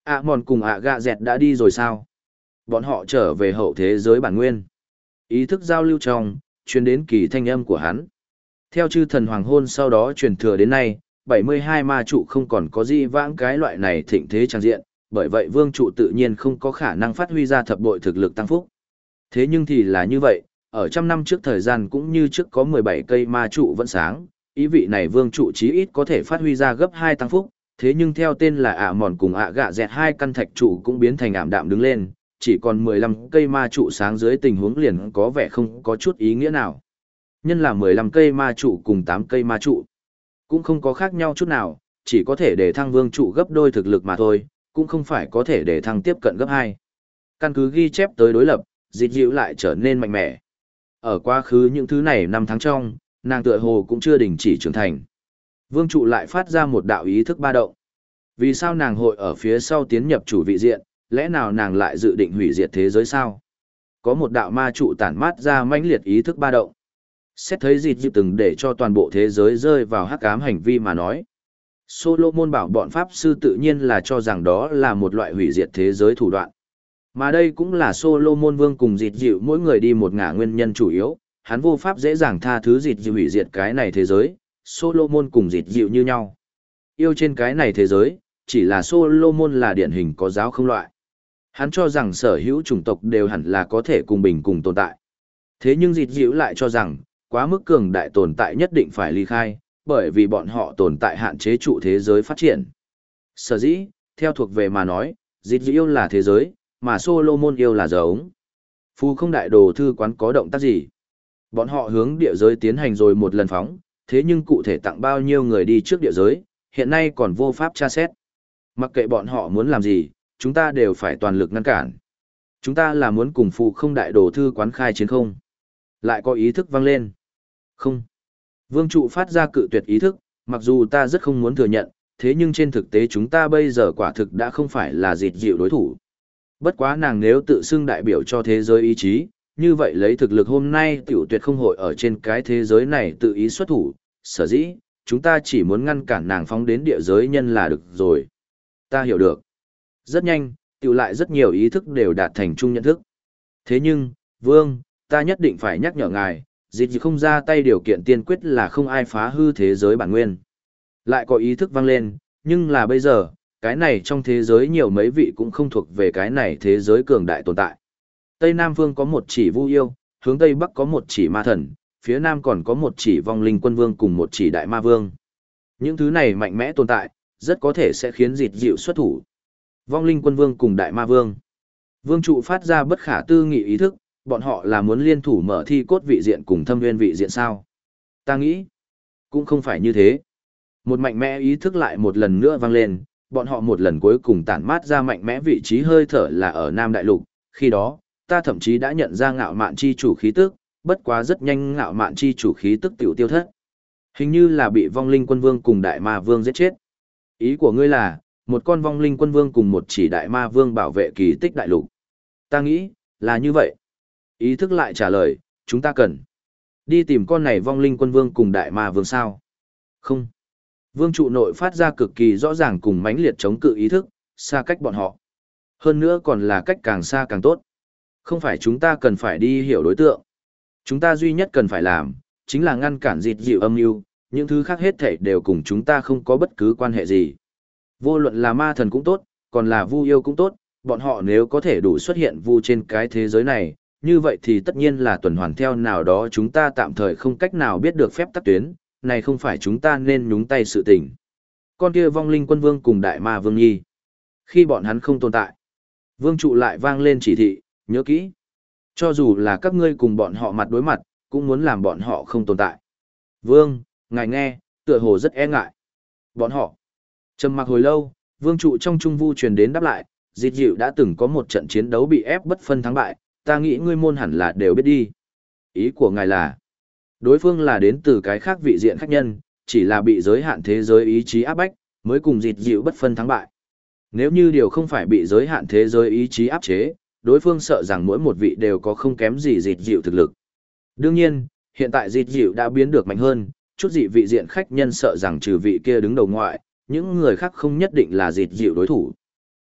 ạ mòn cùng ạ gạ dẹt đã đi rồi sao? Bọn họ trở về hậu thế giới bản nguyên. Ý thức giao lưu trong, truyền đến kỳ thanh âm của hắn. Theo chư thần hoàng hôn sau đó truyền thừa đến nay, 72 ma trụ không còn có gì vãng cái loại này thịnh thế trang diện, bởi vậy vương trụ tự nhiên không có khả năng phát huy ra thập bội thực lực tăng phúc. Thế nhưng thì là như vậy, ở trăm năm trước thời gian cũng như trước có 17 cây ma trụ vẫn sáng, ý vị này vương trụ chí ít có thể phát huy ra gấp 2 tăng phúc, thế nhưng theo tên là ạ mòn cùng ạ gạ dẹt hai căn thạch trụ cũng biến thành ảm đạm đứng lên, chỉ còn 15 cây ma trụ sáng dưới tình huống liền có vẻ không có chút ý nghĩa nào. Nhân là 15 cây ma trụ cùng 8 cây ma trụ, cũng không có khác nhau chút nào, chỉ có thể để thăng vương trụ gấp đôi thực lực mà thôi, cũng không phải có thể để thăng tiếp cận gấp 2. Căn cứ ghi chép tới đối lập, dịch dịu lại trở nên mạnh mẽ. Ở quá khứ những thứ này năm tháng trong, nàng tựa hồ cũng chưa đình chỉ trưởng thành. Vương trụ lại phát ra một đạo ý thức ba động. Vì sao nàng hội ở phía sau tiến nhập chủ vị diện, lẽ nào nàng lại dự định hủy diệt thế giới sao? Có một đạo ma trụ tản mát ra mãnh liệt ý thức ba động. Xét thấy dịch dịu từng để cho toàn bộ thế giới rơi vào hắc ám hành vi mà nói. Solomon bảo bọn Pháp sư tự nhiên là cho rằng đó là một loại hủy diệt thế giới thủ đoạn. Mà đây cũng là Solomon Vương cùng dịch dịu mỗi người đi một ngả nguyên nhân chủ yếu, hắn vô pháp dễ dàng tha thứ dịch dịu hủy diệt cái này thế giới, Solomon cùng dịch dịu như nhau. Yêu trên cái này thế giới, chỉ là Solomon là điển hình có giáo không loại. Hắn cho rằng sở hữu chủng tộc đều hẳn là có thể cùng bình cùng tồn tại. Thế nhưng dịch dịu lại cho rằng, quá mức cường đại tồn tại nhất định phải ly khai, bởi vì bọn họ tồn tại hạn chế trụ thế giới phát triển. Sở dĩ, theo thuộc về mà nói, dịch dịu yêu là thế giới, mà Solomon yêu là giống. Phù không đại đồ thư quán có động tác gì? Bọn họ hướng địa giới tiến hành rồi một lần phóng, thế nhưng cụ thể tặng bao nhiêu người đi trước địa giới, hiện nay còn vô pháp tra xét. Mặc kệ bọn họ muốn làm gì, chúng ta đều phải toàn lực ngăn cản. Chúng ta là muốn cùng phù không đại đồ thư quán khai chiến không? Lại có ý thức vang lên. Không. Vương trụ phát ra cự tuyệt ý thức, mặc dù ta rất không muốn thừa nhận, thế nhưng trên thực tế chúng ta bây giờ quả thực đã không phải là dịt dịu đối thủ. Bất quá nàng nếu tự xưng đại biểu cho thế giới ý chí, như vậy lấy thực lực hôm nay tiểu tuyệt không hội ở trên cái thế giới này tự ý xuất thủ, sở dĩ, chúng ta chỉ muốn ngăn cản nàng phóng đến địa giới nhân là được rồi. Ta hiểu được. Rất nhanh, tiểu lại rất nhiều ý thức đều đạt thành chung nhận thức. Thế nhưng, Vương, ta nhất định phải nhắc nhở ngài, dịch gì không ra tay điều kiện tiên quyết là không ai phá hư thế giới bản nguyên. Lại có ý thức vang lên, nhưng là bây giờ, cái này trong thế giới nhiều mấy vị cũng không thuộc về cái này thế giới cường đại tồn tại. Tây Nam Phương có một chỉ Vu Yêu, hướng Tây Bắc có một chỉ Ma Thần, phía Nam còn có một chỉ Vong Linh Quân Vương cùng một chỉ Đại Ma Vương. Những thứ này mạnh mẽ tồn tại, rất có thể sẽ khiến dịch dịu xuất thủ. Vong Linh Quân Vương cùng Đại Ma Vương. Vương trụ phát ra bất khả tư nghị ý thức, bọn họ là muốn liên thủ mở thi cốt vị diện cùng thâm nguyên vị diện sao. Ta nghĩ, cũng không phải như thế. Một mạnh mẽ ý thức lại một lần nữa vang lên, bọn họ một lần cuối cùng tản mát ra mạnh mẽ vị trí hơi thở là ở Nam Đại Lục, khi đó, ta thậm chí đã nhận ra ngạo mạn chi chủ khí tức, bất quá rất nhanh ngạo mạn chi chủ khí tức tiểu tiêu thất. Hình như là bị vong linh quân vương cùng đại ma vương giết chết. Ý của ngươi là, một con vong linh quân vương cùng một chỉ đại ma vương bảo vệ kỳ tích đại lục. Ta nghĩ, là như vậy. Ý thức lại trả lời, chúng ta cần đi tìm con này vong linh quân vương cùng đại ma vương sao? Không. Vương trụ nội phát ra cực kỳ rõ ràng cùng mãnh liệt chống cự ý thức, xa cách bọn họ. Hơn nữa còn là cách càng xa càng tốt. Không phải chúng ta cần phải đi hiểu đối tượng. Chúng ta duy nhất cần phải làm, chính là ngăn cản dịt dịu âm mưu, những thứ khác hết thảy đều cùng chúng ta không có bất cứ quan hệ gì. Vô luận là ma thần cũng tốt, còn là vu yêu cũng tốt, bọn họ nếu có thể đủ xuất hiện vu trên cái thế giới này, như vậy thì tất nhiên là tuần hoàn theo nào đó chúng ta tạm thời không cách nào biết được phép tắc tuyến, này không phải chúng ta nên nhúng tay sự tình. Con kia vong linh quân vương cùng đại ma vương nhi. Khi bọn hắn không tồn tại, vương trụ lại vang lên chỉ thị, nhớ kỹ. Cho dù là các ngươi cùng bọn họ mặt đối mặt, cũng muốn làm bọn họ không tồn tại. Vương, ngài nghe, tựa hồ rất e ngại. Bọn họ. Trầm mặc hồi lâu, vương trụ trong trung vu truyền đến đáp lại, dịt dịu đã từng có một trận chiến đấu bị ép bất phân thắng bại, ta nghĩ ngươi môn hẳn là đều biết đi. Ý của ngài là, đối phương là đến từ cái khác vị diện khách nhân, chỉ là bị giới hạn thế giới ý chí áp bách, mới cùng dịt dịu bất phân thắng bại. Nếu như điều không phải bị giới hạn thế giới ý chí áp chế, đối phương sợ rằng mỗi một vị đều có không kém gì dịt dịu thực lực. Đương nhiên, hiện tại dịt dịu đã biến được mạnh hơn, chút dị vị diện khách nhân sợ rằng trừ vị kia đứng đầu ngoại, những người khác không nhất định là dịt dịu đối thủ.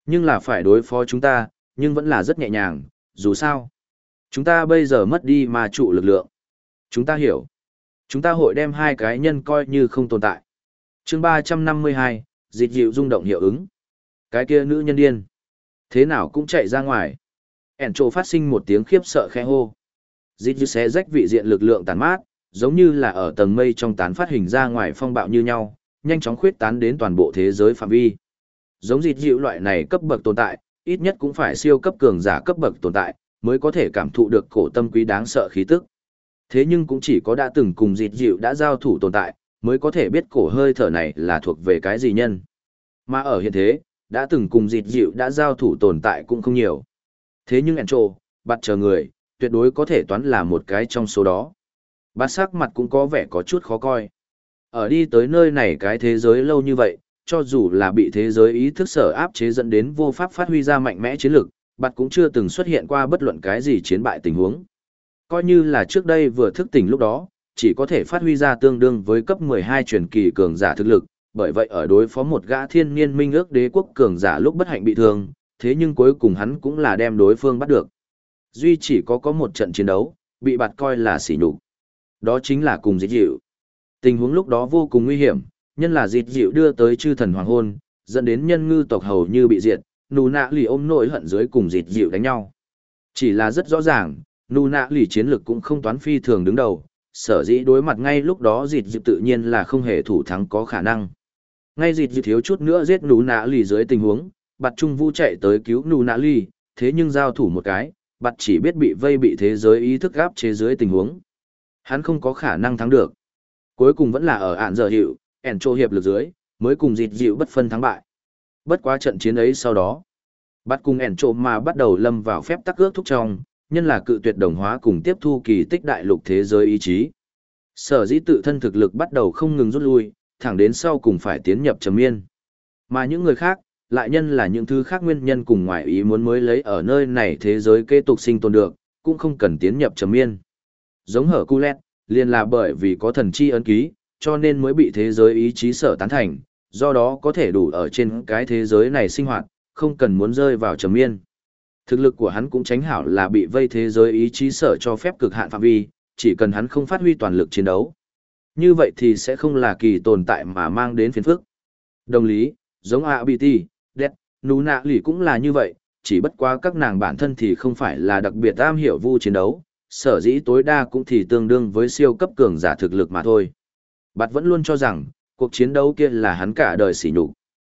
Nhưng là phải đối phó chúng ta, nhưng vẫn là rất nhẹ nhàng, dù sao. Chúng ta bây giờ mất đi ma trụ lực lượng. Chúng ta hiểu. Chúng ta hội đem hai cái nhân coi như không tồn tại. Chương 352, dịch dịu rung động hiệu ứng. Cái kia nữ nhân điên. Thế nào cũng chạy ra ngoài. Ẻn trộ phát sinh một tiếng khiếp sợ khẽ hô. Dịch dịu xé rách vị diện lực lượng tàn mát, giống như là ở tầng mây trong tán phát hình ra ngoài phong bạo như nhau, nhanh chóng khuyết tán đến toàn bộ thế giới phạm vi. Giống dịch dịu loại này cấp bậc tồn tại, ít nhất cũng phải siêu cấp cường giả cấp bậc tồn tại, mới có thể cảm thụ được cổ tâm quý đáng sợ khí tức. Thế nhưng cũng chỉ có đã từng cùng dịch dịu đã giao thủ tồn tại, mới có thể biết cổ hơi thở này là thuộc về cái gì nhân. Mà ở hiện thế, đã từng cùng dịch dịu đã giao thủ tồn tại cũng không nhiều. Thế nhưng Encho, bắt chờ người, tuyệt đối có thể toán là một cái trong số đó. Bát sắc mặt cũng có vẻ có chút khó coi. Ở đi tới nơi này cái thế giới lâu như vậy, cho dù là bị thế giới ý thức sở áp chế dẫn đến vô pháp phát huy ra mạnh mẽ chiến lực, bạt cũng chưa từng xuất hiện qua bất luận cái gì chiến bại tình huống. Coi như là trước đây vừa thức tỉnh lúc đó, chỉ có thể phát huy ra tương đương với cấp 12 truyền kỳ cường giả thực lực, bởi vậy ở đối phó một gã thiên niên minh ước đế quốc cường giả lúc bất hạnh bị thương, thế nhưng cuối cùng hắn cũng là đem đối phương bắt được. Duy chỉ có một trận chiến đấu, bị bạt coi là sỉ nhục. Đó chính là cùng dịch dịu. Tình huống lúc đó vô cùng nguy hiểm, nhân là dịch dịu đưa tới chư thần hoàng hôn, dẫn đến nhân ngư tộc hầu như bị diệt, nù nạ lì ôm nỗi hận dưới cùng dịch dịu đánh nhau. Chỉ là rất rõ ràng, nù nạ lì chiến lực cũng không toán phi thường đứng đầu, sở dĩ đối mặt ngay lúc đó dịch dịu tự nhiên là không hề thủ thắng có khả năng. Ngay dịch dịu thiếu chút nữa giết nù nạ lì dưới tình huống, bạt trung vu chạy tới cứu nù nạ lì, thế nhưng giao thủ một cái, bạt chỉ biết bị vây bị thế giới ý thức áp chế dưới tình huống. Hắn không có khả năng thắng được. Cuối cùng vẫn là ở ạn giờ hiệu, ẻn trô hiệp lực dưới, mới cùng dịch dịu bất phân thắng bại. Bất quá trận chiến ấy sau đó, bắt cùng ẻn trô mà bắt đầu lâm vào phép tắc ước thúc trong, nhân là cự tuyệt đồng hóa cùng tiếp thu kỳ tích đại lục thế giới ý chí. Sở dĩ tự thân thực lực bắt đầu không ngừng rút lui, thẳng đến sau cùng phải tiến nhập trầm miên. Mà những người khác, lại nhân là những thứ khác nguyên nhân cùng ngoại ý muốn mới lấy ở nơi này thế giới kế tục sinh tồn được, cũng không cần tiến nhập trầm miên. Giống hở Culet, liền là bởi vì có thần chi ấn ký, cho nên mới bị thế giới ý chí sở tán thành, do đó có thể đủ ở trên cái thế giới này sinh hoạt, không cần muốn rơi vào trầm miên. Thực lực của hắn cũng tránh hảo là bị vây thế giới ý chí sở cho phép cực hạn phạm vi, chỉ cần hắn không phát huy toàn lực chiến đấu. Như vậy thì sẽ không là kỳ tồn tại mà mang đến phiền phức. Đồng lý, giống ABT, Dead, Nuna Lì cũng là như vậy, chỉ bất quá các nàng bản thân thì không phải là đặc biệt am hiểu vu chiến đấu, sở dĩ tối đa cũng thì tương đương với siêu cấp cường giả thực lực mà thôi. Bạt vẫn luôn cho rằng, cuộc chiến đấu kia là hắn cả đời sỉ nhục.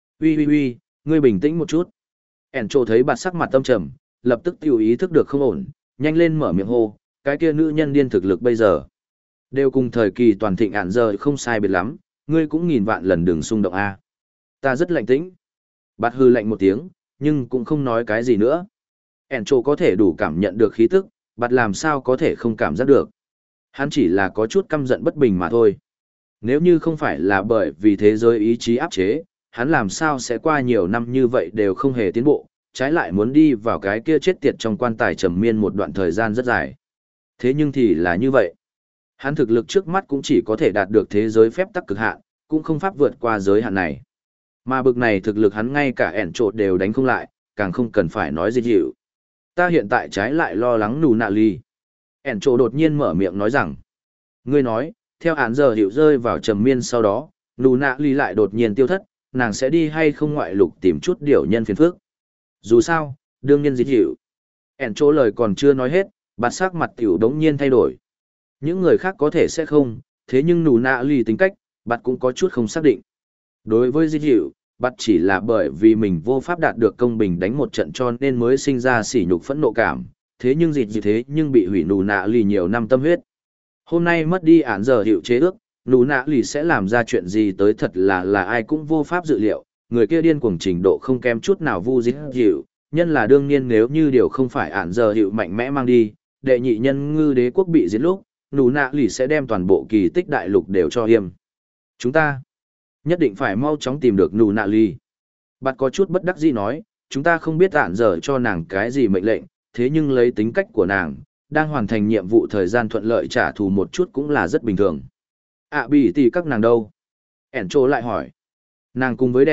Uy, ngươi bình tĩnh một chút. Encho thấy bạt sắc mặt tâm trầm, lập tức tiêu ý thức được không ổn, nhanh lên mở miệng hô, cái kia nữ nhân điên thực lực bây giờ. Đều cùng thời kỳ toàn thịnh ản giờ không sai biệt lắm, ngươi cũng nghìn vạn lần đừng xung động a. Ta rất lạnh tĩnh. Bạt hư lạnh một tiếng, nhưng cũng không nói cái gì nữa. Encho có thể đủ cảm nhận được khí tức, bạt làm sao có thể không cảm giác được. Hắn chỉ là có chút căm giận bất bình mà thôi. Nếu như không phải là bởi vì thế giới ý chí áp chế, hắn làm sao sẽ qua nhiều năm như vậy đều không hề tiến bộ, trái lại muốn đi vào cái kia chết tiệt trong quan tài trầm miên một đoạn thời gian rất dài. Thế nhưng thì là như vậy. Hắn thực lực trước mắt cũng chỉ có thể đạt được thế giới phép tắc cực hạn, cũng không pháp vượt qua giới hạn này. Mà bực này thực lực hắn ngay cả ẻn trộn đều đánh không lại, càng không cần phải nói gì dịu. Ta hiện tại trái lại lo lắng nù nạ ly. Ẻn trộn đột nhiên mở miệng nói rằng, ngươi nói, theo án giờ hiệu rơi vào trầm miên sau đó, nù nạ ly lại đột nhiên tiêu thất, nàng sẽ đi hay không ngoại lục tìm chút điều nhân phiền phức. Dù sao, đương nhiên dịch hiệu. Ẻn chỗ lời còn chưa nói hết, bạt sắc mặt tiểu đống nhiên thay đổi. Những người khác có thể sẽ không, thế nhưng nù nạ ly tính cách, bạt cũng có chút không xác định. Đối với dịch hiệu, bạt chỉ là bởi vì mình vô pháp đạt được công bình đánh một trận cho nên mới sinh ra sỉ nhục phẫn nộ cảm, thế nhưng dịch gì thế nhưng bị hủy nù nạ ly nhiều năm tâm huyết. Hôm nay mất đi án giờ hiệu chế ước, nù nạ lì sẽ làm ra chuyện gì tới thật là ai cũng vô pháp dự liệu, người kia điên cuồng trình độ không kém chút nào vu dít dịu, nhân là đương nhiên nếu như điều không phải án giờ hiệu mạnh mẽ mang đi, đệ nhị nhân ngư đế quốc bị giết lúc, nù nạ lì sẽ đem toàn bộ kỳ tích đại lục đều cho hiểm. Chúng ta nhất định phải mau chóng tìm được nù nạ lì. Bạt có chút bất đắc dĩ nói, chúng ta không biết án giờ cho nàng cái gì mệnh lệnh, thế nhưng lấy tính cách của nàng, đang hoàn thành nhiệm vụ thời gian thuận lợi trả thù một chút cũng là rất bình thường. Bị tỷ các nàng đâu? Ẻn trô lại hỏi. Nàng cùng với đẹp,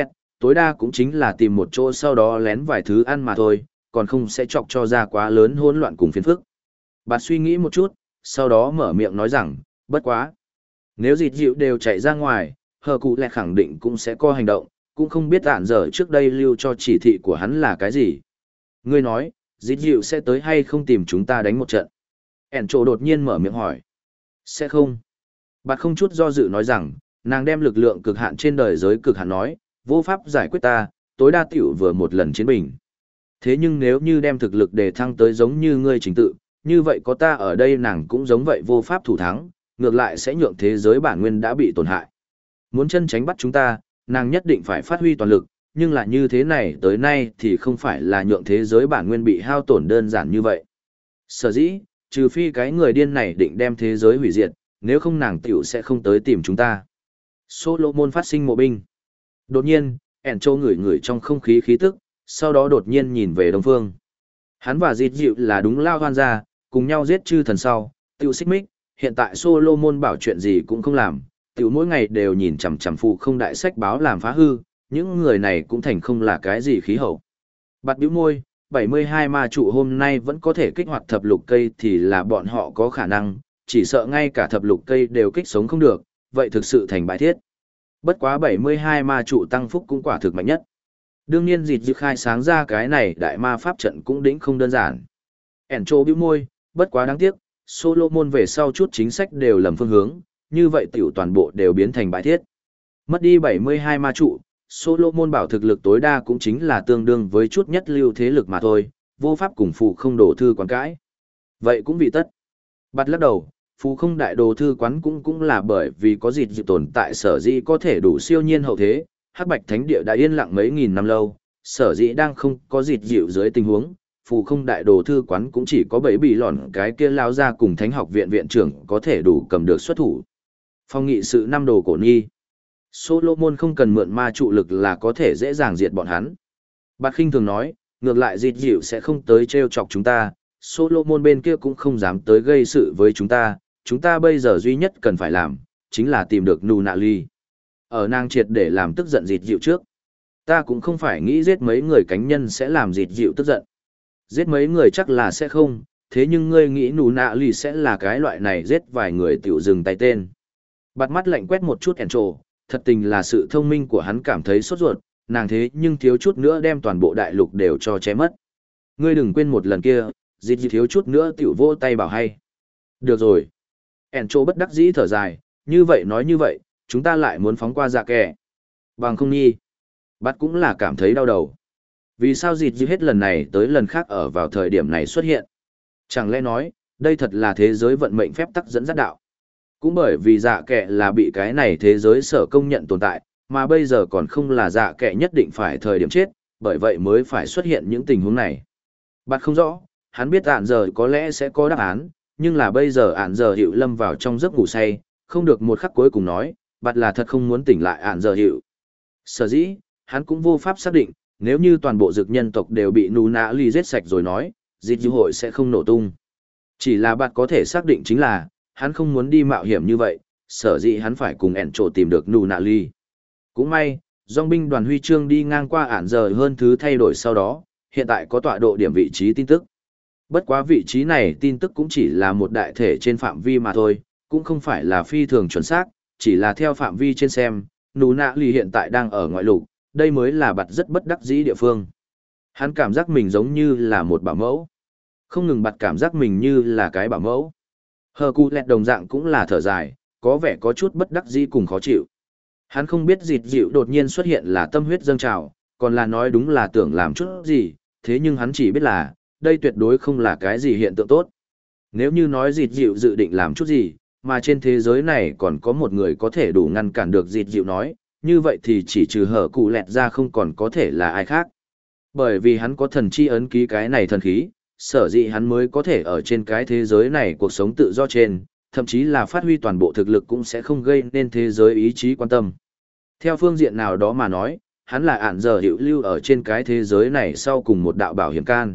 tối đa cũng chính là tìm một chỗ sau đó lén vài thứ ăn mà thôi, còn không sẽ chọc cho ra quá lớn hỗn loạn cùng phiền phức. Bạt suy nghĩ một chút, sau đó mở miệng nói rằng, bất quá. Nếu dịt dịu đều chạy ra ngoài, hờ cụ lẹ khẳng định cũng sẽ có hành động, cũng không biết ản giờ trước đây lưu cho chỉ thị của hắn là cái gì. Ngươi nói, dịt dịu sẽ tới hay không tìm chúng ta đánh một trận? Ẻn trộ đột nhiên mở miệng hỏi. Sẽ không. Bạt không chút do dự nói rằng, nàng đem lực lượng cực hạn trên đời giới cực hạn nói, vô pháp giải quyết ta, tối đa tiểu vừa một lần chiến bình. Thế nhưng nếu như đem thực lực đề thăng tới giống như ngươi chính tự, như vậy có ta ở đây nàng cũng giống vậy vô pháp thủ thắng, ngược lại sẽ nhượng thế giới bản nguyên đã bị tổn hại. Muốn chân tránh bắt chúng ta, nàng nhất định phải phát huy toàn lực, nhưng là như thế này tới nay thì không phải là nhượng thế giới bản nguyên bị hao tổn đơn giản như vậy. Sở dĩ, trừ phi cái người điên này định đem thế giới hủy diệt, nếu không nàng tiểu sẽ không tới tìm chúng ta. Solomon phát sinh mộ binh. Đột nhiên, ẻn châu ngửi trong không khí khí tức, sau đó đột nhiên nhìn về đông phương. Hắn và dịt dịu là đúng lao hoan ra, cùng nhau giết chư thần sau, tiểu xích mích, hiện tại Solomon bảo chuyện gì cũng không làm, tiểu mỗi ngày đều nhìn chằm chằm phụ không đại sách báo làm phá hư, những người này cũng thành không là cái gì khí hậu. Bạt bĩu môi, 72 ma trụ hôm nay vẫn có thể kích hoạt thập lục cây thì là bọn họ có khả năng, chỉ sợ ngay cả thập lục cây đều kích sống không được, vậy thực sự thành bài thiết. Bất quá 72 ma trụ tăng phúc cũng quả thực mạnh nhất. Đương nhiên dịt dịu khai sáng ra cái này đại ma pháp trận cũng đỉnh không đơn giản. Ẻn trô bĩu môi, bất quá đáng tiếc, Solomon về sau chút chính sách đều lầm phương hướng, như vậy tiểu toàn bộ đều biến thành bại thiết. Mất đi 72 ma trụ, Solomon bảo thực lực tối đa cũng chính là tương đương với chút nhất lưu thế lực mà thôi, vô pháp cùng phụ không đổ thư quán cãi. Vậy cũng vì tất. Bắt lắc đầu, phụ không đại đồ thư quán cũng là bởi vì có dịt dịu tồn tại sở dĩ có thể đủ siêu nhiên hậu thế, Hắc Bạch Thánh Địa đã yên lặng mấy nghìn năm lâu, sở dĩ đang không có dịt dịu dưới tình huống, phù không đại đồ thư quán cũng chỉ có 7 bị lòn cái kia lao ra cùng thánh học viện viện trưởng có thể đủ cầm được xuất thủ. Phong nghị sự 5 đồ cổ nghi. Solomon không cần mượn ma trụ lực là có thể dễ dàng diệt bọn hắn. Bạt khinh thường nói, ngược lại dịt dịu sẽ không tới trêu chọc chúng ta, Solomon bên kia cũng không dám tới gây sự với chúng ta bây giờ duy nhất cần phải làm, chính là tìm được Nụ Nạ Ly. Ở nàng triệt để làm tức giận dịt dịu trước. Ta cũng không phải nghĩ giết mấy người cánh nhân sẽ làm dịt dịu tức giận. Giết mấy người chắc là sẽ không, thế nhưng ngươi nghĩ Nụ Nạ Ly sẽ là cái loại này giết vài người tiểu dừng tay tên. Bạt mắt lạnh quét một chút ẻn trồ, thật tình là sự thông minh của hắn cảm thấy sốt ruột, nàng thế nhưng thiếu chút nữa đem toàn bộ đại lục đều cho ché mất. Ngươi đừng quên một lần kia, dịt dịu thiếu chút nữa tiểu vỗ tay bảo hay. Được rồi. Ẻn trồ bất đắc dĩ thở dài, như vậy nói như vậy, chúng ta lại muốn phóng qua dạ kẻ. Bằng không nhi. Bạt cũng là cảm thấy đau đầu. Vì sao dịt dịu hết lần này tới lần khác ở vào thời điểm này xuất hiện? Chẳng lẽ nói, đây thật là thế giới vận mệnh phép tắc dẫn dắt đạo? Cũng bởi vì dạ kẻ là bị cái này thế giới sở công nhận tồn tại, mà bây giờ còn không là dạ kẻ nhất định phải thời điểm chết, bởi vậy mới phải xuất hiện những tình huống này. Bạt không rõ, hắn biết ạn giờ có lẽ sẽ có đáp án, nhưng là bây giờ ạn giờ hiệu lâm vào trong giấc ngủ say, không được một khắc cuối cùng nói, bạt là thật không muốn tỉnh lại ạn giờ hiệu. Sở dĩ, hắn cũng vô pháp xác định, nếu như toàn bộ dực nhân tộc đều bị Nụ Nạ Ly giết sạch rồi nói, dịch dư hội sẽ không nổ tung. Chỉ là bạt có thể xác định chính là, hắn không muốn đi mạo hiểm như vậy, sở dĩ hắn phải cùng ẻn trổ tìm được Nụ Nạ Ly. Cũng may, dòng binh đoàn huy chương đi ngang qua ản giờ hơn thứ thay đổi sau đó, hiện tại có tọa độ điểm vị trí tin tức. Bất quá vị trí này tin tức cũng chỉ là một đại thể trên phạm vi mà thôi, cũng không phải là phi thường chuẩn xác, chỉ là theo phạm vi trên xem, Nụ Nạ Ly hiện tại đang ở ngoại lục, đây mới là bạt rất bất đắc dĩ địa phương. Hắn cảm giác mình giống như là một bảo mẫu. Không ngừng bạt cảm giác mình như là cái bảo mẫu. Hờ cụ lẹt đồng dạng cũng là thở dài, có vẻ có chút bất đắc dĩ cùng khó chịu. Hắn không biết dịt dịu đột nhiên xuất hiện là tâm huyết dâng trào, còn là nói đúng là tưởng làm chút gì, thế nhưng hắn chỉ biết là, đây tuyệt đối không là cái gì hiện tượng tốt. Nếu như nói dịt dịu dự định làm chút gì, mà trên thế giới này còn có một người có thể đủ ngăn cản được dịt dịu nói, như vậy thì chỉ trừ hở cụ lẹt ra không còn có thể là ai khác. Bởi vì hắn có thần chi ấn ký cái này thần khí, sở dĩ hắn mới có thể ở trên cái thế giới này cuộc sống tự do trên, thậm chí là phát huy toàn bộ thực lực cũng sẽ không gây nên thế giới ý chí quan tâm. Theo phương diện nào đó mà nói, hắn là ản giờ hữu lưu ở trên cái thế giới này sau cùng một đạo bảo hiểm can.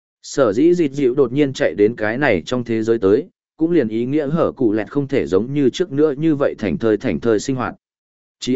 Sở dĩ dịt dịu đột nhiên chạy đến cái này trong thế giới tới, cũng liền ý nghĩa hở cụ lẹt không thể giống như trước nữa như vậy thành thơi sinh hoạt. Chỉ ít,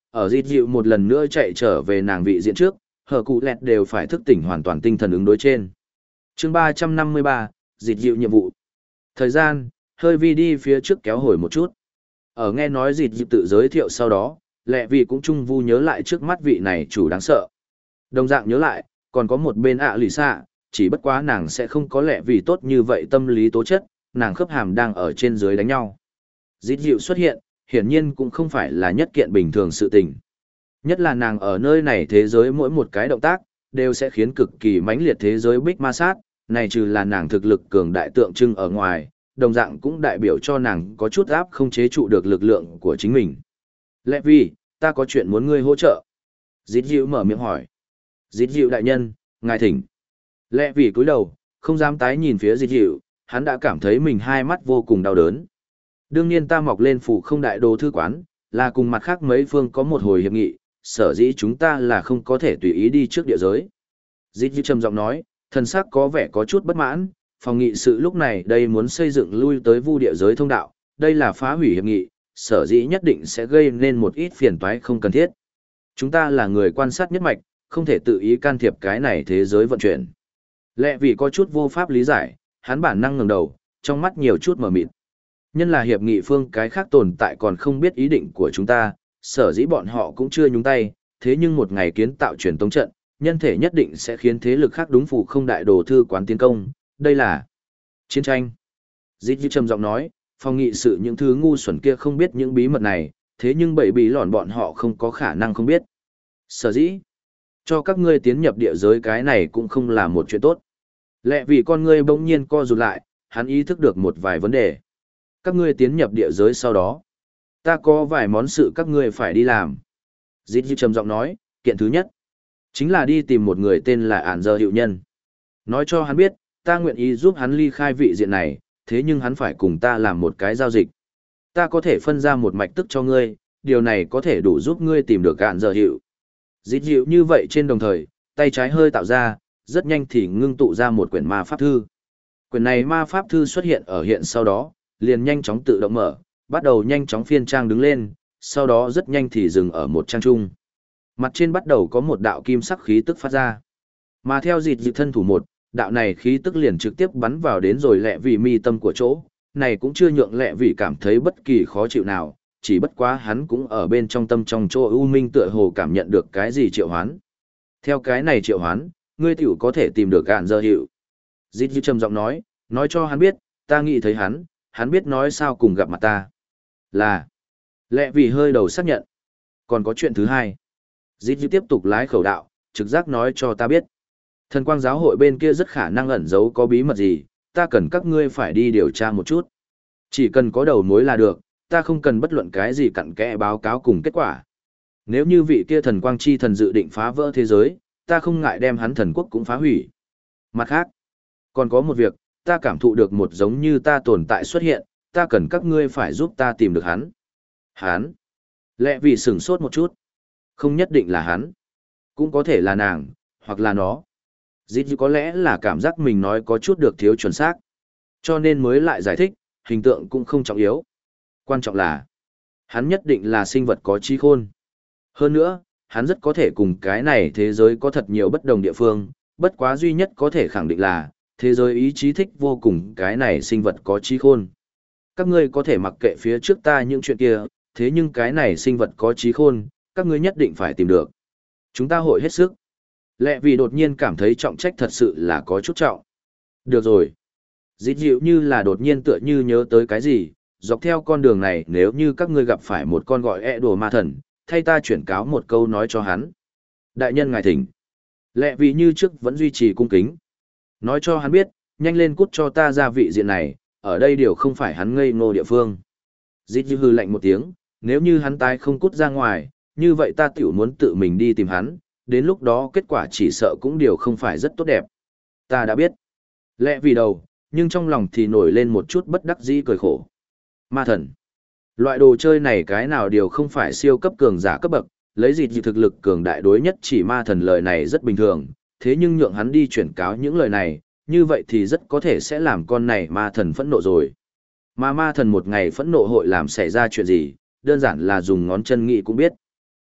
Ở dịt dịu một lần nữa chạy trở về nàng vị diện trước, hở cụ lẹt đều phải thức tỉnh hoàn toàn tinh thần ứng đối trên. Chương 353, dịt dịu nhiệm vụ. Thời gian, hơi vi đi phía trước kéo hồi một chút. Ở nghe nói dịt dịu tự giới thiệu sau đó, lẹ vì cũng chung vu nhớ lại trước mắt vị này chủ đáng sợ. Đồng dạng nhớ lại, còn có một bên lì xạ, chỉ bất quá nàng sẽ không có lẹ vì tốt như vậy tâm lý tố chất, nàng khớp hàm đang ở trên dưới đánh nhau. Dịt dịu xuất hiện, hiển nhiên cũng không phải là nhất kiện bình thường sự tình. Nhất là nàng ở nơi này thế giới mỗi một cái động tác, đều sẽ khiến cực kỳ mãnh liệt thế giới bích ma sát, này trừ là nàng thực lực cường đại tượng trưng ở ngoài, đồng dạng cũng đại biểu cho nàng có chút áp không chế trụ được lực lượng của chính mình. Lẽ vì, ta có chuyện muốn ngươi hỗ trợ. Dít dịu mở miệng hỏi. Dít dịu đại nhân, ngài thỉnh. Lẽ vì cúi đầu, không dám tái nhìn phía dít dịu, hắn đã cảm thấy mình hai mắt vô cùng đau đớn. Đương nhiên ta mọc lên phủ không đại đồ thư quán, là cùng mặt khác mấy phương có một hồi hiệp nghị, sở dĩ chúng ta là không có thể tùy ý đi trước địa giới. Dít dịu trầm giọng nói, thần sắc có vẻ có chút bất mãn, phòng nghị sự lúc này đây muốn xây dựng lui tới vu địa giới thông đạo, đây là phá hủy hiệp nghị, sở dĩ nhất định sẽ gây nên một ít phiền toái không cần thiết. Chúng ta là người quan sát nhất mạch, không thể tự ý can thiệp cái này thế giới vận chuyển. Lẽ vì có chút vô pháp lý giải, hắn bản năng ngẩng đầu, trong mắt nhiều chút mờ mịt. Nhân là hiệp nghị phương cái khác tồn tại còn không biết ý định của chúng ta, sở dĩ bọn họ cũng chưa nhúng tay, thế nhưng một ngày kiến tạo truyền tống trận, nhân thể nhất định sẽ khiến thế lực khác đúng phủ không đại đồ thư quán tiến công, đây là chiến tranh. Dít như trầm giọng nói, phòng nghị sự những thứ ngu xuẩn kia không biết những bí mật này, thế nhưng bảy bí lòn bọn họ không có khả năng không biết. Sở dĩ, cho các ngươi tiến nhập địa giới cái này cũng không là một chuyện tốt. Lẽ vì con ngươi bỗng nhiên co rụt lại, hắn ý thức được một vài vấn đề. Các ngươi tiến nhập địa giới sau đó, ta có vài món sự các ngươi phải đi làm. Dít như trầm giọng nói, kiện thứ nhất, chính là đi tìm một người tên là Ản Giờ Hiệu Nhân. Nói cho hắn biết, ta nguyện ý giúp hắn ly khai vị diện này, thế nhưng hắn phải cùng ta làm một cái giao dịch. Ta có thể phân ra một mạch tức cho ngươi, điều này có thể đủ giúp ngươi tìm được Ản Giờ Hiệu. Dít dịu như vậy trên đồng thời, tay trái hơi tạo ra, rất nhanh thì ngưng tụ ra một quyển ma pháp thư. Quyển này ma pháp thư xuất hiện ở hiện sau đó, liền nhanh chóng tự động mở, bắt đầu nhanh chóng phiên trang đứng lên, sau đó rất nhanh thì dừng ở một trang chung. Mặt trên bắt đầu có một đạo kim sắc khí tức phát ra. Mà theo dịt dịu thân thủ một, đạo này khí tức liền trực tiếp bắn vào đến rồi lẹ vì mi tâm của chỗ, này cũng chưa nhượng lẹ vì cảm thấy bất kỳ khó chịu nào, chỉ bất quá hắn cũng ở bên trong tâm trong chỗ u minh tựa hồ cảm nhận được cái gì triệu hoán. Theo cái này triệu hoán, ngươi tiểu có thể tìm được Ản Giờ Hiệu. Dít dịu trầm giọng nói cho hắn biết, ta nghĩ thấy hắn biết nói sao cùng gặp mặt ta. Là, lẹ vì hơi đầu xác nhận. Còn có chuyện thứ hai. Dít dịu tiếp tục lái khẩu đạo, trực giác nói cho ta biết. Thần quang giáo hội bên kia rất khả năng ẩn giấu có bí mật gì, ta cần các ngươi phải đi điều tra một chút. Chỉ cần có đầu mối là được, ta không cần bất luận cái gì cặn kẽ báo cáo cùng kết quả. Nếu như vị kia thần quang chi thần dự định phá vỡ thế giới, ta không ngại đem hắn thần quốc cũng phá hủy. Mặt khác, còn có một việc, ta cảm thụ được một giống như ta tồn tại xuất hiện, ta cần các ngươi phải giúp ta tìm được hắn. Hắn? Lẽ vì sửng sốt một chút. Không nhất định là hắn. Cũng có thể là nàng, hoặc là nó. Dít có lẽ là cảm giác mình nói có chút được thiếu chuẩn xác. Cho nên mới lại giải thích, hình tượng cũng không trọng yếu. Quan trọng là, hắn nhất định là sinh vật có trí khôn. Hơn nữa, hắn rất có thể cùng cái này thế giới có thật nhiều bất đồng địa phương, bất quá duy nhất có thể khẳng định là, thế giới ý chí thích vô cùng cái này sinh vật có trí khôn. Các ngươi có thể mặc kệ phía trước ta những chuyện kia, thế nhưng cái này sinh vật có trí khôn, các ngươi nhất định phải tìm được. Chúng ta hội hết sức. Lẽ vì đột nhiên cảm thấy trọng trách thật sự là có chút trọng. Được rồi. Dít dịu như là đột nhiên tựa như nhớ tới cái gì, dọc theo con đường này nếu như các ngươi gặp phải một con gọi đồ ma thần, thay ta chuyển cáo một câu nói cho hắn. Đại nhân ngài thỉnh. Lẽ vì như trước vẫn duy trì cung kính. Nói cho hắn biết, nhanh lên cút cho ta ra vị diện này, ở đây điều không phải hắn ngây ngô địa phương. Dít dịu hư lạnh một tiếng, nếu như hắn tái không cút ra ngoài, như vậy ta tiểu muốn tự mình đi tìm hắn, đến lúc đó kết quả chỉ sợ cũng điều không phải rất tốt đẹp. Ta đã biết. Lẽ vì đầu, nhưng trong lòng thì nổi lên một chút bất đắc dĩ cười khổ. Ma thần. Loại đồ chơi này cái nào điều không phải siêu cấp cường giả cấp bậc, lấy gì thực lực cường đại đối nhất chỉ ma thần lời này rất bình thường, thế nhưng nhượng hắn đi chuyển cáo những lời này, như vậy thì rất có thể sẽ làm con này ma thần phẫn nộ rồi. Mà ma thần một ngày phẫn nộ hội làm xảy ra chuyện gì, đơn giản là dùng ngón chân nghĩ cũng biết.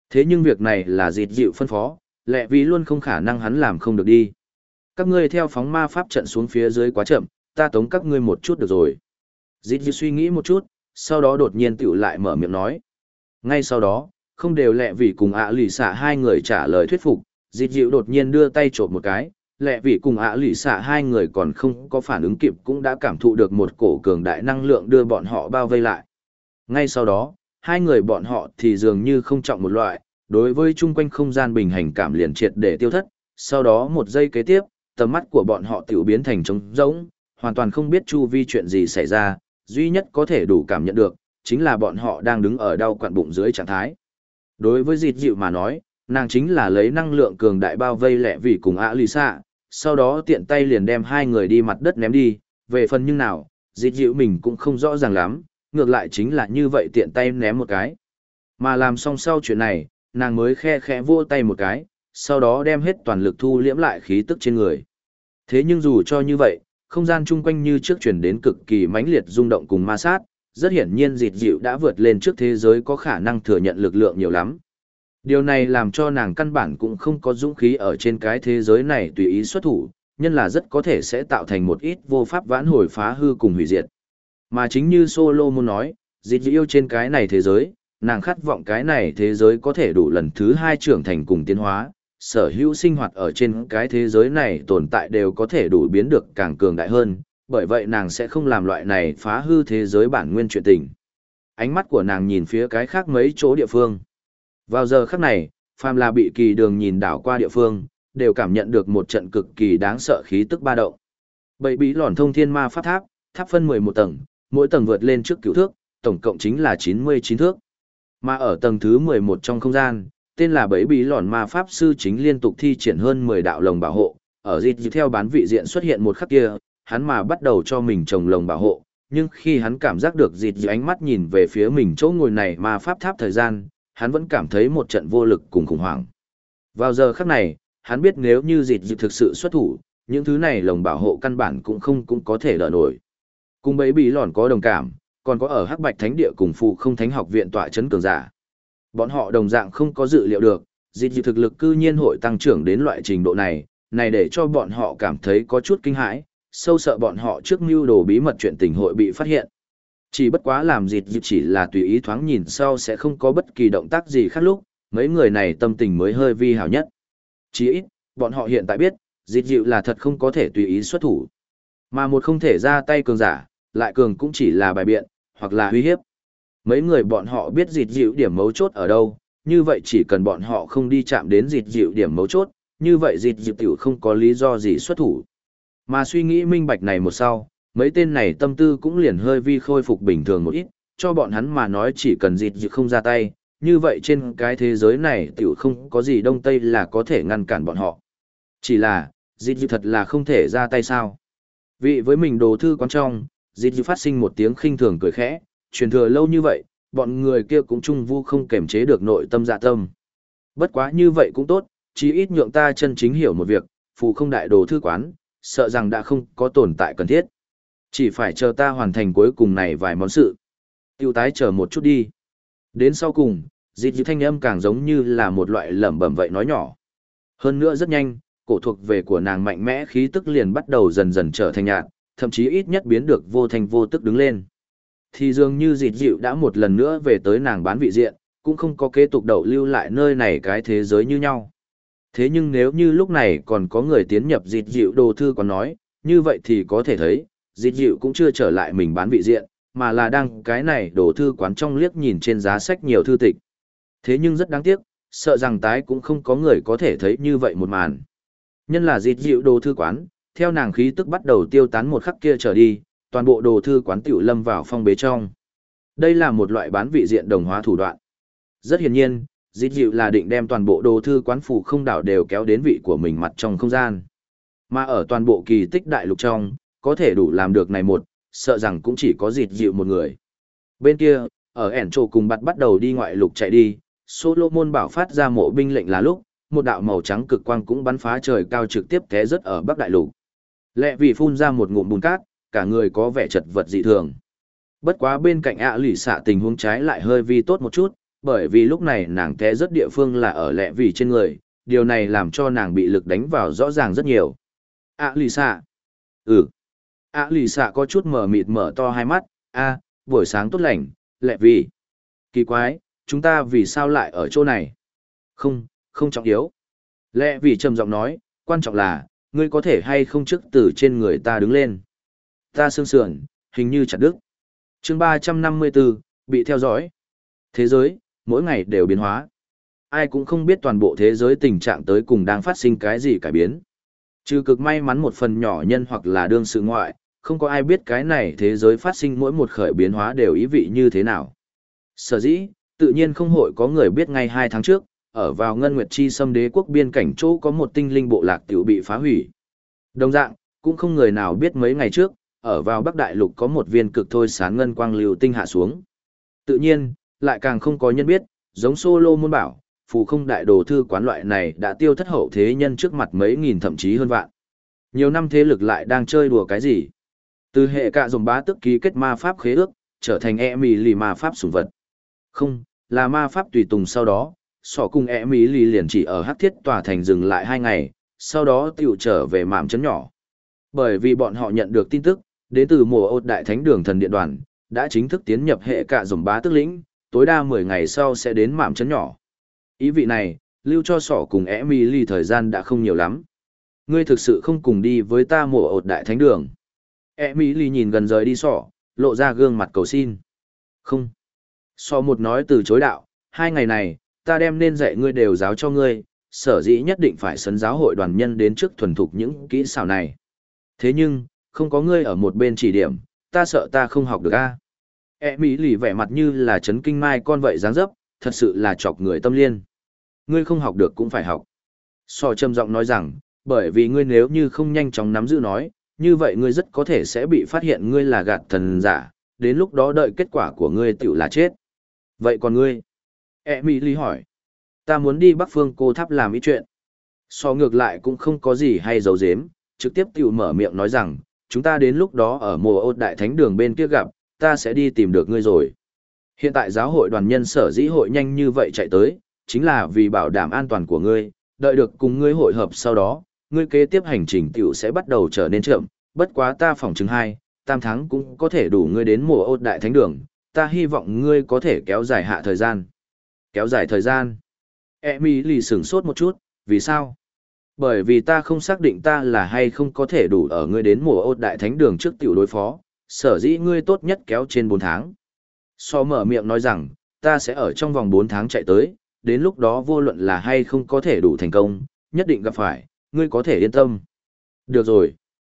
Thế nhưng việc này là dịt dịu phân phó, lẹ vì luôn không khả năng hắn làm không được đi. Các ngươi theo phóng ma pháp trận xuống phía dưới quá chậm, ta tống các ngươi một chút được rồi. Dịt dịu suy nghĩ một chút, sau đó đột nhiên tiểu lại mở miệng nói. Ngay sau đó, không đều lẹ vì cùng lì xạ hai người trả lời thuyết phục, dịt dịu đột nhiên đưa tay trộm một cái, lẹ vì cùng lì xạ hai người còn không có phản ứng kịp cũng đã cảm thụ được một cổ cường đại năng lượng đưa bọn họ bao vây lại. Ngay sau đó, hai người bọn họ thì dường như không trọng một loại, đối với chung quanh không gian bình hành cảm liền triệt để tiêu thất, sau đó một giây kế tiếp, tầm mắt của bọn họ tiểu biến thành trống rỗng, hoàn toàn không biết chu vi chuyện gì xảy ra, duy nhất có thể đủ cảm nhận được, chính là bọn họ đang đứng ở đau quặn bụng dưới trạng thái. Đối với dịt dịu mà nói, nàng chính là lấy năng lượng cường đại bao vây lẹ vì cùng Lisa, sau đó tiện tay liền đem hai người đi mặt đất ném đi, về phần nhưng nào, dịt dịu mình cũng không rõ ràng lắm, ngược lại chính là như vậy tiện tay ném một cái. Mà làm xong sau chuyện này, nàng mới khe khẽ vỗ tay một cái, sau đó đem hết toàn lực thu liễm lại khí tức trên người. Thế nhưng dù cho như vậy, không gian chung quanh như trước chuyển đến cực kỳ mãnh liệt rung động cùng ma sát, rất hiển nhiên dịt dịu đã vượt lên trước thế giới có khả năng thừa nhận lực lượng nhiều lắm. Điều này làm cho nàng căn bản cũng không có dũng khí ở trên cái thế giới này tùy ý xuất thủ, nhân là rất có thể sẽ tạo thành một ít vô pháp vãn hồi phá hư cùng hủy diệt. Mà chính như Solomon nói, dịt dịu yêu trên cái này thế giới, nàng khát vọng cái này thế giới có thể đủ lần thứ hai trưởng thành cùng tiến hóa, sở hữu sinh hoạt ở trên cái thế giới này tồn tại đều có thể đủ biến được càng cường đại hơn, bởi vậy nàng sẽ không làm loại này phá hư thế giới bản nguyên chuyện tình. Ánh mắt của nàng nhìn phía cái khác mấy chỗ địa phương. Vào giờ khắc này, phàm là bị kỳ đường nhìn đảo qua địa phương, đều cảm nhận được một trận cực kỳ đáng sợ khí tức ba động. Bảy bí lòn thông thiên ma pháp tháp, tháp phân 11 tầng, mỗi tầng vượt lên trước cửu thước, tổng cộng chính là 99 thước. Mà ở tầng thứ 11 trong không gian, tên là bảy bí lòn ma pháp sư chính liên tục thi triển hơn 10 đạo lồng bảo hộ, ở dịp theo bán vị diện xuất hiện một khắc kia, hắn mà bắt đầu cho mình trồng lồng bảo hộ, nhưng khi hắn cảm giác được dịp ánh mắt nhìn về phía mình chỗ ngồi này ma pháp tháp thời gian, hắn vẫn cảm thấy một trận vô lực cùng khủng hoảng. Vào giờ khắc này, hắn biết nếu như dịp thực sự xuất thủ, những thứ này lồng bảo hộ căn bản cũng có thể đỡ nổi. Cùng bấy bí lòn có đồng cảm, còn có ở Hắc Bạch Thánh Địa cùng Phù Không Thánh Học Viện tọa chấn cường giả. Bọn họ đồng dạng không có dự liệu được, dịp thực lực cư nhiên hội tăng trưởng đến loại trình độ này, này để cho bọn họ cảm thấy có chút kinh hãi, sâu sợ bọn họ trước mưu đồ bí mật chuyện tình hội bị phát hiện. Chỉ bất quá làm dịp chỉ là tùy ý thoáng nhìn sau sẽ không có bất kỳ động tác gì khác lúc, mấy người này tâm tình mới hơi vi hảo nhất. Chỉ ít, bọn họ hiện tại biết, dịp dịu là thật không có thể tùy ý xuất thủ. Mà một không thể ra tay cường giả, lại cường cũng chỉ là bài biện, hoặc là uy hiếp. Mấy người bọn họ biết dịp dịu điểm mấu chốt ở đâu, như vậy chỉ cần bọn họ không đi chạm đến dịp dịu điểm mấu chốt, như vậy dịp dịu tiểu không có lý do gì xuất thủ. Mà suy nghĩ minh bạch này một sau, mấy tên này tâm tư cũng liền hơi vi khôi phục bình thường một ít, cho bọn hắn mà nói chỉ cần dịp dịu không ra tay, như vậy trên cái thế giới này tiểu không có gì đông tây là có thể ngăn cản bọn họ. Chỉ là, dịp dịu thật là không thể ra tay sao. Vì với mình đồ thư quán trong, dịp dịu phát sinh một tiếng khinh thường cười khẽ, truyền thừa lâu như vậy, bọn người kia cũng chung vu không kềm chế được nội tâm dạ tâm. Bất quá như vậy cũng tốt, chí ít nhượng ta chân chính hiểu một việc, phù không đại đồ thư quán, sợ rằng đã không có tồn tại cần thiết. Chỉ phải chờ ta hoàn thành cuối cùng này vài món sự. Tiêu tái chờ một chút đi. Đến sau cùng, dịp dịu thanh âm càng giống như là một loại lẩm bẩm vậy nói nhỏ. Hơn nữa rất nhanh, cổ thuộc về của nàng mạnh mẽ khí tức liền bắt đầu dần dần trở thành nhạt, thậm chí ít nhất biến được vô thành vô tức đứng lên. Thì dường như dịt dịu đã một lần nữa về tới nàng bán vị diện, cũng không có kế tục đậu lưu lại nơi này cái thế giới như nhau. Thế nhưng nếu như lúc này còn có người tiến nhập dịt dịu đồ thư còn nói, như vậy thì có thể thấy, dịt dịu cũng chưa trở lại mình bán vị diện, mà là đang cái này đồ thư quán trong liếc nhìn trên giá sách nhiều thư tịch. Thế nhưng rất đáng tiếc, sợ rằng tái cũng không có người có thể thấy như vậy một màn. Nhân là dịt dịu đồ thư quán, theo nàng khí tức bắt đầu tiêu tán một khắc kia trở đi, toàn bộ đồ thư quán tiểu lâm vào phong bế trong. Đây là một loại bán vị diện đồng hóa thủ đoạn. Rất hiển nhiên, dịt dịu là định đem toàn bộ đồ thư quán phủ không đảo đều kéo đến vị của mình mặt trong không gian. Mà ở toàn bộ kỳ tích đại lục trong, có thể đủ làm được này một, sợ rằng cũng chỉ có dịt dịu một người. Bên kia, ở ẻn trồ cùng bắt đầu đi ngoại lục chạy đi, Solomon bảo phát ra mộ binh lệnh là lúc, một đạo màu trắng cực quang cũng bắn phá trời cao trực tiếp té rớt ở Bắc Đại Lục. Lẹ vì phun ra một ngụm bùn cát, cả người có vẻ chật vật dị thường. Bất quá bên cạnh lì xạ tình huống trái lại hơi vi tốt một chút, Bởi vì lúc này nàng té rất địa phương là ở lẹ vì trên người, điều này làm cho nàng bị lực đánh vào rõ ràng rất nhiều. Lì xạ. Ừ. Lì xạ có chút mờ mịt mở to hai mắt. Buổi sáng tốt lành, lẹ vì. Kỳ quái, chúng ta vì sao lại ở chỗ này? Không trọng yếu. Lẹ vì trầm giọng nói, quan trọng là, ngươi có thể hay không trước từ trên người ta đứng lên. Ta xương sườn, hình như chặt đứt. Chương 354, bị theo dõi. Thế giới, mỗi ngày đều biến hóa. Ai cũng không biết toàn bộ thế giới tình trạng tới cùng đang phát sinh cái gì cải biến. Trừ cực may mắn một phần nhỏ nhân hoặc là đương sự ngoại, không có ai biết cái này thế giới phát sinh mỗi một khởi biến hóa đều ý vị như thế nào. Sở dĩ, tự nhiên không hội có người biết ngay 2 tháng trước, ở vào Ngân Nguyệt Chi Xâm Đế quốc biên cảnh chỗ có một tinh linh bộ lạc tiểu bị phá hủy. Đồng dạng, cũng không người nào biết mấy ngày trước, ở vào Bắc Đại Lục có một viên cực thôi sáng ngân quang lưu tinh hạ xuống. Tự nhiên, lại càng không có nhân biết, giống Solo môn bảo, phù không đại đồ thư quán loại này đã tiêu thất hậu thế nhân trước mặt mấy nghìn thậm chí hơn vạn. Nhiều năm thế lực lại đang chơi đùa cái gì? Từ hệ cạ dòng bá tức ký kết ma pháp khế ước, trở thành Emily ma pháp sủng vật. Không, là ma pháp tùy tùng sau đó, sỏ cùng Emily liền chỉ ở hắc thiết tòa thành dừng lại 2 ngày, sau đó tiểu trở về mạm trấn nhỏ. Bởi vì bọn họ nhận được tin tức, đến từ mùa ột đại thánh đường thần điện đoàn, đã chính thức tiến nhập hệ cạ dòng bá tức lĩnh, tối đa 10 ngày sau sẽ đến mạm trấn nhỏ. Ý vị này, lưu cho sỏ cùng Emily thời gian đã không nhiều lắm. Ngươi thực sự không cùng đi với ta mùa ột đại thánh đường. Emily nhìn gần rời đi sỏ, lộ ra gương mặt cầu xin. Không. Sỏ một nói từ chối đạo, 2 ngày này, ta đem nên dạy ngươi đều giáo cho ngươi, sở dĩ nhất định phải sấn giáo hội đoàn nhân đến trước thuần thục những kỹ xảo này. Thế nhưng, không có ngươi ở một bên chỉ điểm, ta sợ ta không học được a. Emily vẻ mặt như là chấn kinh mai con vậy dáng dấp, thật sự là chọc người tâm liên. Ngươi không học được cũng phải học. Sò trầm giọng nói rằng, bởi vì ngươi nếu như không nhanh chóng nắm giữ nói, như vậy ngươi rất có thể sẽ bị phát hiện ngươi là gạt thần giả, đến lúc đó đợi kết quả của ngươi tiểu là chết. Vậy còn ngươi? Emily hỏi. Ta muốn đi Bắc Phương Cô Tháp làm ít chuyện. So ngược lại cũng không có gì hay giấu giếm, trực tiếp tiểu mở miệng nói rằng, chúng ta đến lúc đó ở mùa ốt đại thánh đường bên kia gặp, ta sẽ đi tìm được ngươi rồi. Hiện tại giáo hội đoàn nhân sở dĩ hội nhanh như vậy chạy tới, chính là vì bảo đảm an toàn của ngươi, đợi được cùng ngươi hội hợp sau đó, ngươi kế tiếp hành trình tiểu sẽ bắt đầu trở nên chậm, bất quá ta phỏng chứng 2, 3 tháng cũng có thể đủ ngươi đến mùa ốt đại thánh đường, ta hy vọng ngươi có thể kéo dài hạ thời gian. Kéo dài thời gian. Emily sửng sốt một chút, vì sao? Bởi vì ta không xác định ta là hay không có thể đủ ở ngươi đến mùa ốt đại thánh đường trước tiểu đối phó, sở dĩ ngươi tốt nhất kéo trên 4 tháng. So mở miệng nói rằng, ta sẽ ở trong vòng 4 tháng chạy tới, đến lúc đó vô luận là hay không có thể đủ thành công, nhất định gặp phải, ngươi có thể yên tâm. Được rồi.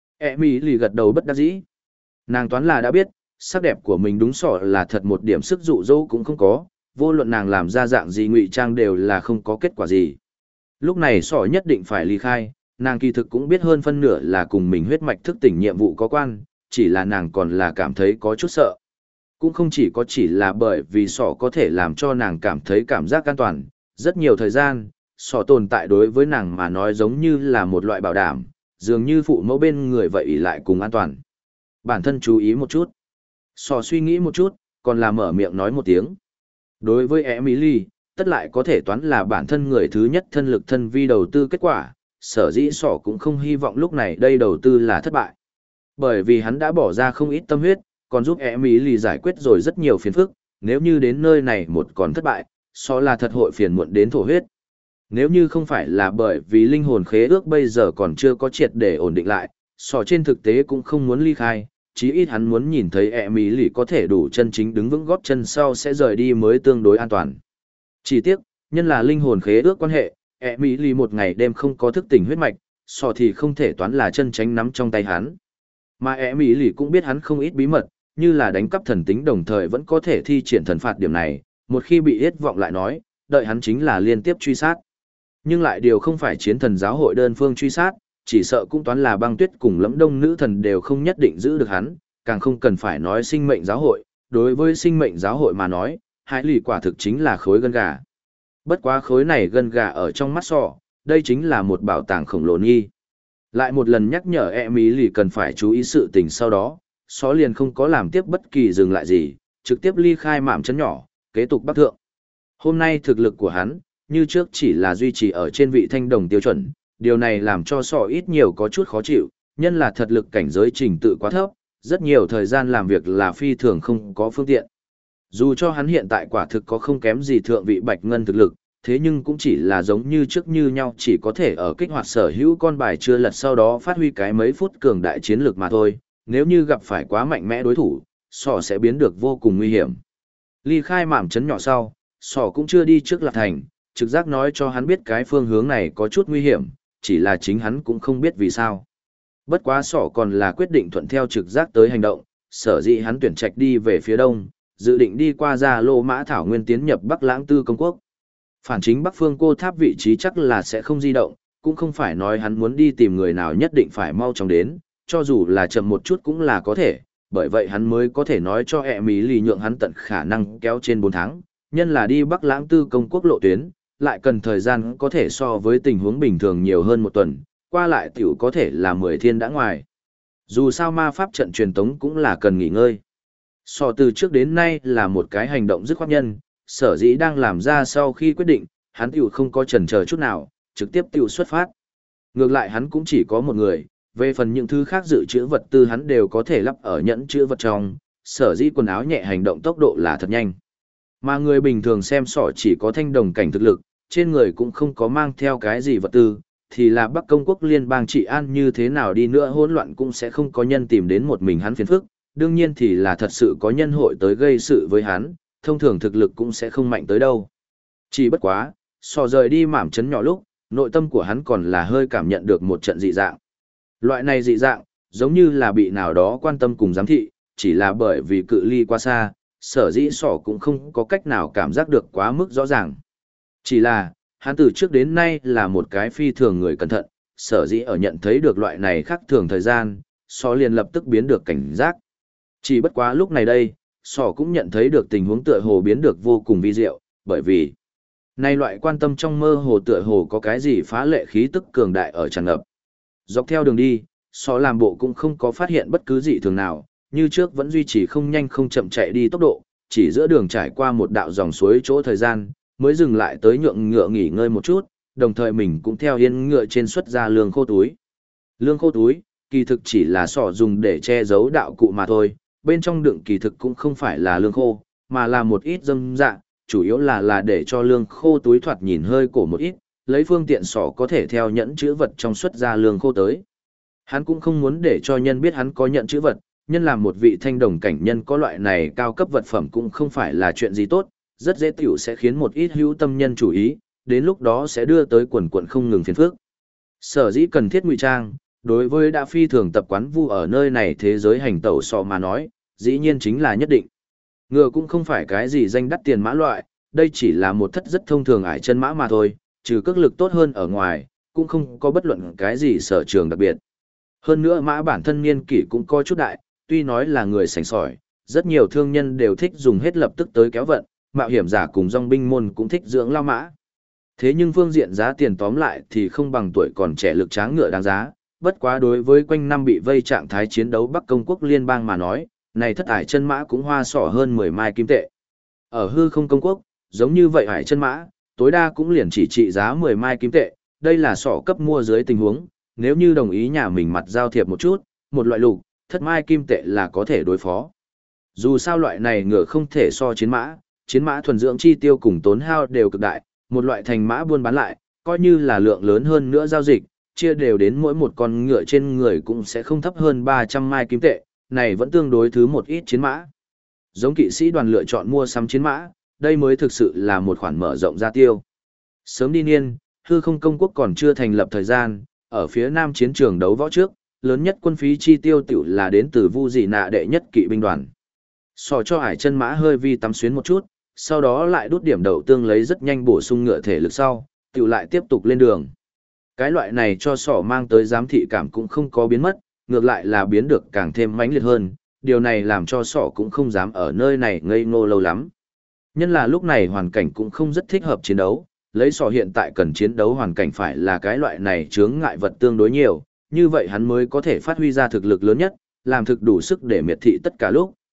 Emily gật đầu bất đắc dĩ. Nàng toán là đã biết, sắc đẹp của mình đúng sỏ là thật một điểm sức dụ dỗ cũng không có, vô luận nàng làm ra dạng gì ngụy trang đều là không có kết quả gì. Lúc này sỏ nhất định phải ly khai, nàng kỳ thực cũng biết hơn phân nửa là cùng mình huyết mạch thức tỉnh nhiệm vụ có quan, chỉ là nàng còn là cảm thấy có chút sợ. Cũng không chỉ là bởi vì sỏ có thể làm cho nàng cảm thấy cảm giác an toàn, rất nhiều thời gian, sỏ tồn tại đối với nàng mà nói giống như là một loại bảo đảm, dường như phụ mẫu bên người vậy lại cùng an toàn. Bản thân chú ý một chút. Sỏ suy nghĩ một chút, còn là mở miệng nói một tiếng. Đối với Emily, tất lại có thể toán là bản thân người thứ nhất thân lực thân vi đầu tư kết quả, sở dĩ sỏ cũng không hy vọng lúc này đây đầu tư là thất bại. Bởi vì hắn đã bỏ ra không ít tâm huyết, còn giúp Emily giải quyết rồi rất nhiều phiền phức, nếu như đến nơi này một còn thất bại, so là thật hội phiền muộn đến thổ huyết. Nếu như không phải là bởi vì linh hồn khế ước bây giờ còn chưa có triệt để ổn định lại, so trên thực tế cũng không muốn ly khai, chí ít hắn muốn nhìn thấy Emily có thể đủ chân chính đứng vững gót chân sau sẽ rời đi mới tương đối an toàn. Chỉ tiếc, nhân là linh hồn khế ước quan hệ, Emily một ngày đêm không có thức tỉnh huyết mạch, so thì không thể toán là chân tránh nắm trong tay hắn. Mà Emily cũng biết hắn không ít bí mật, như là đánh cắp thần tính đồng thời vẫn có thể thi triển thần phạt điểm này, một khi bị yết vọng lại nói, đợi hắn chính là liên tiếp truy sát. Nhưng lại điều không phải chiến thần giáo hội đơn phương truy sát, chỉ sợ cũng toán là băng tuyết cùng lẫm đông nữ thần đều không nhất định giữ được hắn, càng không cần phải nói sinh mệnh giáo hội, đối với sinh mệnh giáo hội mà nói, Hải lì quả thực chính là khối gân gà. Bất quá khối này gân gà ở trong mắt sọ, đây chính là một bảo tàng khổng lồ nghi. Lại một lần nhắc nhở Emily cần phải chú ý sự tình sau đó, Só liền không có làm tiếp bất kỳ dừng lại gì, trực tiếp ly khai mạm trấn nhỏ, kế tục bắc thượng. Hôm nay thực lực của hắn, như trước chỉ là duy trì ở trên vị thanh đồng tiêu chuẩn, điều này làm cho sọ ít nhiều có chút khó chịu, nhân là thật lực cảnh giới trình tự quá thấp, rất nhiều thời gian làm việc là phi thường không có phương tiện. Dù cho hắn hiện tại quả thực có không kém gì thượng vị bạch ngân thực lực, thế nhưng cũng chỉ là giống như trước như nhau, chỉ có thể ở kích hoạt sở hữu con bài chưa lật sau đó phát huy cái mấy phút cường đại chiến lược mà thôi, nếu như gặp phải quá mạnh mẽ đối thủ, sọ sẽ biến được vô cùng nguy hiểm. Ly khai mảm trấn nhỏ sau, sọ cũng chưa đi trước Lạc Thành, trực giác nói cho hắn biết cái phương hướng này có chút nguy hiểm, chỉ là chính hắn cũng không biết vì sao. Bất quá sọ còn là quyết định thuận theo trực giác tới hành động, sở dĩ hắn tuyển trạch đi về phía đông, dự định đi qua Gia Lô Mã Thảo Nguyên tiến nhập Bắc Lãng Tư Công Quốc. Phản chính Bắc Phương Cô Tháp vị trí chắc là sẽ không di động, cũng không phải nói hắn muốn đi tìm người nào nhất định phải mau chóng đến, cho dù là chậm một chút cũng là có thể, bởi vậy hắn mới có thể nói cho ẹ Mỹ lì nhượng hắn tận khả năng kéo trên 4 tháng, nhân là đi Bắc Lãng Tư Công Quốc lộ tuyến, lại cần thời gian có thể so với tình huống bình thường nhiều hơn một tuần, qua lại tiểu có thể là 10 thiên đã ngoài. Dù sao ma pháp trận truyền tống cũng là cần nghỉ ngơi. So từ trước đến nay là một cái hành động dứt khoát nhân, sở dĩ đang làm ra sau khi quyết định, hắn tiểu không có chần chờ chút nào, trực tiếp tiểu xuất phát. Ngược lại hắn cũng chỉ có một người, về phần những thứ khác dự trữ vật tư hắn đều có thể lắp ở nhẫn trữ vật trong, sở dĩ quần áo nhẹ hành động tốc độ là thật nhanh. Mà người bình thường xem sỏ chỉ có thanh đồng cảnh thực lực, trên người cũng không có mang theo cái gì vật tư, thì là Bắc Công Quốc liên bang trị an như thế nào đi nữa hỗn loạn cũng sẽ không có nhân tìm đến một mình hắn phiền phức, đương nhiên thì là thật sự có nhân hội tới gây sự với hắn, thông thường thực lực cũng sẽ không mạnh tới đâu. Chỉ bất quá, sò rời đi mảm trấn nhỏ lúc, nội tâm của hắn còn là hơi cảm nhận được một trận dị dạng. Loại này dị dạng, giống như là bị nào đó quan tâm cùng giám thị, chỉ là bởi vì cự ly quá xa, sở dĩ sỏ cũng không có cách nào cảm giác được quá mức rõ ràng. Chỉ là, hắn từ trước đến nay là một cái phi thường người cẩn thận, sở dĩ ở nhận thấy được loại này khác thường thời gian, sỏ liền lập tức biến được cảnh giác. Chỉ bất quá lúc này đây, sỏ cũng nhận thấy được tình huống tựa hồ biến được vô cùng vi diệu, bởi vì nay loại quan tâm trong mơ hồ tựa hồ có cái gì phá lệ khí tức cường đại ở tràn ngập. Dọc theo đường đi, sỏ làm bộ cũng không có phát hiện bất cứ dị thường nào, như trước vẫn duy trì không nhanh không chậm chạy đi tốc độ, chỉ giữa đường trải qua một đạo dòng suối chỗ thời gian, mới dừng lại tới nhượng ngựa nghỉ ngơi một chút, đồng thời mình cũng theo yên ngựa trên xuất ra lương khô túi. Lương khô túi, kỳ thực chỉ là sỏ dùng để che giấu đạo cụ mà thôi, bên trong đựng kỳ thực cũng không phải là lương khô, mà là một ít dâm dạ, chủ yếu là để cho lương khô túi thoạt nhìn hơi cổ một ít, lấy phương tiện sỏ có thể theo nhẫn chữ vật trong xuất ra lương khô tới. Hắn cũng không muốn để cho nhân biết hắn có nhận chữ vật, nhân làm một vị thanh đồng cảnh nhân có loại này cao cấp vật phẩm cũng không phải là chuyện gì tốt, rất dễ tiểu sẽ khiến một ít hữu tâm nhân chủ ý, đến lúc đó sẽ đưa tới quần quần không ngừng phiền phức. Sở dĩ cần thiết ngụy trang, đối với đã phi thường tập quán vu ở nơi này thế giới hành tẩu sọ mà nói, dĩ nhiên chính là nhất định. Ngựa cũng không phải cái gì danh đắt tiền mã loại, đây chỉ là một thất rất thông thường ải chân mã mà thôi, trừ cước lực tốt hơn ở ngoài, cũng không có bất luận cái gì sở trường đặc biệt. Hơn nữa mã bản thân niên kỷ cũng có chút đại, tuy nói là người sành sỏi, rất nhiều thương nhân đều thích dùng hết lập tức tới kéo vận, mạo hiểm giả cùng dòng binh môn cũng thích dưỡng lao mã. Thế nhưng phương diện giá tiền tóm lại thì không bằng tuổi còn trẻ lực tráng ngựa đáng giá, bất quá đối với quanh năm bị vây trạng thái chiến đấu Bắc Công Quốc liên bang mà nói, này thất ải chân mã cũng hoa sỏ hơn 10 mai kim tệ. Ở hư không công quốc, giống như vậy ải chân mã, tối đa cũng liền chỉ trị giá 10 mai kim tệ, đây là sỏ cấp mua dưới tình huống, nếu như đồng ý nhà mình mặt giao thiệp một chút, một loại lục, thất mai kim tệ là có thể đối phó. Dù sao loại này ngựa không thể so chiến mã thuần dưỡng chi tiêu cùng tốn hao đều cực đại, một loại thành mã buôn bán lại, coi như là lượng lớn hơn nữa giao dịch, chia đều đến mỗi một con ngựa trên người cũng sẽ không thấp hơn 300 mai kim tệ, này vẫn tương đối thứ một ít chiến mã. Giống kỵ sĩ đoàn lựa chọn mua sắm chiến mã, đây mới thực sự là một khoản mở rộng ra tiêu. Sớm đi niên, hư không công quốc còn chưa thành lập thời gian, ở phía nam chiến trường đấu võ trước, lớn nhất quân phí chi tiêu tiểu là đến từ Vu Dị Nạ đệ nhất kỵ binh đoàn. Sò cho ải chân mã hơi vi tắm xuyến một chút, sau đó lại đút điểm đậu tương lấy rất nhanh bổ sung ngựa thể lực sau, tiểu lại tiếp tục lên đường. Cái loại này cho sỏ mang tới giám thị cảm cũng không có biến mất, ngược lại là biến được càng thêm mãnh liệt hơn, điều này làm cho sỏ cũng không dám ở nơi này ngây ngô lâu lắm. Nhân là lúc này hoàn cảnh cũng không rất thích hợp chiến đấu, lấy sỏ hiện tại cần chiến đấu hoàn cảnh phải là cái loại này chướng ngại vật tương đối nhiều, như vậy hắn mới có thể phát huy ra thực lực lớn nhất, làm thực đủ sức để miệt thị tất cả lúc,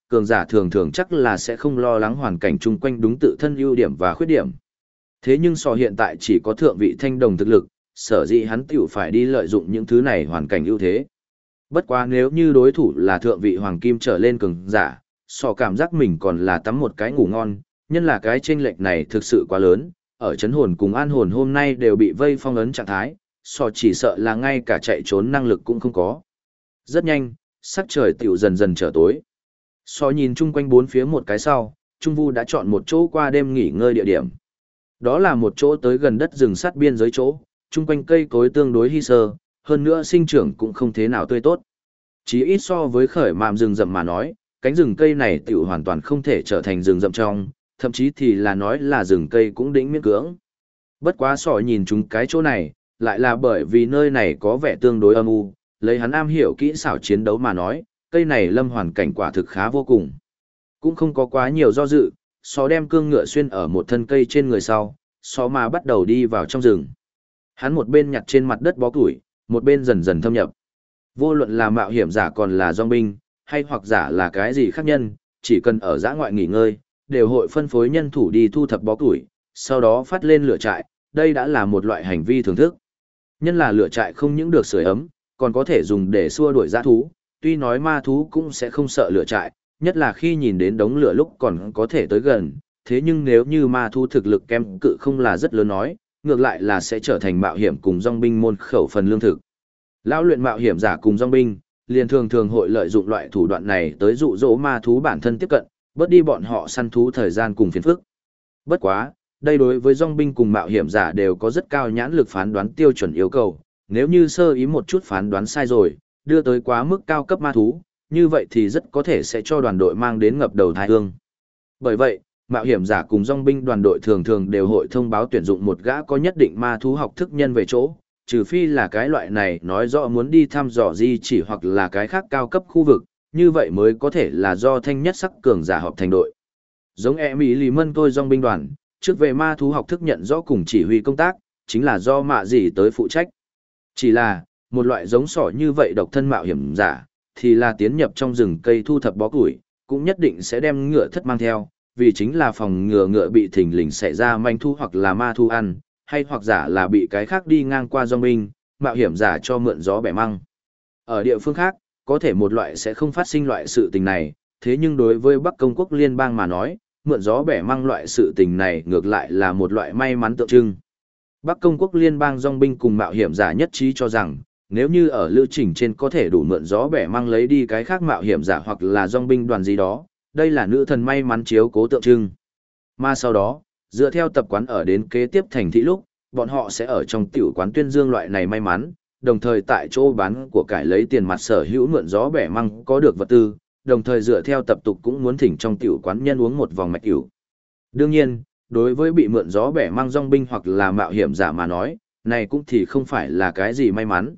cường giả thường thường chắc là sẽ không lo lắng hoàn cảnh chung quanh đúng tự thân ưu điểm và khuyết điểm. Thế nhưng sò hiện tại chỉ có thượng vị thanh đồng thực lực, sở dĩ hắn tiểu phải đi lợi dụng những thứ này hoàn cảnh ưu thế. Bất quá nếu như đối thủ là thượng vị hoàng kim trở lên cường giả, sò cảm giác mình còn là tắm một cái ngủ ngon, nhân là cái chênh lệch này thực sự quá lớn, ở chấn hồn cùng an hồn hôm nay đều bị vây phong ấn trạng thái, sò chỉ sợ là ngay cả chạy trốn năng lực cũng không có. Rất nhanh, sắc trời tiểu dần dần trở tối. Sò nhìn chung quanh bốn phía một cái sau, Trung Vu đã chọn một chỗ qua đêm nghỉ ngơi địa điểm. Đó là một chỗ tới gần đất rừng sát biên giới chỗ, chung quanh cây cối tương đối hy sơ, hơn nữa sinh trưởng cũng không thế nào tươi tốt. Chỉ ít so với khởi mạm rừng rậm mà nói, cánh rừng cây này tiểu hoàn toàn không thể trở thành rừng rậm trong, thậm chí thì là nói là rừng cây cũng đỉnh miễn cưỡng. Bất quá sỏi nhìn chúng cái chỗ này, lại là bởi vì nơi này có vẻ tương đối âm u, lấy hắn am hiểu kỹ xảo chiến đấu mà nói, cây này lâm hoàn cảnh quả thực khá vô cùng. Cũng không có quá nhiều do dự, só đem cương ngựa xuyên ở một thân cây trên người sau, só mà bắt đầu đi vào trong rừng. Hắn một bên nhặt trên mặt đất bó củi, một bên dần dần thâm nhập. Vô luận là mạo hiểm giả còn là dòng binh, hay hoặc giả là cái gì khác nhân, chỉ cần ở dã ngoại nghỉ ngơi, đều hội phân phối nhân thủ đi thu thập bó củi, sau đó phát lên lửa trại, đây đã là một loại hành vi thưởng thức. Nhân là lửa trại không những được sưởi ấm, còn có thể dùng để xua đuổi dã thú, tuy nói ma thú cũng sẽ không sợ lửa trại, nhất là khi nhìn đến đống lửa lúc còn có thể tới gần, thế nhưng nếu như ma thú thực lực kém cự không là rất lớn nói, ngược lại là sẽ trở thành mạo hiểm cùng dòng binh môn khẩu phần lương thực. Lão luyện mạo hiểm giả cùng dòng binh, liền thường thường hội lợi dụng loại thủ đoạn này tới dụ dỗ ma thú bản thân tiếp cận, bớt đi bọn họ săn thú thời gian cùng phiền phức. Bất quá, đây đối với dòng binh cùng mạo hiểm giả đều có rất cao nhãn lực phán đoán tiêu chuẩn yêu cầu, nếu như sơ ý một chút phán đoán sai rồi, đưa tới quá mức cao cấp ma thú, như vậy thì rất có thể sẽ cho đoàn đội mang đến ngập đầu tai ương. Bởi vậy, mạo hiểm giả cùng dòng binh đoàn đội thường thường đều hội thông báo tuyển dụng một gã có nhất định ma thú học thức nhân về chỗ, trừ phi là cái loại này nói rõ muốn đi thăm dò di chỉ hoặc là cái khác cao cấp khu vực, như vậy mới có thể là do thanh nhất sắc cường giả họp thành đội. Giống Mỹ Lì Mân tôi dòng binh đoàn, trước về ma thú học thức nhận rõ cùng chỉ huy công tác, chính là do mạ gì tới phụ trách. Chỉ là, một loại giống sỏ như vậy độc thân mạo hiểm giả, thì là tiến nhập trong rừng cây thu thập bó củi, cũng nhất định sẽ đem ngựa thất mang theo, vì chính là phòng ngừa ngựa bị thình lình xảy ra manh thu hoặc là ma thu ăn, hay hoặc giả là bị cái khác đi ngang qua dòng binh, mạo hiểm giả cho mượn gió bẻ măng. Ở địa phương khác, có thể một loại sẽ không phát sinh loại sự tình này, thế nhưng đối với Bắc Công quốc liên bang mà nói, mượn gió bẻ măng loại sự tình này ngược lại là một loại may mắn tượng trưng. Bắc Công quốc liên bang dòng binh cùng mạo hiểm giả nhất trí cho rằng, nếu như ở lưu trình trên có thể đủ mượn gió bẻ măng lấy đi cái khác mạo hiểm giả hoặc là dòng binh đoàn gì đó, đây là nữ thần may mắn chiếu cố tượng trưng. Mà sau đó, dựa theo tập quán ở đến kế tiếp thành thị lúc, bọn họ sẽ ở trong tiểu quán tuyên dương loại này may mắn, đồng thời tại chỗ bán của cải lấy tiền mặt sở hữu mượn gió bẻ măng có được vật tư, đồng thời dựa theo tập tục cũng muốn thỉnh trong tiểu quán nhân uống một vòng mạch cửu. Đương nhiên, đối với bị mượn gió bẻ măng dòng binh hoặc là mạo hiểm giả mà nói, này cũng thì không phải là cái gì may mắn.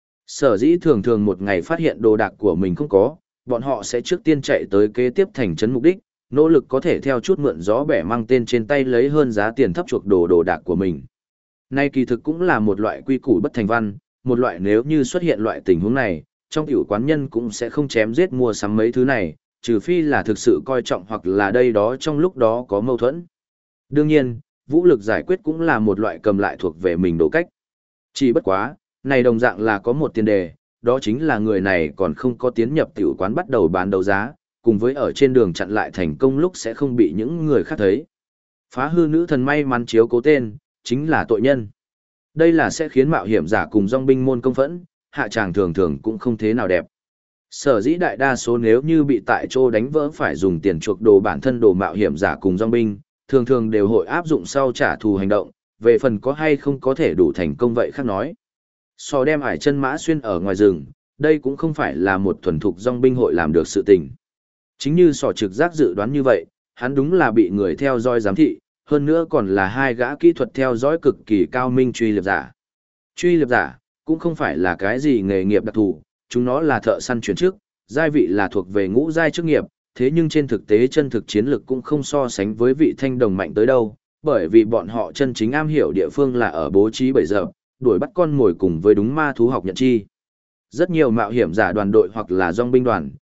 Sở dĩ thường thường một ngày phát hiện đồ đạc của mình không có, bọn họ sẽ trước tiên chạy tới kế tiếp thành trấn mục đích, nỗ lực có thể theo chút mượn gió bẻ mang tên trên tay lấy hơn giá tiền thấp chuộc đồ đạc của mình. Nay kỳ thực cũng là một loại quy củ bất thành văn, một loại nếu như xuất hiện loại tình huống này, trong tiểu quán nhân cũng sẽ không chém giết mua sắm mấy thứ này, trừ phi là thực sự coi trọng hoặc là đây đó trong lúc đó có mâu thuẫn. Đương nhiên, vũ lực giải quyết cũng là một loại cầm lại thuộc về mình độ cách. Chỉ bất quá, này đồng dạng là có một tiền đề, đó chính là người này còn không có tiến nhập tiểu quán bắt đầu bán đấu giá, cùng với ở trên đường chặn lại thành công lúc sẽ không bị những người khác thấy. Phá hư nữ thần may mắn chiếu cố tên, chính là tội nhân. Đây là sẽ khiến mạo hiểm giả cùng dòng binh môn công phẫn, hạ tràng thường thường cũng không thế nào đẹp. Sở dĩ đại đa số nếu như bị tại chỗ đánh vỡ phải dùng tiền chuộc đồ bản thân đồ mạo hiểm giả cùng dòng binh, thường thường đều hội áp dụng sau trả thù hành động, về phần có hay không có thể đủ thành công vậy khác nói. So đem ải chân mã xuyên ở ngoài rừng, đây cũng không phải là một thuần thục dòng binh hội làm được sự tình. Chính như sò trực giác dự đoán như vậy, hắn đúng là bị người theo dõi giám thị, hơn nữa còn là hai gã kỹ thuật theo dõi cực kỳ cao minh truy liệp giả. Truy liệp giả, cũng không phải là cái gì nghề nghiệp đặc thù, chúng nó là thợ săn chuyển chức, giai vị là thuộc về ngũ giai chức nghiệp, thế nhưng trên thực tế chân thực chiến lực cũng không so sánh với vị thanh đồng mạnh tới đâu, bởi vì bọn họ chân chính am hiểu địa phương là ở bố trí bẫy dập, đuổi bắt con mồi cùng với đúng ma thú học nhận chi. Rất nhiều mạo hiểm giả đoàn đội hoặc là dòng binh đoàn,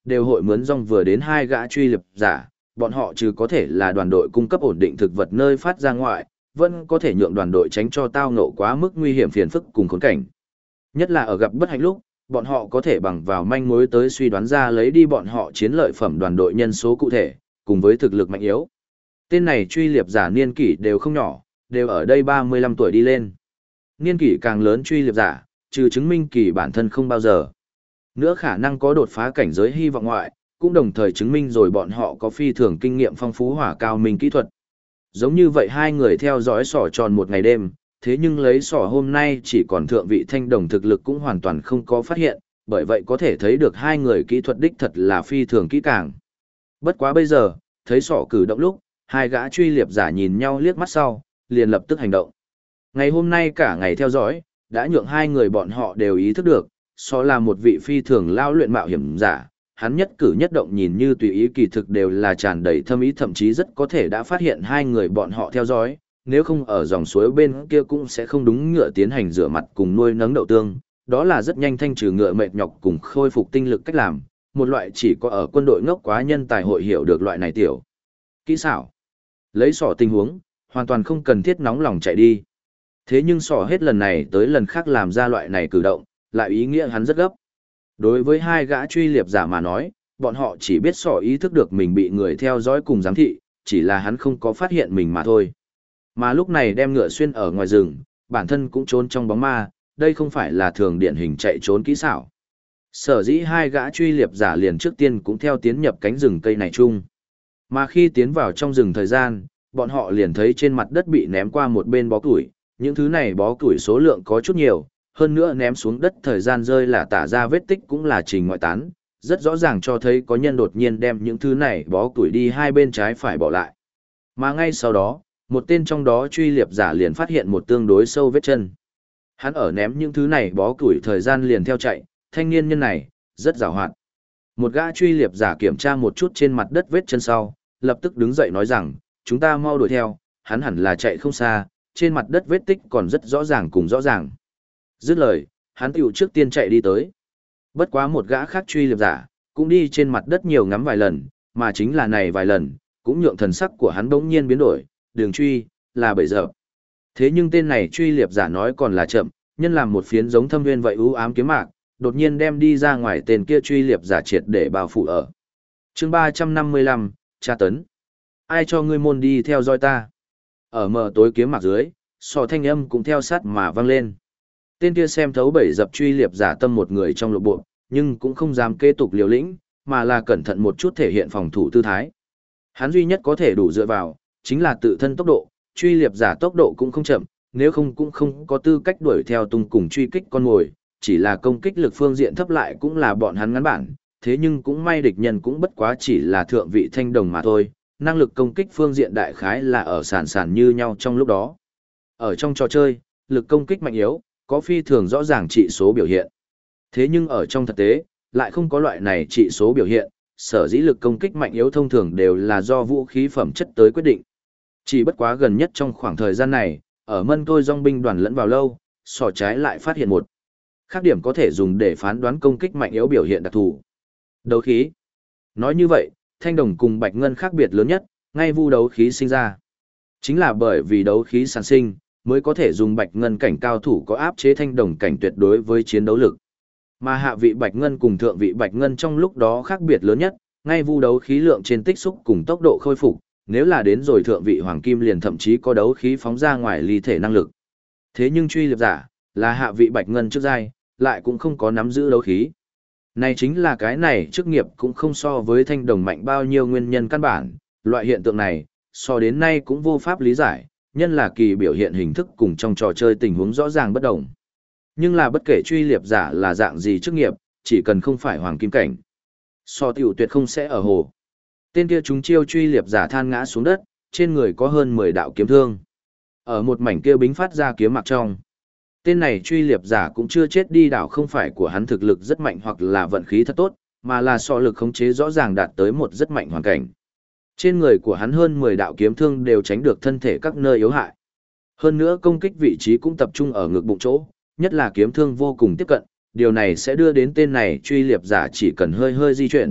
đều hội mướn rong vừa đến 2 gã truy liệp giả, bọn họ trừ có thể là đoàn đội cung cấp ổn định thực vật nơi phát ra ngoại, vẫn có thể nhượng đoàn đội tránh cho tao ngộ quá mức nguy hiểm phiền phức cùng khốn cảnh. Nhất là ở gặp bất hạnh lúc, bọn họ có thể bằng vào manh mối tới suy đoán ra lấy đi bọn họ chiến lợi phẩm đoàn đội nhân số cụ thể, cùng với thực lực mạnh yếu. Tên này truy liệp giả niên kỷ đều không nhỏ, đều ở đây 35 tuổi đi lên. Niên kỷ càng lớn truy liệp giả, trừ chứng minh kỳ bản thân không bao giờ nữa khả năng có đột phá cảnh giới hy vọng ngoại, cũng đồng thời chứng minh rồi bọn họ có phi thường kinh nghiệm phong phú hỏa cao minh kỹ thuật. Giống như vậy hai người theo dõi sỏ tròn một ngày đêm, thế nhưng lấy sỏ hôm nay chỉ còn thượng vị thanh đồng thực lực cũng hoàn toàn không có phát hiện, bởi vậy có thể thấy được hai người kỹ thuật đích thật là phi thường kỹ càng. Bất quá bây giờ, thấy sỏ cử động lúc, hai gã truy liệp giả nhìn nhau liếc mắt sau, liền lập tức hành động. Ngày hôm nay cả ngày theo dõi, đã nhượng hai người bọn họ đều ý thức được, sỏ là một vị phi thường lao luyện mạo hiểm giả, hắn nhất cử nhất động nhìn như tùy ý kỳ thực đều là tràn đầy thâm ý, thậm chí rất có thể đã phát hiện hai người bọn họ theo dõi, nếu không ở dòng suối bên kia cũng sẽ không đúng ngựa tiến hành rửa mặt cùng nuôi nấng đậu tương, đó là rất nhanh thanh trừ ngựa mệt nhọc cùng khôi phục tinh lực cách làm, một loại chỉ có ở quân đội ngốc quá nhân tài hội hiểu được loại này tiểu kỹ xảo. Lấy sỏ tình huống, hoàn toàn không cần thiết nóng lòng chạy đi. Thế nhưng sỏ hết lần này tới lần khác làm ra loại này cử động, lại ý nghĩa hắn rất gấp. Đối với hai gã truy liệp giả mà nói, bọn họ chỉ biết sỏ ý thức được mình bị người theo dõi cùng giám thị, chỉ là hắn không có phát hiện mình mà thôi. Mà lúc này đem ngựa xuyên ở ngoài rừng, bản thân cũng trốn trong bóng ma, đây không phải là thường điển hình chạy trốn kỹ xảo. Sở dĩ hai gã truy liệp giả liền trước tiên cũng theo tiến nhập cánh rừng cây này chung. Mà khi tiến vào trong rừng thời gian, bọn họ liền thấy trên mặt đất bị ném qua một bên bó củi, những thứ này bó củi số lượng có chút nhiều, hơn nữa ném xuống đất thời gian rơi là tả ra vết tích cũng là trình ngoại tán, rất rõ ràng cho thấy có nhân đột nhiên đem những thứ này bó củi đi hai bên trái phải bỏ lại. Mà ngay sau đó, một tên trong đó truy liệp giả liền phát hiện một tương đối sâu vết chân. Hắn ở ném những thứ này bó củi thời gian liền theo chạy, thanh niên nhân này, rất giàu hoạt. Một gã truy liệp giả kiểm tra một chút trên mặt đất vết chân sau, lập tức đứng dậy nói rằng, chúng ta mau đuổi theo, hắn hẳn là chạy không xa, trên mặt đất vết tích còn rất rõ ràng cùng rõ ràng. Dứt lời, hắn tiểu trước tiên chạy đi tới. Bất quá một gã khác truy liệp giả, cũng đi trên mặt đất nhiều ngắm vài lần, mà chính là này vài lần, cũng nhượng thần sắc của hắn bỗng nhiên biến đổi, đường truy, là bậy dập. Thế nhưng tên này truy liệp giả nói còn là chậm, nhân làm một phiến giống thâm nguyên vậy u ám kiếm mạc, đột nhiên đem đi ra ngoài tên kia truy liệp giả triệt để bao phủ ở. Chương 355, tra tấn. Ai cho ngươi môn đi theo dõi ta? Ở mờ tối kiếm mạc dưới, sọ thanh âm cũng theo sát mà vang lên. Tên kia xem thấu bẫy dập truy liệp giả tâm một người trong lộ bộ, nhưng cũng không dám kế tục liều lĩnh, mà là cẩn thận một chút thể hiện phòng thủ tư thái. Hắn duy nhất có thể đủ dựa vào, chính là tự thân tốc độ, truy liệp giả tốc độ cũng không chậm, nếu không cũng không có tư cách đuổi theo tung cùng truy kích con mồi, chỉ là công kích lực phương diện thấp lại cũng là bọn hắn ngắn bản, thế nhưng cũng may địch nhân cũng bất quá chỉ là thượng vị thanh đồng mà thôi, năng lực công kích phương diện đại khái là ở sàn sàn như nhau trong lúc đó. Ở trong trò chơi, lực công kích mạnh yếu, có phi thường rõ ràng trị số biểu hiện. Thế nhưng ở trong thực tế, lại không có loại này trị số biểu hiện, sở dĩ lực công kích mạnh yếu thông thường đều là do vũ khí phẩm chất tới quyết định. Chỉ bất quá gần nhất trong khoảng thời gian này, ở mân tôi dòng binh đoàn lẫn vào lâu, sò trái lại phát hiện một khác điểm có thể dùng để phán đoán công kích mạnh yếu biểu hiện đặc thù. Đấu khí. Nói như vậy, thanh đồng cùng bạch ngân khác biệt lớn nhất, ngay vu đấu khí sinh ra. Chính là bởi vì đấu khí sản sinh, mới có thể dùng bạch ngân cảnh cao thủ có áp chế thanh đồng cảnh tuyệt đối với chiến đấu lực. Mà hạ vị bạch ngân cùng thượng vị bạch ngân trong lúc đó khác biệt lớn nhất, ngay vu đấu khí lượng trên tích xúc cùng tốc độ khôi phục, nếu là đến rồi thượng vị hoàng kim liền thậm chí có đấu khí phóng ra ngoài ly thể năng lực. Thế nhưng truy liệp giả, là hạ vị bạch ngân trước giai, lại cũng không có nắm giữ đấu khí. Này chính là cái này chức nghiệp cũng không so với thanh đồng mạnh bao nhiêu nguyên nhân căn bản, loại hiện tượng này, so đến nay cũng vô pháp lý giải, nhân là kỳ biểu hiện hình thức cùng trong trò chơi tình huống rõ ràng bất đồng. Nhưng là bất kể truy liệp giả là dạng gì chức nghiệp, chỉ cần không phải hoàng kim cảnh. So tiểu tuyệt không sẽ ở hồ. Tên kia chúng chiêu truy liệp giả than ngã xuống đất, trên người có hơn 10 đạo kiếm thương. Ở một mảnh kia bính phát ra kiếm mặc trong. Tên này truy liệp giả cũng chưa chết đi đảo không phải của hắn thực lực rất mạnh hoặc là vận khí thật tốt, mà là so lực khống chế rõ ràng đạt tới một rất mạnh hoàn cảnh. Trên người của hắn hơn 10 đạo kiếm thương đều tránh được thân thể các nơi yếu hại. Hơn nữa công kích vị trí cũng tập trung ở ngực bụng chỗ, nhất là kiếm thương vô cùng tiếp cận, điều này sẽ đưa đến tên này truy liệp giả chỉ cần hơi hơi di chuyển,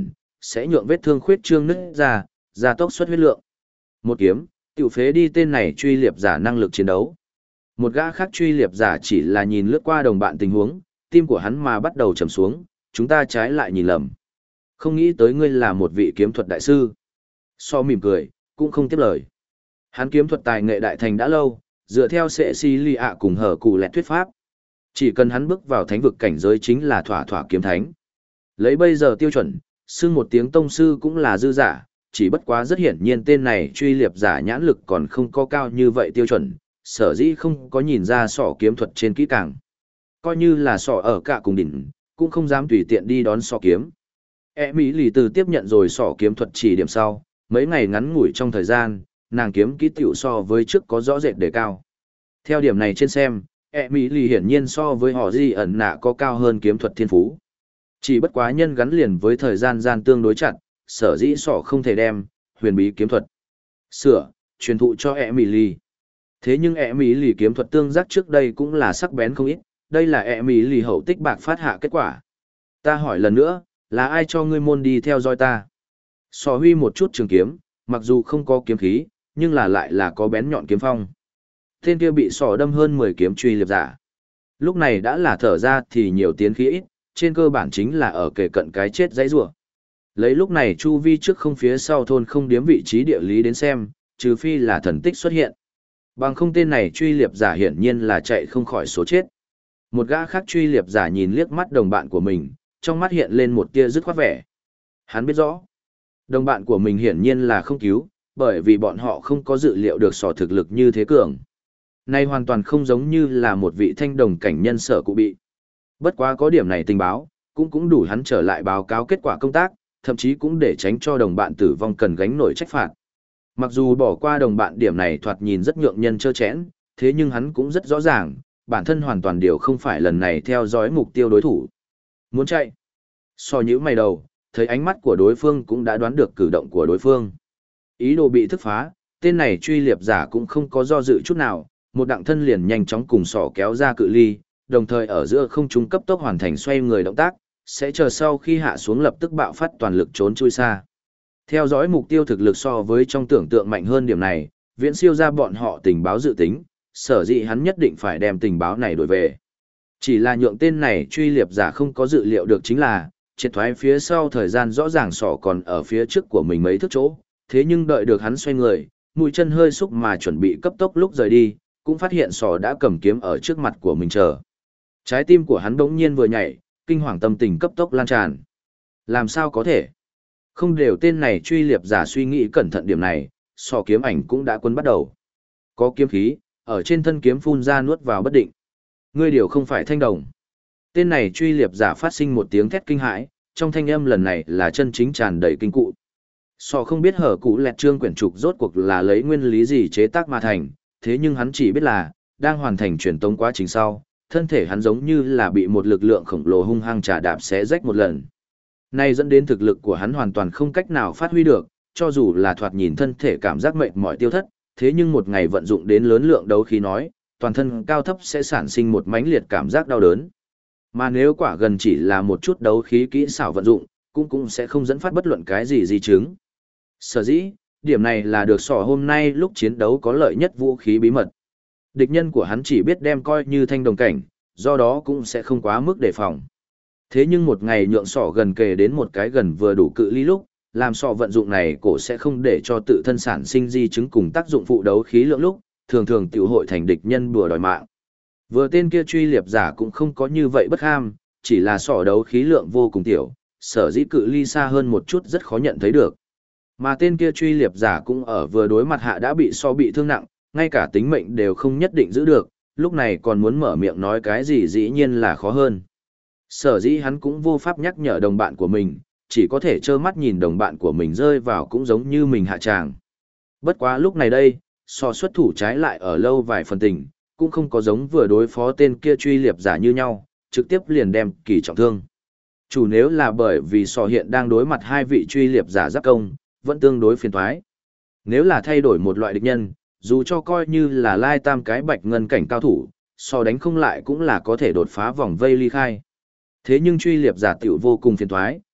sẽ nhượng vết thương khuyết trương nứt ra, gia tốc xuất huyết lượng. Một kiếm, tiểu phế đi tên này truy liệp giả năng lực chiến đấu. Một gã khác truy liệp giả chỉ là nhìn lướt qua đồng bạn tình huống, tim của hắn mà bắt đầu trầm xuống, chúng ta trái lại nhìn lầm. Không nghĩ tới ngươi là một vị kiếm thuật đại sư. So mỉm cười, cũng không tiếp lời. Hắn kiếm thuật tài nghệ đại thành đã lâu, dựa theo sệ si lì ạ cùng hở cụ lẹt thuyết pháp. Chỉ cần hắn bước vào thánh vực cảnh giới chính là thỏa thỏa kiếm thánh. Lấy bây giờ tiêu chuẩn, xưng một tiếng tông sư cũng là dư giả, chỉ bất quá rất hiển nhiên tên này truy liệp giả nhãn lực còn không có cao như vậy tiêu chuẩn, sở dĩ không có nhìn ra sọ kiếm thuật trên kỹ càng. Coi như là sọ ở cả cùng đỉnh, cũng không dám tùy tiện đi đón sọ kiếm. Mỹ lì từ tiếp nhận rồi sọ kiếm thuật chỉ điểm sau, mấy ngày ngắn ngủi trong thời gian, nàng kiếm kỹ tiểu so với trước có rõ rệt đề cao. Theo điểm này trên xem, Mỹ lì hiển nhiên so với họ Di ẩn nạ có cao hơn kiếm thuật thiên phú. Chỉ bất quá nhân gắn liền với thời gian gian tương đối chặt, sở dĩ sọ không thể đem huyền bí kiếm thuật truyền thụ cho Emily. Thế nhưng Emily kiếm thuật tương giác trước đây cũng là sắc bén không ít, đây là Emily hậu tích bạc phát hạ kết quả. Ta hỏi lần nữa, là ai cho ngươi môn đi theo dõi ta? Sọ huy một chút trường kiếm, mặc dù không có kiếm khí, nhưng lại là có bén nhọn kiếm phong. Tên kia bị sọ đâm hơn 10 kiếm truy liệp giả. Lúc này đã là thở ra thì nhiều tiến khí ít, trên cơ bản chính là ở kề cận cái chết dãy rủa. Lấy lúc này chu vi trước không phía sau thôn không điếm vị trí địa lý đến xem, trừ phi là thần tích xuất hiện. Bằng không tên này truy liệp giả hiển nhiên là chạy không khỏi số chết. Một gã khác truy liệp giả nhìn liếc mắt đồng bạn của mình, trong mắt hiện lên một tia dứt khoát vẻ. Hắn biết rõ, đồng bạn của mình hiển nhiên là không cứu, bởi vì bọn họ không có dự liệu được sò thực lực như thế cường. Này hoàn toàn không giống như là một vị thanh đồng cảnh nhân sở cụ bị. Bất quá có điểm này tình báo, cũng đủ hắn trở lại báo cáo kết quả công tác, thậm chí cũng để tránh cho đồng bạn tử vong cần gánh nổi trách phạt. Mặc dù bỏ qua đồng bạn điểm này thoạt nhìn rất nhượng nhân trơ chẽn, thế nhưng hắn cũng rất rõ ràng, bản thân hoàn toàn điều không phải lần này theo dõi mục tiêu đối thủ. Muốn chạy. So nhíu mày đầu, thấy ánh mắt của đối phương cũng đã đoán được cử động của đối phương. Ý đồ bị thức phá, tên này truy liệp giả cũng không có do dự chút nào, một đặng thân liền nhanh chóng cùng sỏ kéo ra cự ly, đồng thời ở giữa không trung cấp tốc hoàn thành xoay người động tác, sẽ chờ sau khi hạ xuống lập tức bạo phát toàn lực trốn chui xa. Theo dõi mục tiêu thực lực so với trong tưởng tượng mạnh hơn điểm này, viễn siêu ra bọn họ tình báo dự tính, sở dĩ hắn nhất định phải đem tình báo này đổi về. Chỉ là nhượng tên này truy liệp giả không có dự liệu được chính là, triệt thoái phía sau thời gian rõ ràng sỏ còn ở phía trước của mình mấy thước chỗ, thế nhưng đợi được hắn xoay người, mũi chân hơi xúc mà chuẩn bị cấp tốc lúc rời đi, cũng phát hiện sỏ đã cầm kiếm ở trước mặt của mình chờ. Trái tim của hắn bỗng nhiên vừa nhảy, kinh hoàng tâm tình cấp tốc lan tràn. Làm sao có thể? Không đều tên này truy liệp giả suy nghĩ cẩn thận điểm này, sỏ kiếm ảnh cũng đã quân bắt đầu. Có kiếm khí, ở trên thân kiếm phun ra nuốt vào bất định. Ngươi điều không phải thanh đồng. Tên này truy liệp giả phát sinh một tiếng thét kinh hãi, trong thanh âm lần này là chân chính tràn đầy kinh cụ. Sọ không biết hở cụ lẹt trương quyển trục rốt cuộc là lấy nguyên lý gì chế tác mà thành, thế nhưng hắn chỉ biết là, đang hoàn thành truyền tống quá trình sau, thân thể hắn giống như là bị một lực lượng khổng lồ hung hăng trà đạp xé rách một lần. Này dẫn đến thực lực của hắn hoàn toàn không cách nào phát huy được, cho dù là thoạt nhìn thân thể cảm giác mệt mỏi tiêu thất, thế nhưng một ngày vận dụng đến lớn lượng đấu khí nói, toàn thân cao thấp sẽ sản sinh một mãnh liệt cảm giác đau đớn. Mà nếu quả gần chỉ là một chút đấu khí kỹ xảo vận dụng, cũng sẽ không dẫn phát bất luận cái gì di chứng. Sở dĩ, điểm này là được sỏ hôm nay lúc chiến đấu có lợi nhất vũ khí bí mật. Địch nhân của hắn chỉ biết đem coi như thanh đồng cảnh, do đó cũng sẽ không quá mức đề phòng. Thế nhưng một ngày nhượng sỏ gần kề đến một cái gần vừa đủ cự ly lúc, làm sỏ vận dụng này cổ sẽ không để cho tự thân sản sinh di chứng cùng tác dụng phụ đấu khí lượng lúc, thường thường tiểu hội thành địch nhân bùa đòi mạng. Vừa tên kia truy liệp giả cũng không có như vậy bất ham, chỉ là sỏ đấu khí lượng vô cùng tiểu, sở dĩ cự ly xa hơn một chút rất khó nhận thấy được. Mà tên kia truy liệp giả cũng ở vừa đối mặt hạ đã bị bị thương nặng, ngay cả tính mệnh đều không nhất định giữ được, lúc này còn muốn mở miệng nói cái gì dĩ nhiên là khó hơn. Sở dĩ hắn cũng vô pháp nhắc nhở đồng bạn của mình, chỉ có thể trơ mắt nhìn đồng bạn của mình rơi vào cũng giống như mình hạ tràng. Bất quá lúc này đây, xuất thủ trái lại ở lâu vài phần tình, cũng không có giống vừa đối phó tên kia truy liệp giả như nhau, trực tiếp liền đem kỳ trọng thương. Chủ nếu là bởi vì hiện đang đối mặt hai vị truy liệp giả giáp công, vẫn tương đối phiền toái. Nếu là thay đổi một loại địch nhân, dù cho coi như là lai tam cái bạch ngân cảnh cao thủ, đánh không lại cũng là có thể đột phá vòng vây ly khai. Thế nhưng truy liệp giả tiểu vô cùng phiền toái,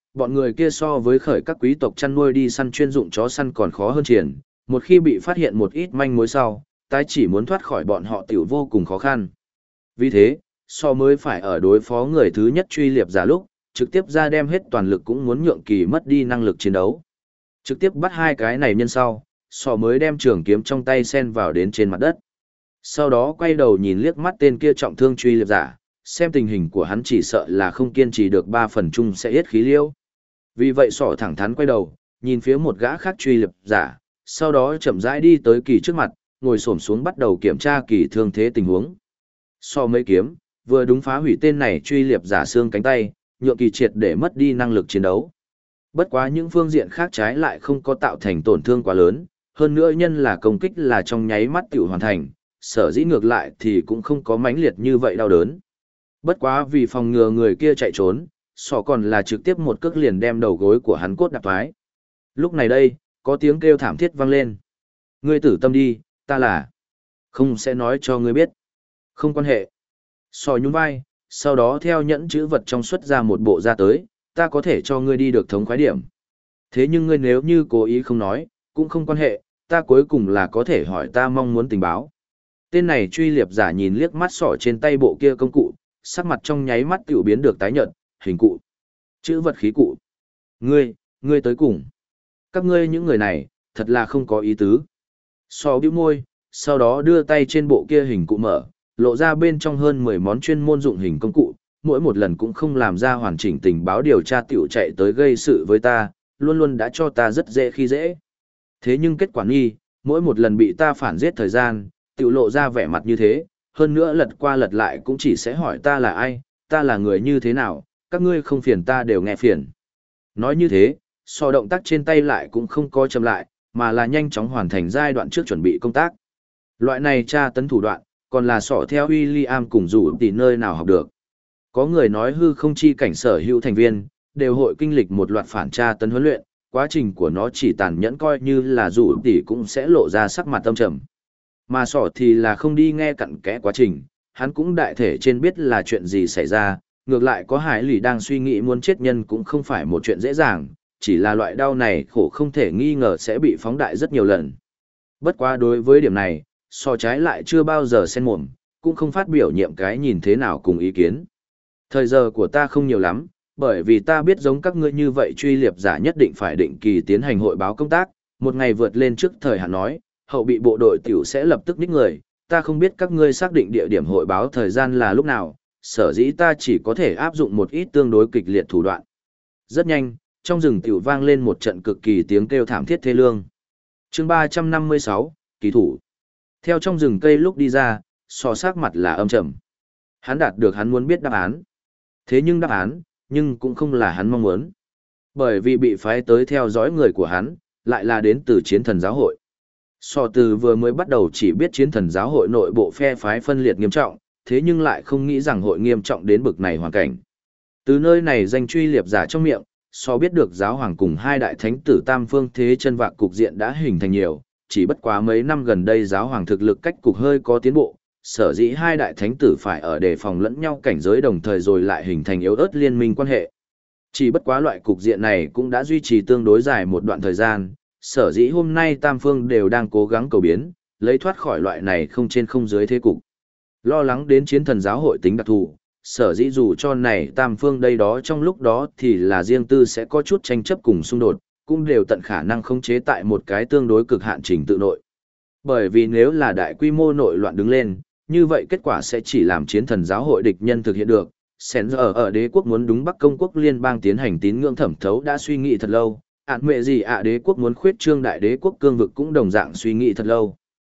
bọn người kia so với khởi các quý tộc chăn nuôi đi săn chuyên dụng chó săn còn khó hơn triển, một khi bị phát hiện một ít manh mối sau, tái chỉ muốn thoát khỏi bọn họ tiểu vô cùng khó khăn. Vì thế, so mới phải ở đối phó người thứ nhất truy liệp giả lúc, trực tiếp ra đem hết toàn lực cũng muốn nhượng kỳ mất đi năng lực chiến đấu. Trực tiếp bắt hai cái này nhân sau, so mới đem trường kiếm trong tay sen vào đến trên mặt đất. Sau đó quay đầu nhìn liếc mắt tên kia trọng thương truy liệp giả, xem tình hình của hắn chỉ sợ là không kiên trì được 3 phần chung sẽ hết khí liêu. Vì vậy sỏ thẳng thắn quay đầu, nhìn phía một gã khác truy liệp giả, sau đó chậm rãi đi tới kỳ trước mặt, ngồi xổm xuống bắt đầu kiểm tra kỳ thương thế tình huống. So mấy kiếm, vừa đúng phá hủy tên này truy liệp giả xương cánh tay, nhượng kỳ triệt để mất đi năng lực chiến đấu. Bất quá những phương diện khác trái lại không có tạo thành tổn thương quá lớn, hơn nữa nhân là công kích là trong nháy mắt tiểu hoàn thành, sở dĩ ngược lại thì cũng không có mãnh liệt như vậy đau đớn. Bất quá vì phòng ngừa người kia chạy trốn, sọ còn là trực tiếp một cước liền đem đầu gối của hắn cốt đạp thoái. Lúc này đây, có tiếng kêu thảm thiết vang lên. Ngươi tử tâm đi, ta là... Không sẽ nói cho ngươi biết. Không quan hệ. Sọ nhún vai, sau đó theo nhẫn chữ vật trong xuất ra một bộ ra tới, ta có thể cho ngươi đi được thống khoái điểm. Thế nhưng ngươi nếu như cố ý không nói, cũng không quan hệ, ta cuối cùng là có thể hỏi ta mong muốn tình báo. Tên này truy liệp giả nhìn liếc mắt sọ trên tay bộ kia công cụ, sắc mặt trong nháy mắt tiểu biến được tái nhợt, hình cụ, chữ vật khí cụ. Ngươi tới cùng. Các ngươi những người này, thật là không có ý tứ. Sọ bĩu môi, sau đó đưa tay trên bộ kia hình cụ mở, lộ ra bên trong hơn 10 món chuyên môn dụng hình công cụ, mỗi một lần cũng không làm ra hoàn chỉnh tình báo điều tra tiểu chạy tới gây sự với ta, luôn luôn đã cho ta rất dễ khi dễ. Thế nhưng kết quả nghi, mỗi một lần bị ta phản giết thời gian, tiểu lộ ra vẻ mặt như thế, hơn nữa lật qua lật lại cũng chỉ sẽ hỏi ta là ai, ta là người như thế nào, các ngươi không phiền ta đều nghe phiền. Nói như thế, so động tác trên tay lại cũng không có chậm lại, mà là nhanh chóng hoàn thành giai đoạn trước chuẩn bị công tác. Loại này tra tấn thủ đoạn, còn là sọ theo William cùng rủ tỷ nơi nào học được. Có người nói hư không chi cảnh sở hữu thành viên, đều hội kinh lịch một loạt phản tra tấn huấn luyện, quá trình của nó chỉ tàn nhẫn coi như là rủ tỷ cũng sẽ lộ ra sắc mặt tâm trầm. Mà sọ thì là không đi nghe cặn kẽ quá trình, hắn cũng đại thể trên biết là chuyện gì xảy ra, ngược lại có hải lì đang suy nghĩ muốn chết nhân cũng không phải một chuyện dễ dàng, chỉ là loại đau này khổ không thể nghi ngờ sẽ bị phóng đại rất nhiều lần. Bất quá đối với điểm này, sọ trái lại chưa bao giờ xen mồm, cũng không phát biểu nhiệm cái nhìn thế nào cùng ý kiến. Thời giờ của ta không nhiều lắm, bởi vì ta biết giống các ngươi như vậy truy liệp giả nhất định phải định kỳ tiến hành hội báo công tác, một ngày vượt lên trước thời hạn nói, hậu bị bộ đội tiểu sẽ lập tức ních người, ta không biết các ngươi xác định địa điểm hội báo thời gian là lúc nào, sở dĩ ta chỉ có thể áp dụng một ít tương đối kịch liệt thủ đoạn. Rất nhanh, trong rừng tiểu vang lên một trận cực kỳ tiếng kêu thảm thiết thê lương. Chương 356, kỳ thủ. Theo trong rừng cây lúc đi ra, sọ sắc mặt là âm trầm. Hắn đạt được hắn muốn biết đáp án. Thế nhưng đáp án, nhưng cũng không là hắn mong muốn. Bởi vì bị phái tới theo dõi người của hắn, lại là đến từ chiến thần giáo hội. Sọ từ vừa mới bắt đầu chỉ biết chiến thần giáo hội nội bộ phe phái phân liệt nghiêm trọng, thế nhưng lại không nghĩ rằng hội nghiêm trọng đến bực này hoàn cảnh. Từ nơi này danh truy liệp giả trong miệng, Sọ biết được giáo hoàng cùng hai đại thánh tử tam phương thế chân vạc cục diện đã hình thành nhiều, chỉ bất quá mấy năm gần đây giáo hoàng thực lực cách cục hơi có tiến bộ, sở dĩ hai đại thánh tử phải ở đề phòng lẫn nhau cảnh giới đồng thời rồi lại hình thành yếu ớt liên minh quan hệ. Chỉ bất quá loại cục diện này cũng đã duy trì tương đối dài một đoạn thời gian, sở dĩ hôm nay tam phương đều đang cố gắng cầu biến, lấy thoát khỏi loại này không trên không dưới thế cục. Lo lắng đến chiến thần giáo hội tính đặc thù, sở dĩ dù cho này tam phương đây đó trong lúc đó thì là riêng tư sẽ có chút tranh chấp cùng xung đột, cũng đều tận khả năng khống chế tại một cái tương đối cực hạn trình tự nội. Bởi vì nếu là đại quy mô nội loạn đứng lên, như vậy kết quả sẽ chỉ làm chiến thần giáo hội địch nhân thực hiện được. Sến giờ ở đế quốc muốn đúng Bắc Công quốc liên bang tiến hành tín ngưỡng thẩm thấu đã suy nghĩ thật lâu, ản mẹ gì đế quốc muốn khuyết trương đại đế quốc cương vực cũng đồng dạng suy nghĩ thật lâu.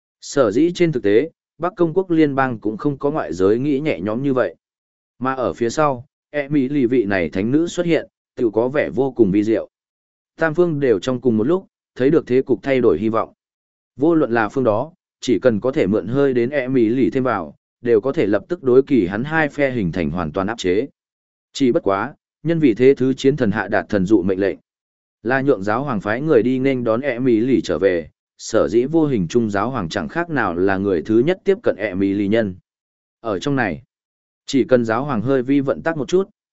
Sở dĩ trên thực tế, Bắc Công quốc liên bang cũng không có ngoại giới nghĩ nhẹ nhõm như vậy. Mà ở phía sau, Mỹ lì vị này thánh nữ xuất hiện, tự có vẻ vô cùng vi diệu. Tam phương đều trong cùng một lúc, thấy được thế cục thay đổi hy vọng. Vô luận là phương đó, chỉ cần có thể mượn hơi đến Mỹ lì thêm vào, đều có thể lập tức đối kỳ hắn hai phe hình thành hoàn toàn áp chế. Chỉ bất quá, nhân vì thế thứ chiến thần hạ đạt thần dụ mệnh lệnh. Là nhượng giáo hoàng phái người đi nên đón Mỹ lì trở về, sở dĩ vô hình trung giáo hoàng chẳng khác nào là người thứ nhất tiếp cận Mỹ lì nhân. Ở trong này, chỉ cần giáo hoàng hơi vi vận tác một chút,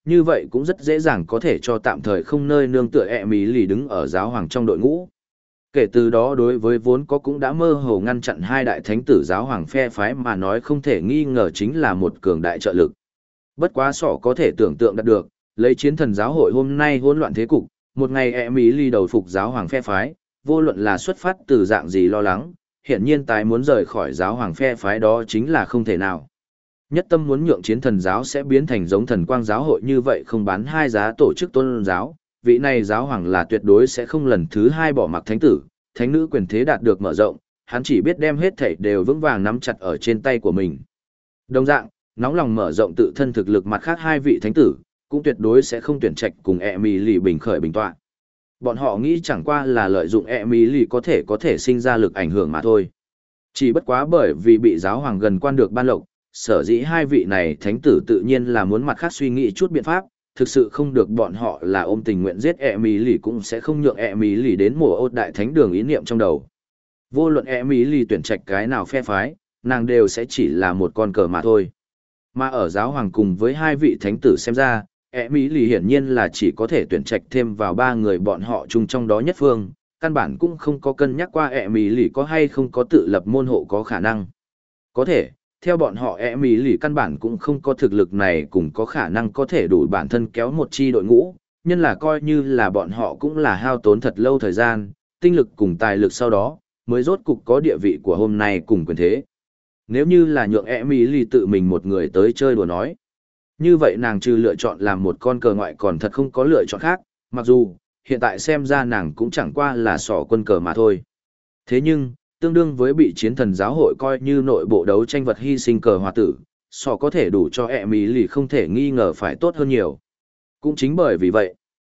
như vậy cũng rất dễ dàng có thể cho tạm thời không nơi nương tựa Emily đứng ở giáo hoàng trong đội ngũ. Kể từ đó đối với vốn có cũng đã mơ hồ ngăn chặn hai đại thánh tử giáo hoàng phe phái mà nói không thể nghi ngờ chính là một cường đại trợ lực. Bất quá sọ có thể tưởng tượng đạt được, lấy chiến thần giáo hội hôm nay hỗn loạn thế cục, một ngày Emily đầu phục giáo hoàng phe phái, vô luận là xuất phát từ dạng gì lo lắng, hiển nhiên tái muốn rời khỏi giáo hoàng phe phái đó chính là không thể nào. Nhất tâm muốn nhượng chiến thần giáo sẽ biến thành giống thần quang giáo hội như vậy không bán hai giá tổ chức tôn giáo, vị này giáo hoàng là tuyệt đối sẽ không lần thứ hai bỏ mặc thánh tử, thánh nữ quyền thế đạt được mở rộng, hắn chỉ biết đem hết thảy đều vững vàng nắm chặt ở trên tay của mình. Đồng dạng, nóng lòng mở rộng tự thân thực lực mặt khác hai vị thánh tử, cũng tuyệt đối sẽ không tuyển trạch cùng Emily bình khởi bình tọa. Bọn họ nghĩ chẳng qua là lợi dụng Emily có thể sinh ra lực ảnh hưởng mà thôi. Chỉ bất quá bởi vì bị giáo hoàng gần quan được ban lộc, sở dĩ hai vị này thánh tử tự nhiên là muốn mặt khác suy nghĩ chút biện pháp, thực sự không được bọn họ là ôm tình nguyện giết Emily cũng sẽ không nhượng Emily đến mùa ốt đại thánh đường ý niệm trong đầu. Vô luận Emily tuyển trạch cái nào phe phái, nàng đều sẽ chỉ là một con cờ mà thôi. Mà ở giáo hoàng cùng với hai vị thánh tử xem ra, Emily hiển nhiên là chỉ có thể tuyển trạch thêm vào ba người bọn họ chung trong đó nhất phương, căn bản cũng không có cân nhắc qua Emily có hay không có tự lập môn hộ có khả năng. Có thể, theo bọn họ Emily căn bản cũng không có thực lực này cũng có khả năng có thể đủ bản thân kéo một chi đội ngũ, nhân là coi như là bọn họ cũng là hao tốn thật lâu thời gian, tinh lực cùng tài lực sau đó, mới rốt cục có địa vị của hôm nay cùng quyền thế. Nếu như là nhượng Emily tự mình một người tới chơi đùa nói, như vậy nàng trừ lựa chọn làm một con cờ ngoại còn thật không có lựa chọn khác, mặc dù, hiện tại xem ra nàng cũng chẳng qua là sỏ quân cờ mà thôi. Thế nhưng, tương đương với bị chiến thần giáo hội coi như nội bộ đấu tranh vật hy sinh cờ hòa tử, sỏ có thể đủ cho Emily không thể nghi ngờ phải tốt hơn nhiều. Cũng chính bởi vì vậy,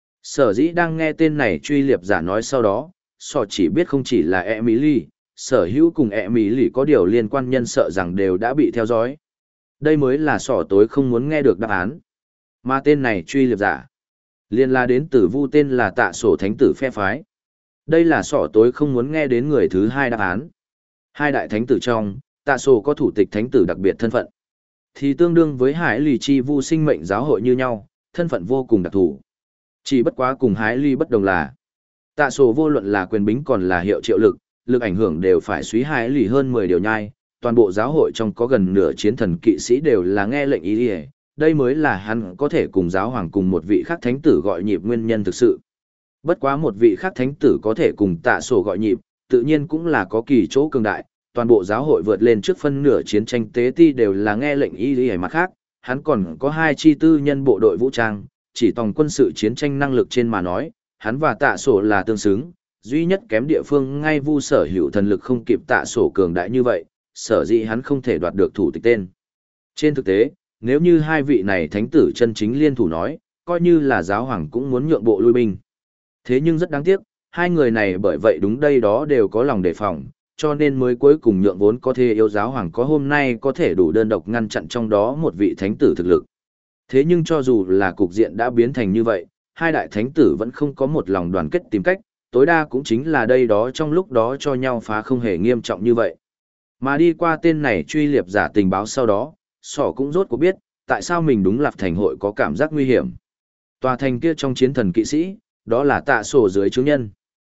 sở dĩ đang nghe tên này truy liệp giả nói sau đó, sỏ chỉ biết không chỉ là Emily, sở hữu cùng Emily có điều liên quan nhân sợ rằng đều đã bị theo dõi. Đây mới là sỏ tối không muốn nghe được đáp án. Mà tên này truy liệp giả, liên la đến từ vu tên là Tạ Sổ thánh tử phe phái. Đây là sỏ tối không muốn nghe đến người thứ hai đáp án. Hai đại thánh tử trong, Tạ Sổ có thủ tịch thánh tử đặc biệt thân phận, thì tương đương với Hải Lì chi vu sinh mệnh giáo hội như nhau, thân phận vô cùng đặc thù. Chỉ bất quá cùng Hải Lì bất đồng là, Tạ Sổ vô luận là quyền bính còn là hiệu triệu lực, lực ảnh hưởng đều phải suý Hải Lì hơn 10 điều nhai, toàn bộ giáo hội trong có gần nửa chiến thần kỵ sĩ đều là nghe lệnh ý đi. Đây mới là hắn có thể cùng giáo hoàng cùng một vị khác thánh tử gọi nhịp nguyên nhân thực sự. Bất quá một vị khác thánh tử có thể cùng Tạ Sổ gọi nhịp, tự nhiên cũng là có kỳ chỗ cường đại, toàn bộ giáo hội vượt lên trước phân nửa chiến tranh tế ti đều là nghe lệnh y lý mặt khác, hắn còn có hai chi tư nhân bộ đội vũ trang, chỉ tòng quân sự chiến tranh năng lực trên mà nói, hắn và Tạ Sổ là tương xứng, duy nhất kém địa phương ngay vu sở hữu thần lực không kịp Tạ Sổ cường đại như vậy, sở dĩ hắn không thể đoạt được thủ tịch tên. Trên thực tế, nếu như hai vị này thánh tử chân chính liên thủ nói, coi như là giáo hoàng cũng muốn nhượng bộ lui binh. Thế nhưng rất đáng tiếc, hai người này bởi vậy đúng đây đó đều có lòng đề phòng, cho nên mới cuối cùng nhượng vốn có thể yêu giáo hoàng có hôm nay có thể đủ đơn độc ngăn chặn trong đó một vị thánh tử thực lực. Thế nhưng cho dù là cục diện đã biến thành như vậy, hai đại thánh tử vẫn không có một lòng đoàn kết tìm cách, tối đa cũng chính là đây đó trong lúc đó cho nhau phá không hề nghiêm trọng như vậy. Mà đi qua tên này truy liệp giả tình báo sau đó, sỏ cũng rốt cuộc biết, tại sao mình đúng Lạp Thành hội có cảm giác nguy hiểm. Tòa thành kia trong chiến thần kỵ sĩ, đó là Tạ Sổ dưới chứng nhân.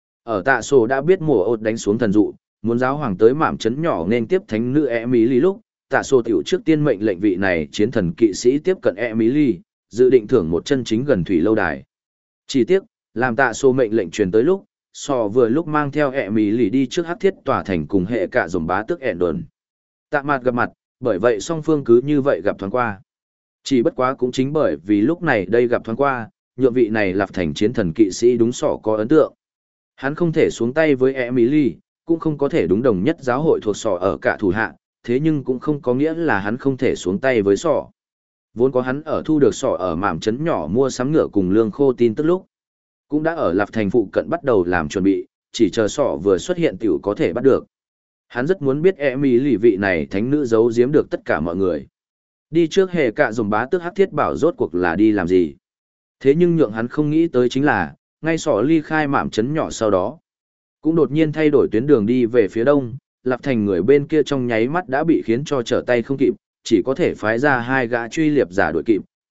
Ở Tạ Sổ đã biết mùa ột đánh xuống thần dụ, muốn giáo hoàng tới mạm chấn nhỏ nên tiếp thánh nữ Emily lúc, Tạ Sổ tiểu trước tiên mệnh lệnh vị này chiến thần kỵ sĩ tiếp cận Emily, dự định thưởng một chân chính gần thủy lâu đài. Chỉ tiếc, làm Tạ Sổ mệnh lệnh truyền tới lúc, sò vừa lúc mang theo Emily đi trước hắc thiết tòa thành cùng hệ cả dòng bá tước ẻn đồn. Tạ mặt gặp mặt, bởi vậy song phương cứ như vậy gặp thoáng qua. Chỉ bất quá cũng chính bởi vì lúc này đây gặp thoáng qua, nhượng vị này Lạp Thành chiến thần kỵ sĩ đúng sỏ có ấn tượng. Hắn không thể xuống tay với Emily, cũng không có thể đúng đồng nhất giáo hội thuộc sỏ ở cả thủ hạ, thế nhưng cũng không có nghĩa là hắn không thể xuống tay với sỏ. Vốn có hắn ở thu được sỏ ở mạm trấn nhỏ mua sắm ngựa cùng lương khô tin tức lúc, cũng đã ở Lạp Thành phụ cận bắt đầu làm chuẩn bị, chỉ chờ sỏ vừa xuất hiện tiểu có thể bắt được. Hắn rất muốn biết Emily vị này thánh nữ giấu giếm được tất cả mọi người. Đi trước hệ cả dòng bá tước hắc thiết bảo rốt cuộc là đi làm gì. Thế nhưng nhượng hắn không nghĩ tới chính là, ngay sỏ ly khai mạm trấn nhỏ sau đó, cũng đột nhiên thay đổi tuyến đường đi về phía đông, Lạp Thành người bên kia trong nháy mắt đã bị khiến cho trở tay không kịp, chỉ có thể phái ra hai gã truy liệp giả đuổi kịp,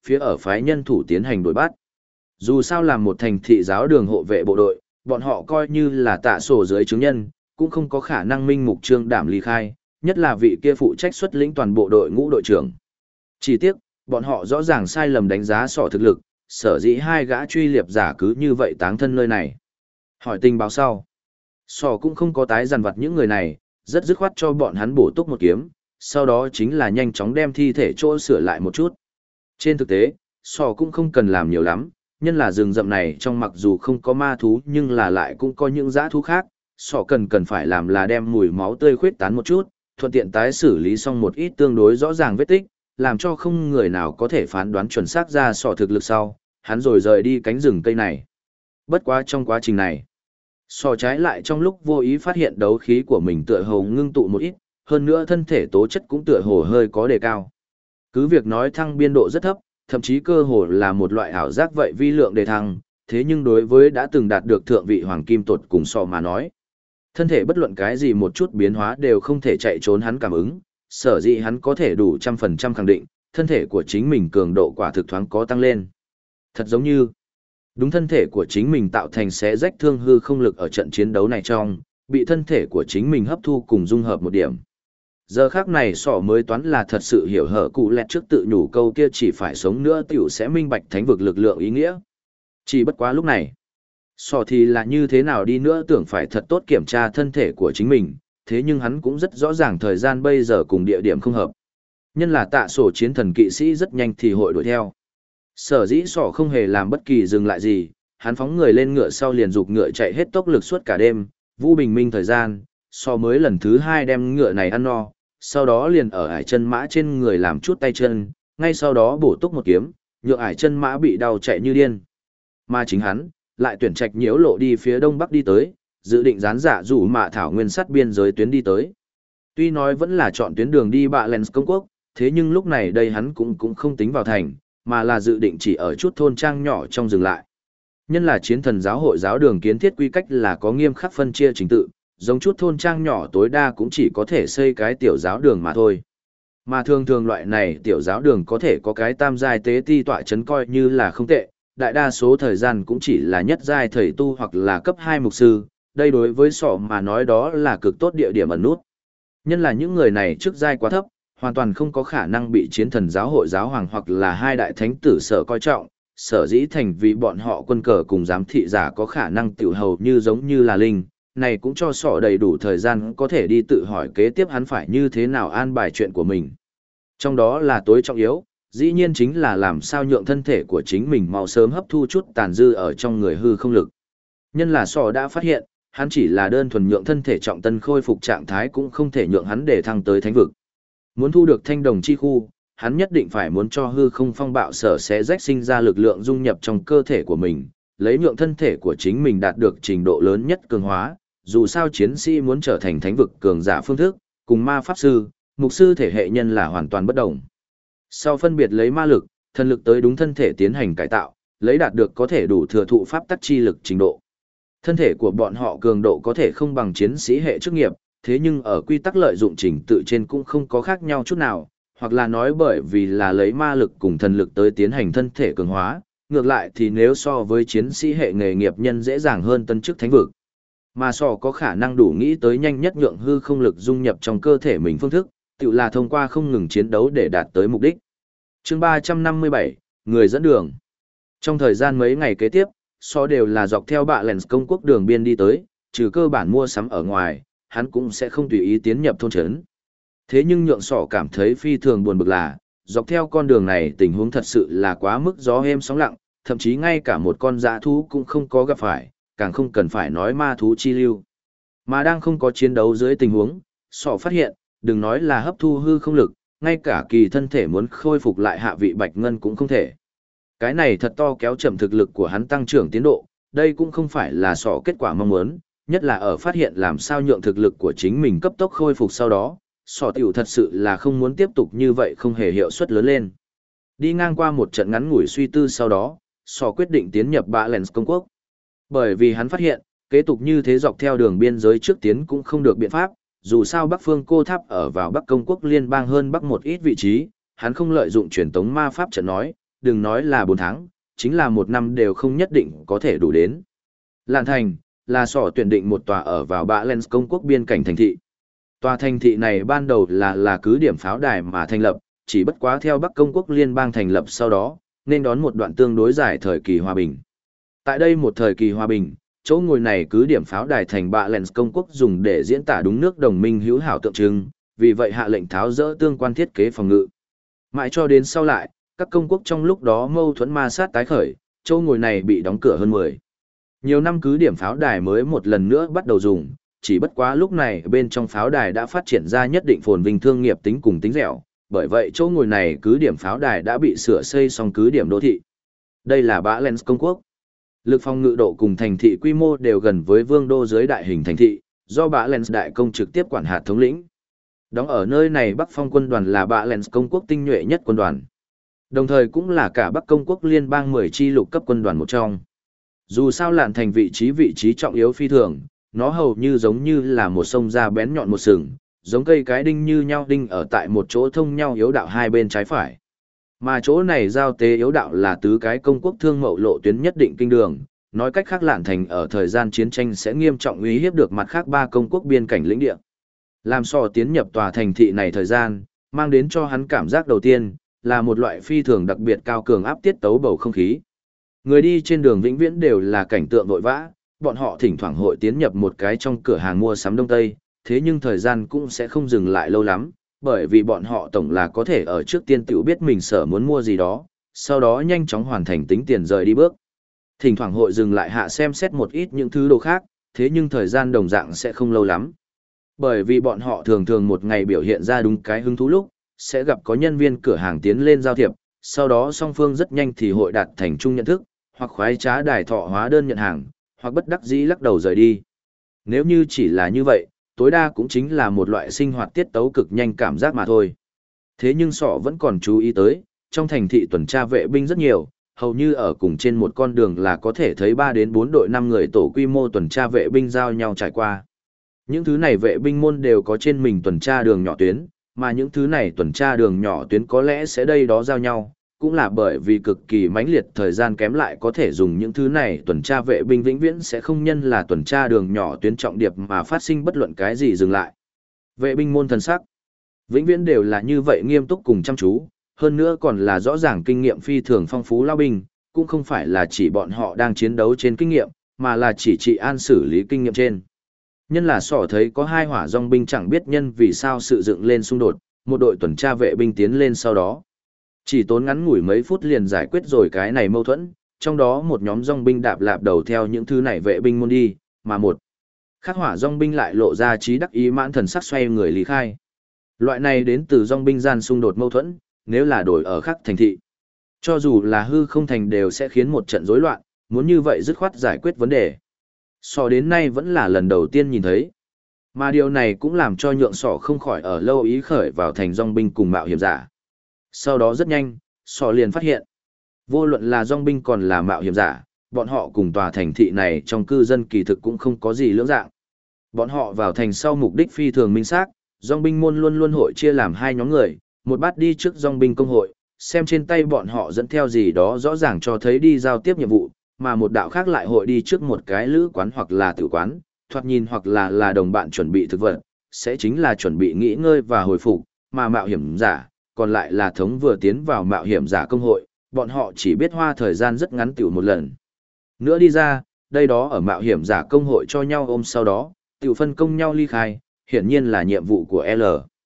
phía ở phái nhân thủ tiến hành đuổi bắt. Dù sao làm một thành thị giáo đường hộ vệ bộ đội, bọn họ coi như là tạ sổ dưới chứng nhân, cũng không có khả năng minh mục trương đảm ly khai, nhất là vị kia phụ trách xuất lĩnh toàn bộ đội ngũ đội trưởng. Chỉ tiếc, bọn họ rõ ràng sai lầm đánh giá sỏ thực lực, sở dĩ hai gã truy liệp giả cứ như vậy táng thân nơi này. Hỏi tình báo sau. Sỏ cũng không có tái dằn vặt những người này, rất dứt khoát cho bọn hắn bổ túc một kiếm, sau đó chính là nhanh chóng đem thi thể chỗ sửa lại một chút. Trên thực tế, sỏ cũng không cần làm nhiều lắm, nhân là rừng rậm này trong mặc dù không có ma thú nhưng là lại cũng có những dã thú khác, sỏ cần phải làm là đem mùi máu tươi khuyết tán một chút, thuận tiện tái xử lý xong một ít tương đối rõ ràng vết tích, làm cho không người nào có thể phán đoán chuẩn xác ra sỏ thực lực sau, hắn rồi rời đi cánh rừng cây này. Bất quá trong quá trình này, sỏ trái lại trong lúc vô ý phát hiện đấu khí của mình tựa hồ ngưng tụ một ít, hơn nữa thân thể tố chất cũng tựa hồ hơi có đề cao. Cứ việc nói thăng biên độ rất thấp, thậm chí cơ hồ là một loại ảo giác vậy vi lượng đề thăng, thế nhưng đối với đã từng đạt được thượng vị hoàng kim tột cùng sỏ mà nói, thân thể bất luận cái gì một chút biến hóa đều không thể chạy trốn hắn cảm ứng, sở dĩ hắn có thể đủ 100% khẳng định, thân thể của chính mình cường độ quả thực thoáng có tăng lên. Thật giống như, đúng thân thể của chính mình tạo thành xé rách thương hư không lực ở trận chiến đấu này trong, bị thân thể của chính mình hấp thu cùng dung hợp một điểm. Giờ khác này sỏ mới toán là thật sự hiểu hở cụ lẹt trước tự nhủ câu kia chỉ phải sống nữa tiểu sẽ minh bạch thánh vực lực lượng ý nghĩa. Chỉ bất quá lúc này, sỏ thì là như thế nào đi nữa tưởng phải thật tốt kiểm tra thân thể của chính mình, thế nhưng hắn cũng rất rõ ràng thời gian bây giờ cùng địa điểm không hợp. Nhân là tạ sổ chiến thần kỵ sĩ rất nhanh thì hội đuổi theo. Sở dĩ sỏ không hề làm bất kỳ dừng lại gì, hắn phóng người lên ngựa sau liền giục ngựa chạy hết tốc lực suốt cả đêm, vũ bình minh thời gian, sỏ mới lần thứ 2 đem ngựa này ăn no, sau đó liền ở ải chân mã trên người làm chút tay chân, ngay sau đó bổ túc một kiếm, nhượng ải chân mã bị đau chạy như điên. Mà chính hắn, lại tuyển trạch nhiễu lộ đi phía đông bắc đi tới, dự định dán giả rủ mạ thảo nguyên sắt biên giới tuyến đi tới. Tuy nói vẫn là chọn tuyến đường đi bạ Lens công quốc, thế nhưng lúc này đây hắn cũng không tính vào thành, mà là dự định chỉ ở chút thôn trang nhỏ trong dừng lại. Nhân là chiến thần giáo hội giáo đường kiến thiết quy cách là có nghiêm khắc phân chia trình tự, giống chút thôn trang nhỏ tối đa cũng chỉ có thể xây cái tiểu giáo đường mà thôi. Mà thường loại này tiểu giáo đường có thể có cái tam giai tế ti tọa chấn coi như là không tệ, đại đa số thời gian cũng chỉ là nhất giai thầy tu hoặc là cấp 2 mục sư, đây đối với sọ mà nói đó là cực tốt địa điểm ẩn nút. Nhân là những người này trước giai quá thấp, hoàn toàn không có khả năng bị chiến thần giáo hội giáo hoàng hoặc là hai đại thánh tử sở coi trọng, sở dĩ thành vì bọn họ quân cờ cùng giám thị giả có khả năng tiểu hầu như giống như là linh, này cũng cho sọ đầy đủ thời gian có thể đi tự hỏi kế tiếp hắn phải như thế nào an bài chuyện của mình. Trong đó là tối trọng yếu, dĩ nhiên chính là làm sao nhượng thân thể của chính mình mau sớm hấp thu chút tàn dư ở trong người hư không lực. Nhân là sọ đã phát hiện, hắn chỉ là đơn thuần nhượng thân thể trọng tân khôi phục trạng thái cũng không thể nhượng hắn để thăng tới thánh vực. Muốn thu được thanh đồng chi khu, hắn nhất định phải muốn cho hư không phong bạo sở sẽ rách sinh ra lực lượng dung nhập trong cơ thể của mình, lấy nhượng thân thể của chính mình đạt được trình độ lớn nhất cường hóa, dù sao chiến sĩ muốn trở thành thánh vực cường giả phương thức, cùng ma pháp sư, mục sư thể hệ nhân là hoàn toàn bất đồng. Sau phân biệt lấy ma lực, thần lực tới đúng thân thể tiến hành cải tạo, lấy đạt được có thể đủ thừa thụ pháp tắc chi lực trình độ. Thân thể của bọn họ cường độ có thể không bằng chiến sĩ hệ chức nghiệp, thế nhưng ở quy tắc lợi dụng trình tự trên cũng không có khác nhau chút nào, hoặc là nói bởi vì là lấy ma lực cùng thần lực tới tiến hành thân thể cường hóa, ngược lại thì nếu so với chiến sĩ hệ nghề nghiệp nhân dễ dàng hơn tân chức thánh vực. Mà sò có khả năng đủ nghĩ tới nhanh nhất nhượng hư không lực dung nhập trong cơ thể mình phương thức, tự là thông qua không ngừng chiến đấu để đạt tới mục đích. Chương 357, Người dẫn đường. Trong thời gian mấy ngày kế tiếp, sò đều là dọc theo bạ Lens công quốc đường biên đi tới, trừ cơ bản mua sắm ở ngoài, hắn cũng sẽ không tùy ý tiến nhập thôn trấn. Thế nhưng nhượng sọ cảm thấy phi thường buồn bực là, dọc theo con đường này tình huống thật sự là quá mức gió êm sóng lặng, thậm chí ngay cả một con dã thú cũng không có gặp phải, càng không cần phải nói ma thú chi lưu. Mà đang không có chiến đấu dưới tình huống, sọ phát hiện, đừng nói là hấp thu hư không lực, ngay cả kỳ thân thể muốn khôi phục lại hạ vị bạch ngân cũng không thể. Cái này thật to kéo chậm thực lực của hắn tăng trưởng tiến độ, đây cũng không phải là sọ kết quả mong muốn, nhất là ở phát hiện làm sao nhượng thực lực của chính mình cấp tốc khôi phục sau đó, sọ tiểu thật sự là không muốn tiếp tục như vậy không hề hiệu suất lớn lên. Đi ngang qua một trận ngắn ngủi suy tư sau đó, sọ quyết định tiến nhập bạ Lens công quốc. Bởi vì hắn phát hiện, kế tục như thế dọc theo đường biên giới trước tiến cũng không được biện pháp, dù sao Bắc Phương Cô Tháp ở vào Bắc Công quốc liên bang hơn Bắc một ít vị trí, hắn không lợi dụng truyền tống ma pháp trận nói, đừng nói là 4 tháng, chính là 1 năm đều không nhất định có thể đủ đến. Lạn thành, là sỏ tuyển định một tòa ở vào Bạ Lens công quốc biên cảnh thành thị. Tòa thành thị này ban đầu là cứ điểm pháo đài mà thành lập, chỉ bất quá theo Bắc Công quốc liên bang thành lập sau đó, nên đón một đoạn tương đối dài thời kỳ hòa bình. Tại đây một thời kỳ hòa bình, chỗ ngồi này cứ điểm pháo đài thành Bạ Lens công quốc dùng để diễn tả đúng nước đồng minh hữu hảo tượng trưng, vì vậy hạ lệnh tháo dỡ tương quan thiết kế phòng ngự. Mãi cho đến sau lại, các công quốc trong lúc đó mâu thuẫn ma sát tái khởi, chỗ ngồi này bị đóng cửa hơn 10. Nhiều năm cứ điểm pháo đài mới một lần nữa bắt đầu dùng, chỉ bất quá lúc này bên trong pháo đài đã phát triển ra nhất định phồn vinh thương nghiệp tính cùng tính dẻo, bởi vậy chỗ ngồi này cứ điểm pháo đài đã bị sửa xây xong cứ điểm đô thị. Đây là Bạ Lens công quốc. Lực phòng ngự độ cùng thành thị quy mô đều gần với vương đô dưới đại hình thành thị, do Bạ Lens đại công trực tiếp quản hạt thống lĩnh. Đóng ở nơi này Bắc Phong quân đoàn là Bạ Lens công quốc tinh nhuệ nhất quân đoàn. Đồng thời cũng là cả Bắc công quốc liên bang 10 chi lục cấp quân đoàn một trong. Dù sao Lạn thành vị trí trọng yếu phi thường, nó hầu như giống như là một sông da bén nhọn một sừng, giống cây cái đinh như nhau đinh ở tại một chỗ thông nhau yếu đạo hai bên trái phải. Mà chỗ này giao tế yếu đạo là tứ cái công quốc thương mậu lộ tuyến nhất định kinh đường, nói cách khác Lạn thành ở thời gian chiến tranh sẽ nghiêm trọng uy hiếp được mặt khác 3 công quốc biên cảnh lĩnh địa. Làm sò tiến nhập tòa thành thị này thời gian, mang đến cho hắn cảm giác đầu tiên, là một loại phi thường đặc biệt cao cường áp tiết tấu bầu không khí. Người đi trên đường vĩnh viễn đều là cảnh tượng vội vã, bọn họ thỉnh thoảng hội tiến nhập một cái trong cửa hàng mua sắm Đông Tây, thế nhưng thời gian cũng sẽ không dừng lại lâu lắm, bởi vì bọn họ tổng là có thể ở trước tiên tự biết mình sở muốn mua gì đó, sau đó nhanh chóng hoàn thành tính tiền rời đi bước. Thỉnh thoảng hội dừng lại hạ xem xét một ít những thứ đồ khác, thế nhưng thời gian đồng dạng sẽ không lâu lắm. Bởi vì bọn họ thường thường một ngày biểu hiện ra đúng cái hứng thú lúc, sẽ gặp có nhân viên cửa hàng tiến lên giao thiệp, sau đó song phương rất nhanh thì hội đạt thành chung nhận thức, hoặc khoái trá đài thọ hóa đơn nhận hàng, hoặc bất đắc dĩ lắc đầu rời đi. Nếu như chỉ là như vậy, tối đa cũng chính là một loại sinh hoạt tiết tấu cực nhanh cảm giác mà thôi. Thế nhưng sọ vẫn còn chú ý tới, trong thành thị tuần tra vệ binh rất nhiều, hầu như ở cùng trên một con đường là có thể thấy 3 đến 4 đội 5 người tổ quy mô tuần tra vệ binh giao nhau trải qua. Những thứ này vệ binh môn đều có trên mình tuần tra đường nhỏ tuyến, mà những thứ này tuần tra đường nhỏ tuyến có lẽ sẽ đây đó giao nhau, cũng là bởi vì cực kỳ mãnh liệt thời gian kém lại có thể dùng những thứ này tuần tra vệ binh vĩnh viễn sẽ không nhân là tuần tra đường nhỏ tuyến trọng điệp mà phát sinh bất luận cái gì dừng lại. Vệ binh môn thần sắc, vĩnh viễn đều là như vậy nghiêm túc cùng chăm chú, hơn nữa còn là rõ ràng kinh nghiệm phi thường phong phú lao binh, cũng không phải là chỉ bọn họ đang chiến đấu trên kinh nghiệm, mà là chỉ trị an xử lý kinh nghiệm trên. Nhân là sỏ thấy có 2 hỏa dòng binh chẳng biết nhân vì sao sự dựng lên xung đột, một đội tuần tra vệ binh tiến lên sau đó. Chỉ tốn ngắn ngủi mấy phút liền giải quyết rồi cái này mâu thuẫn, trong đó một nhóm dòng binh đạp lạp đầu theo những thứ này vệ binh môn đi, mà một khắc hỏa dòng binh lại lộ ra trí đắc ý mãn thần sắc xoay người lý khai. Loại này đến từ dòng binh gian xung đột mâu thuẫn, nếu là đổi ở khắc thành thị. Cho dù là hư không thành đều sẽ khiến một trận rối loạn, muốn như vậy dứt khoát giải quyết vấn đề. Sọ đến nay vẫn là lần đầu tiên nhìn thấy. Mà điều này cũng làm cho nhượng sọ không khỏi ở lâu ý khởi vào thành dòng binh cùng mạo hiểm giả. Sau đó rất nhanh, sọ liền phát hiện. Vô luận là dòng binh còn là mạo hiểm giả, bọn họ cùng tòa thành thị này trong cư dân kỳ thực cũng không có gì lưỡng dạng. Bọn họ vào thành sau mục đích phi thường minh xác, dòng binh môn luôn luôn hội chia làm 2 nhóm người, một bát đi trước dòng binh công hội, xem trên tay bọn họ dẫn theo gì đó rõ ràng cho thấy đi giao tiếp nhiệm vụ, mà một đạo khác lại hội đi trước một cái lữ quán hoặc là tử quán, thoạt nhìn hoặc là đồng bạn chuẩn bị thực vật, sẽ chính là chuẩn bị nghỉ ngơi và hồi phục, mà mạo hiểm giả, còn lại là thống vừa tiến vào mạo hiểm giả công hội, bọn họ chỉ biết hoa thời gian rất ngắn tiểu một lần. Nữa đi ra, đây đó ở mạo hiểm giả công hội cho nhau ôm sau đó, tiểu phân công nhau ly khai, hiển nhiên là nhiệm vụ của L.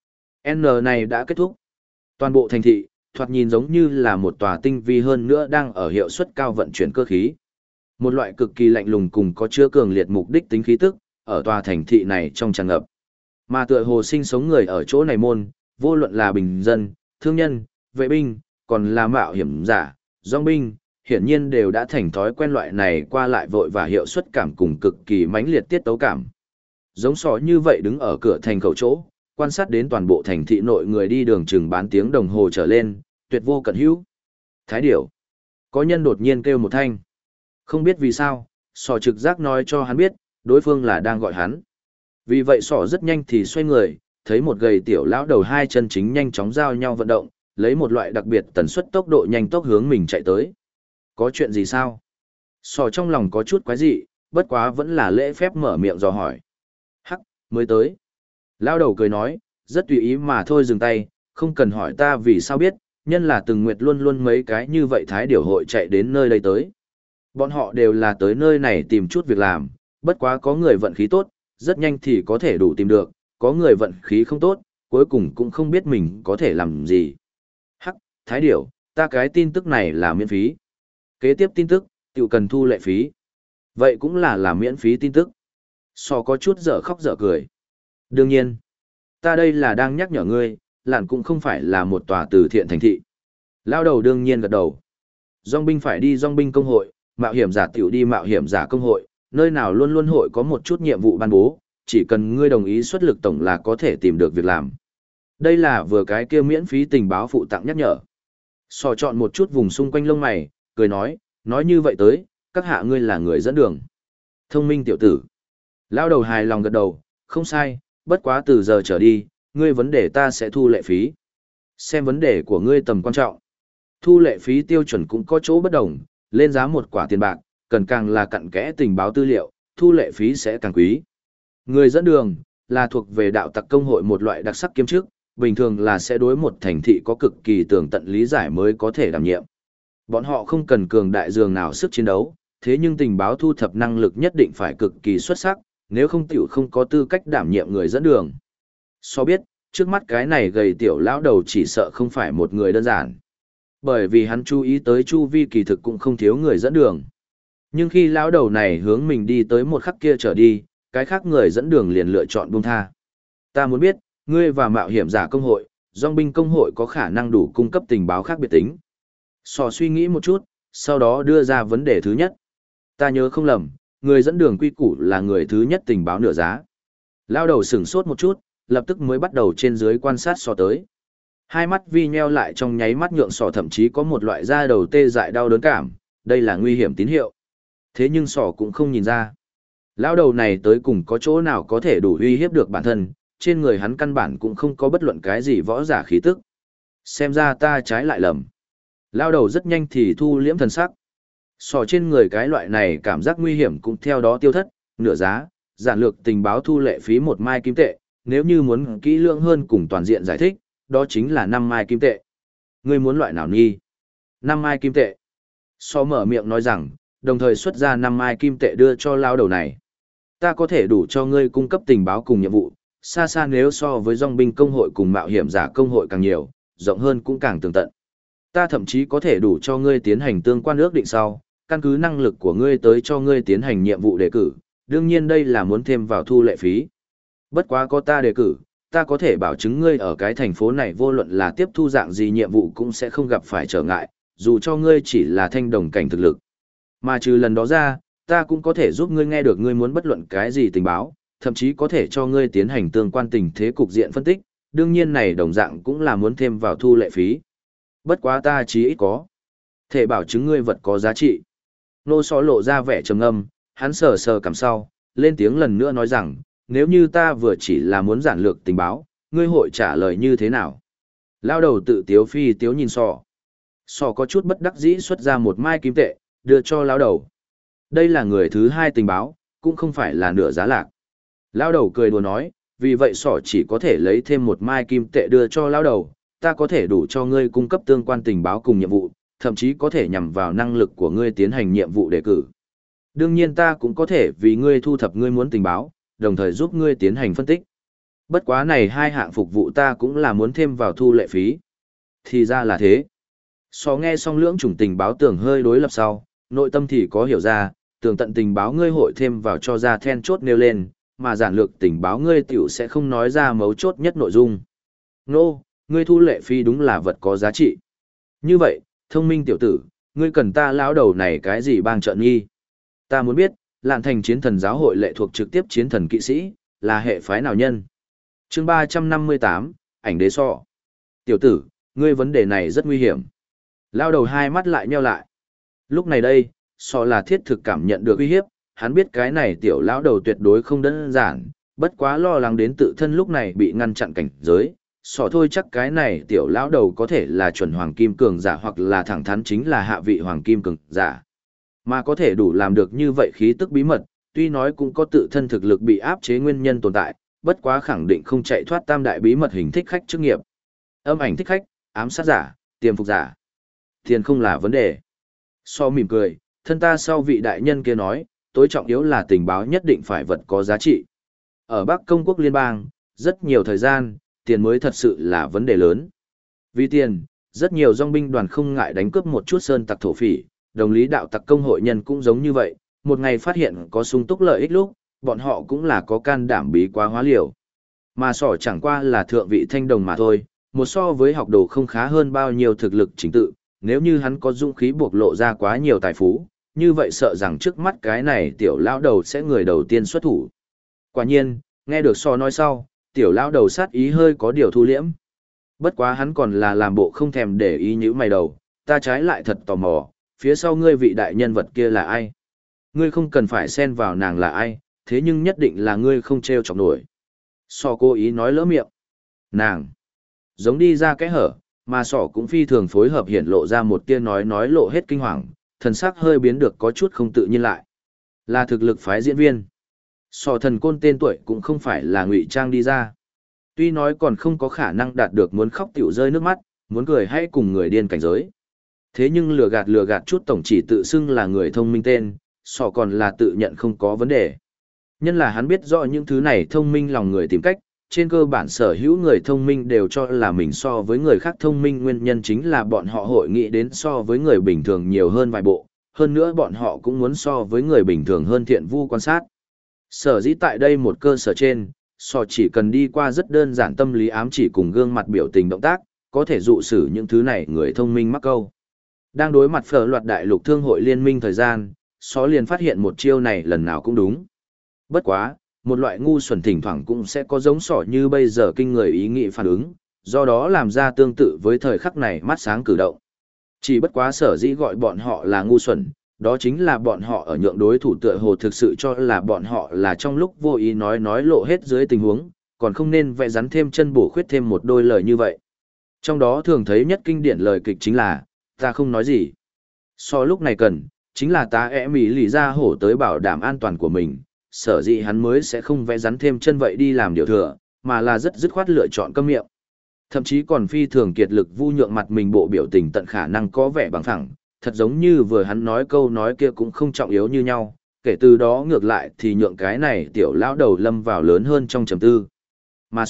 N này đã kết thúc. Toàn bộ thành thị, thoạt nhìn giống như là một tòa tinh vi hơn nữa đang ở hiệu suất cao vận chuyển cơ khí. Một loại cực kỳ lạnh lùng cùng có chứa cường liệt mục đích tính khí tức, ở tòa thành thị này trong tràn ngập. Mà tựa hồ sinh sống người ở chỗ này môn, vô luận là bình dân, thương nhân, vệ binh, còn là mạo hiểm giả, dòng binh, hiển nhiên đều đã thành thói quen loại này qua lại vội và hiệu suất cảm cùng cực kỳ mãnh liệt tiết tấu cảm. Giống sọ như vậy đứng ở cửa thành khẩu chỗ, quan sát đến toàn bộ thành thị nội người đi đường chừng bán tiếng đồng hồ trở lên, tuyệt vô cận hữu. Thái điểu. Có nhân đột nhiên kêu một thanh. Không biết vì sao, sọ trực giác nói cho hắn biết, đối phương là đang gọi hắn. Vì vậy sọ rất nhanh thì xoay người, thấy một gầy tiểu lão đầu 2 chân chính nhanh chóng giao nhau vận động, lấy một loại đặc biệt tần suất tốc độ nhanh tốc hướng mình chạy tới. Có chuyện gì sao? Sò trong lòng có chút quái dị, bất quá vẫn là lễ phép mở miệng dò hỏi. Hắc, mới tới. Lao đầu cười nói, rất tùy ý mà thôi dừng tay, không cần hỏi ta vì sao biết, nhân là từng nguyệt luôn luôn mấy cái như vậy thái điểu hội chạy đến nơi đây tới. Bọn họ đều là tới nơi này tìm chút việc làm, bất quá có người vận khí tốt, rất nhanh thì có thể đủ tìm được, có người vận khí không tốt, cuối cùng cũng không biết mình có thể làm gì. Hắc, thái điểu, ta cái tin tức này là miễn phí. Kế tiếp tin tức, tự cần thu lệ phí. Vậy cũng là miễn phí tin tức. Sò có chút dở khóc dở cười. Đương nhiên, ta đây là đang nhắc nhở ngươi, lạn cũng không phải là một tòa từ thiện thành thị. Lao đầu đương nhiên gật đầu. Dòng binh phải đi dòng binh công hội, mạo hiểm giả tiểu đi mạo hiểm giả công hội, nơi nào luôn luôn hội có một chút nhiệm vụ ban bố, chỉ cần ngươi đồng ý xuất lực tổng là có thể tìm được việc làm. Đây là vừa cái kia miễn phí tình báo phụ tặng nhắc nhở. Sò chọn một chút vùng xung quanh lông mày, cười nói như vậy tới, các hạ ngươi là người dẫn đường. Thông minh tiểu tử. Lao đầu hài lòng gật đầu, không sai, bất quá từ giờ trở đi, ngươi vấn đề ta sẽ thu lệ phí. Xem vấn đề của ngươi tầm quan trọng. Thu lệ phí tiêu chuẩn cũng có chỗ bất đồng, lên giá một quả tiền bạc, cần càng là cặn kẽ tình báo tư liệu, thu lệ phí sẽ càng quý. Người dẫn đường, là thuộc về đạo tặc công hội một loại đặc sắc kiêm chức, bình thường là sẽ đối một thành thị có cực kỳ tường tận lý giải mới có thể đảm nhiệm. Bọn họ không cần cường đại dường nào sức chiến đấu, thế nhưng tình báo thu thập năng lực nhất định phải cực kỳ xuất sắc, nếu không tiểu không có tư cách đảm nhiệm người dẫn đường. So biết, trước mắt cái này gầy tiểu lão đầu chỉ sợ không phải một người đơn giản. Bởi vì hắn chú ý tới chu vi kỳ thực cũng không thiếu người dẫn đường. Nhưng khi lão đầu này hướng mình đi tới một khắc kia trở đi, cái khác người dẫn đường liền lựa chọn buông tha. Ta muốn biết, ngươi và mạo hiểm giả công hội, dòng binh công hội có khả năng đủ cung cấp tình báo khác biệt tính. Sò suy nghĩ một chút, sau đó đưa ra vấn đề thứ nhất. Ta nhớ không lầm, người dẫn đường quy củ là người thứ nhất tình báo nửa giá. Lao đầu sửng sốt một chút, lập tức mới bắt đầu trên dưới quan sát sò tới. Hai mắt vi nheo lại trong nháy mắt nhượng sò thậm chí có một loại da đầu tê dại đau đớn cảm, đây là nguy hiểm tín hiệu. Thế nhưng sò cũng không nhìn ra. Lao đầu này tới cùng có chỗ nào có thể đủ uy hiếp được bản thân, trên người hắn căn bản cũng không có bất luận cái gì võ giả khí tức. Xem ra ta trái lại lầm. Lao đầu rất nhanh thì thu liễm thần sắc. Sò trên người cái loại này cảm giác nguy hiểm cũng theo đó tiêu thất, nửa giá, giản lược tình báo thu lệ phí 1 mai kim tệ, nếu như muốn kỹ lưỡng hơn cùng toàn diện giải thích, đó chính là 5 mai kim tệ. Ngươi muốn loại nào nghi? 5 mai kim tệ. Sò mở miệng nói rằng, đồng thời xuất ra 5 mai kim tệ đưa cho lao đầu này. Ta có thể đủ cho ngươi cung cấp tình báo cùng nhiệm vụ, xa xa nếu so với dòng binh công hội cùng mạo hiểm giả công hội càng nhiều, rộng hơn cũng càng tường tận. Ta thậm chí có thể đủ cho ngươi tiến hành tương quan ước định sau, căn cứ năng lực của ngươi tới cho ngươi tiến hành nhiệm vụ đề cử, đương nhiên đây là muốn thêm vào thu lệ phí. Bất quá có ta đề cử, ta có thể bảo chứng ngươi ở cái thành phố này vô luận là tiếp thu dạng gì nhiệm vụ cũng sẽ không gặp phải trở ngại, dù cho ngươi chỉ là thanh đồng cảnh thực lực. Mà trừ lần đó ra, ta cũng có thể giúp ngươi nghe được ngươi muốn bất luận cái gì tình báo, thậm chí có thể cho ngươi tiến hành tương quan tình thế cục diện phân tích, đương nhiên này đồng dạng cũng là muốn thêm vào thu lệ phí. Bất quá ta chí ít có thể bảo chứng ngươi vật có giá trị. Nô Só lộ ra vẻ trầm ngâm, hắn sờ sờ cằm sau, lên tiếng lần nữa nói rằng, nếu như ta vừa chỉ là muốn giản lược tình báo, ngươi hội trả lời như thế nào? Lao đầu tự tiếu phi tiếu nhìn Sò. Sò có chút bất đắc dĩ xuất ra 1 mai kim tệ, đưa cho lao đầu. Đây là người thứ hai tình báo, cũng không phải là nửa giá lạc. Lao đầu cười đùa nói, vì vậy Sò chỉ có thể lấy thêm 1 mai kim tệ đưa cho lao đầu, ta có thể đủ cho ngươi cung cấp tương quan tình báo cùng nhiệm vụ, thậm chí có thể nhằm vào năng lực của ngươi tiến hành nhiệm vụ đề cử. Đương nhiên ta cũng có thể vì ngươi thu thập ngươi muốn tình báo, đồng thời giúp ngươi tiến hành phân tích. Bất quá này hai hạng phục vụ ta cũng là muốn thêm vào thu lệ phí. Thì ra là thế. So nghe xong lưỡng chủng tình báo tưởng hơi đối lập sau, nội tâm thì có hiểu ra, tường tận tình báo ngươi hội thêm vào cho ra then chốt nêu lên, mà giản lược tình báo ngươi tiểu sẽ không nói ra mấu chốt nhất nội dung. Nô, ngươi thu lệ phí đúng là vật có giá trị. Như vậy, thông minh tiểu tử, ngươi cần ta lão đầu này cái gì bang trợ nghi? Ta muốn biết, Lạn Thành chiến thần giáo hội lệ thuộc trực tiếp chiến thần kỵ sĩ, là hệ phái nào nhân? Chương 358, ảnh đế so. Tiểu tử, ngươi vấn đề này rất nguy hiểm. Lao đầu hai mắt lại nheo lại. Lúc này đây, so là thiết thực cảm nhận được uy hiếp, hắn biết cái này tiểu lão đầu tuyệt đối không đơn giản, bất quá lo lắng đến tự thân lúc này bị ngăn chặn cảnh giới, Sỏ thôi chắc cái này tiểu lão đầu có thể là chuẩn hoàng kim cường giả hoặc là thẳng thắn chính là hạ vị hoàng kim cường giả. Mà có thể đủ làm được như vậy khí tức bí mật, tuy nói cũng có tự thân thực lực bị áp chế nguyên nhân tồn tại, bất quá khẳng định không chạy thoát tam đại bí mật hình thích khách chức nghiệp. Âm ảnh thích khách, ám sát giả, tiềm phục giả. Tiền không là vấn đề. So mỉm cười, thân ta sau vị đại nhân kia nói, tối trọng yếu là tình báo nhất định phải vật có giá trị. Ở Bắc Công quốc liên bang, rất nhiều thời gian, tiền mới thật sự là vấn đề lớn. Vì tiền, rất nhiều dòng binh đoàn không ngại đánh cướp một chút sơn tặc thổ phỉ, đồng lý đạo tặc công hội nhân cũng giống như vậy, một ngày phát hiện có sung túc lợi ích lúc, bọn họ cũng là có can đảm bí quá hóa liều. Mà sỏ chẳng qua là thượng vị thanh đồng mà thôi, một so với học đồ không khá hơn bao nhiêu thực lực chính tự, nếu như hắn có dũng khí buộc lộ ra quá nhiều tài phú, như vậy sợ rằng trước mắt cái này tiểu lão đầu sẽ người đầu tiên xuất thủ. Quả nhiên, nghe được so nói sau, tiểu lão đầu sát ý hơi có điều thu liễm. Bất quá hắn còn là làm bộ không thèm để ý như mày đầu, ta trái lại thật tò mò, phía sau ngươi vị đại nhân vật kia là ai? Ngươi không cần phải xen vào nàng là ai, thế nhưng nhất định là ngươi không treo chọc nổi. So cố ý nói lỡ miệng. Nàng giống đi ra cái hở, mà sỏ cũng phi thường phối hợp hiện lộ ra một tia nói lộ hết kinh hoàng, thần sắc hơi biến được có chút không tự nhiên lại. Là thực lực phái diễn viên. Sỏ thần côn tên tuổi cũng không phải là ngụy trang đi ra. Tuy nói còn không có khả năng đạt được muốn khóc tiểu rơi nước mắt, muốn cười hay cùng người điên cảnh giới. Thế nhưng lừa gạt chút tổng chỉ tự xưng là người thông minh tên, sỏ còn là tự nhận không có vấn đề. Nhân là hắn biết rõ những thứ này thông minh lòng người tìm cách, trên cơ bản sở hữu người thông minh đều cho là mình so với người khác thông minh, nguyên nhân chính là bọn họ hội nghĩ đến so với người bình thường nhiều hơn vài bộ, hơn nữa bọn họ cũng muốn so với người bình thường hơn thiện vu quan sát. Sở dĩ tại đây một cơ sở trên, chỉ cần đi qua rất đơn giản tâm lý ám chỉ cùng gương mặt biểu tình động tác, có thể dụ xử những thứ này người thông minh mắc câu. Đang đối mặt phở loạt đại lục thương hội liên minh thời gian, liền phát hiện một chiêu này lần nào cũng đúng. Bất quá, một loại ngu xuẩn thỉnh thoảng cũng sẽ có giống sỏ như bây giờ kinh người ý nghĩ phản ứng, do đó làm ra tương tự với thời khắc này mắt sáng cử động. Chỉ bất quá sở dĩ gọi bọn họ là ngu xuẩn, đó chính là bọn họ ở nhượng đối thủ tựa hồ thực sự cho là bọn họ là trong lúc vô ý nói lộ hết dưới tình huống, còn không nên vẽ rắn thêm chân bổ khuyết thêm một đôi lời như vậy. Trong đó thường thấy nhất kinh điển lời kịch chính là, ta không nói gì. Lúc này cần, chính là ta mỹ lì ra hổ tới bảo đảm an toàn của mình, sở dĩ hắn mới sẽ không vẽ rắn thêm chân vậy đi làm điều thừa, mà là rất dứt khoát lựa chọn câm miệng. Thậm chí còn phi thường kiệt lực vu nhượng mặt mình bộ biểu tình tận khả năng có vẻ bằng phẳng, thật giống như vừa hắn nói câu nói kia cũng không trọng yếu như nhau, kể từ đó ngược lại thì nhượng cái này tiểu lão đầu lâm vào lớn hơn trong trầm tư. Mà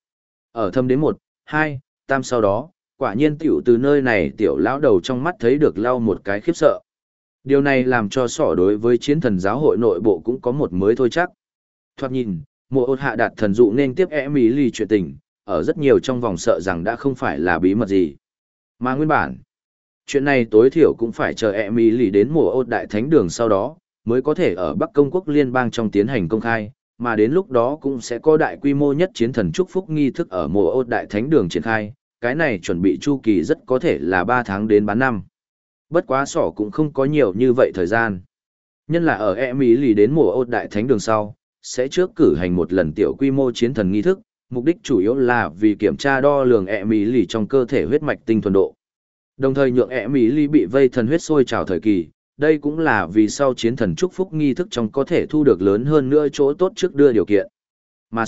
ở thâm đến 1, 2, 3 sau đó, quả nhiên tiểu từ nơi này tiểu lão đầu trong mắt thấy được lau một cái khiếp sợ. Điều này làm cho đối với chiến thần giáo hội nội bộ cũng có một mới thôi chắc. Thoạt nhìn, mùa ôn hạ đạt thần dụ nên tiếp Emily chuyện tình, ở rất nhiều trong vòng sợ rằng đã không phải là bí mật gì. Mà nguyên bản, chuyện này tối thiểu cũng phải chờ Emily đến mùa ôn đại thánh đường sau đó, mới có thể ở Bắc Công quốc liên bang trong tiến hành công khai, mà đến lúc đó cũng sẽ có đại quy mô nhất chiến thần chúc phúc nghi thức ở mùa ôn đại thánh đường triển khai, cái này chuẩn bị chu kỳ rất có thể là 3 tháng đến bán năm. Bất quá cũng không có nhiều như vậy thời gian. Nhân là ở Emily đến mùa ôn đại thánh đường sau, sẽ trước cử hành một lần tiểu quy mô chiến thần nghi thức, mục đích chủ yếu là vì kiểm tra đo lường Emily trong cơ thể huyết mạch tinh thuần độ. Đồng thời nhượng Emily bị vây thần huyết sôi trào thời kỳ, đây cũng là vì sau chiến thần chúc phúc nghi thức trong có thể thu được lớn hơn nữa chỗ tốt trước đưa điều kiện. Mà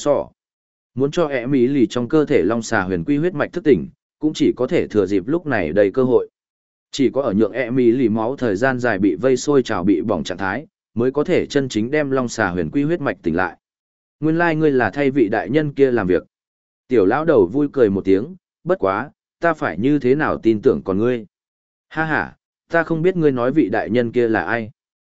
muốn cho Emily trong cơ thể long xà huyền quy huyết mạch thức tỉnh, cũng chỉ có thể thừa dịp lúc này đầy cơ hội. Chỉ có ở nhượng Emily máu thời gian dài bị vây sôi trào bị bỏng trạng thái, mới có thể chân chính đem long xà huyền quy huyết mạch tỉnh lại. Nguyên lai ngươi là thay vị đại nhân kia làm việc. Tiểu lão đầu vui cười một tiếng, bất quá, ta phải như thế nào tin tưởng còn ngươi? Ha ha, ta không biết ngươi nói vị đại nhân kia là ai.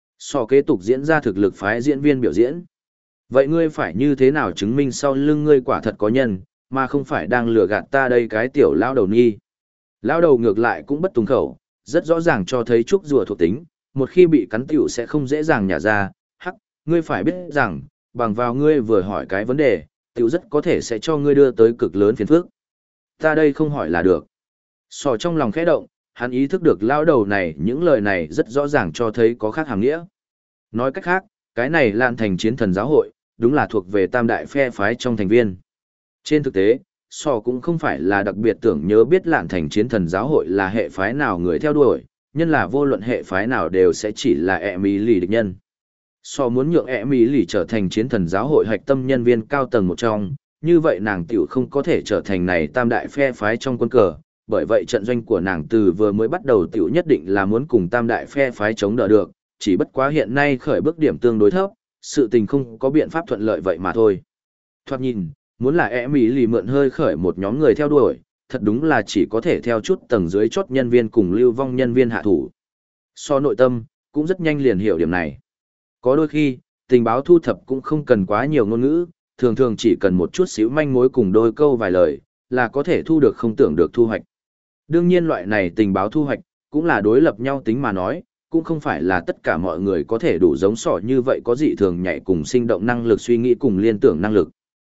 Kế tục diễn ra thực lực phái diễn viên biểu diễn. Vậy ngươi phải như thế nào chứng minh sau lưng ngươi quả thật có nhân, mà không phải đang lừa gạt ta đây cái tiểu lão đầu nghi. Lão đầu ngược lại cũng bất tùng khẩu, rất rõ ràng cho thấy trúc rùa thuộc tính, một khi bị cắn tiểu sẽ không dễ dàng nhả ra. Ngươi phải biết rằng, bằng vào ngươi vừa hỏi cái vấn đề, tiểu rất có thể sẽ cho ngươi đưa tới cực lớn phiền phức. Ta đây không hỏi là được. Trong lòng khẽ động, hắn ý thức được lão đầu này những lời này rất rõ ràng cho thấy có khác hàm nghĩa. Nói cách khác, cái này Lan Thành chiến thần giáo hội, đúng là thuộc về tam đại phe phái trong thành viên. Trên thực tế, Sò cũng không phải là đặc biệt tưởng nhớ biết Lạn Thành Chiến Thần giáo hội là hệ phái nào người theo đuổi, nhân là vô luận hệ phái nào đều sẽ chỉ là Emily địch nhân. Sò muốn nhượng Emily trở thành Chiến Thần giáo hội hạch tâm nhân viên cao tầng một trong, như vậy nàng tiểu không có thể trở thành này tam đại phe phái trong quân cờ, bởi vậy trận doanh của nàng từ vừa mới bắt đầu tiểu nhất định là muốn cùng tam đại phe phái chống đỡ được, chỉ bất quá hiện nay khởi bước điểm tương đối thấp, sự tình không có biện pháp thuận lợi vậy mà thôi. Thoạt nhìn, muốn là Emily mượn hơi khởi một nhóm người theo đuổi, thật đúng là chỉ có thể theo chút tầng dưới chốt nhân viên cùng lưu vong nhân viên hạ thủ. So nội tâm, cũng rất nhanh liền hiểu điểm này. Có đôi khi, tình báo thu thập cũng không cần quá nhiều ngôn ngữ, thường thường chỉ cần một chút xíu manh mối cùng đôi câu vài lời, là có thể thu được không tưởng được thu hoạch. Đương nhiên loại này tình báo thu hoạch, cũng là đối lập nhau tính mà nói, cũng không phải là tất cả mọi người có thể đủ giống sỏ như vậy có dị thường nhạy cùng sinh động năng lực suy nghĩ cùng liên tưởng năng lực.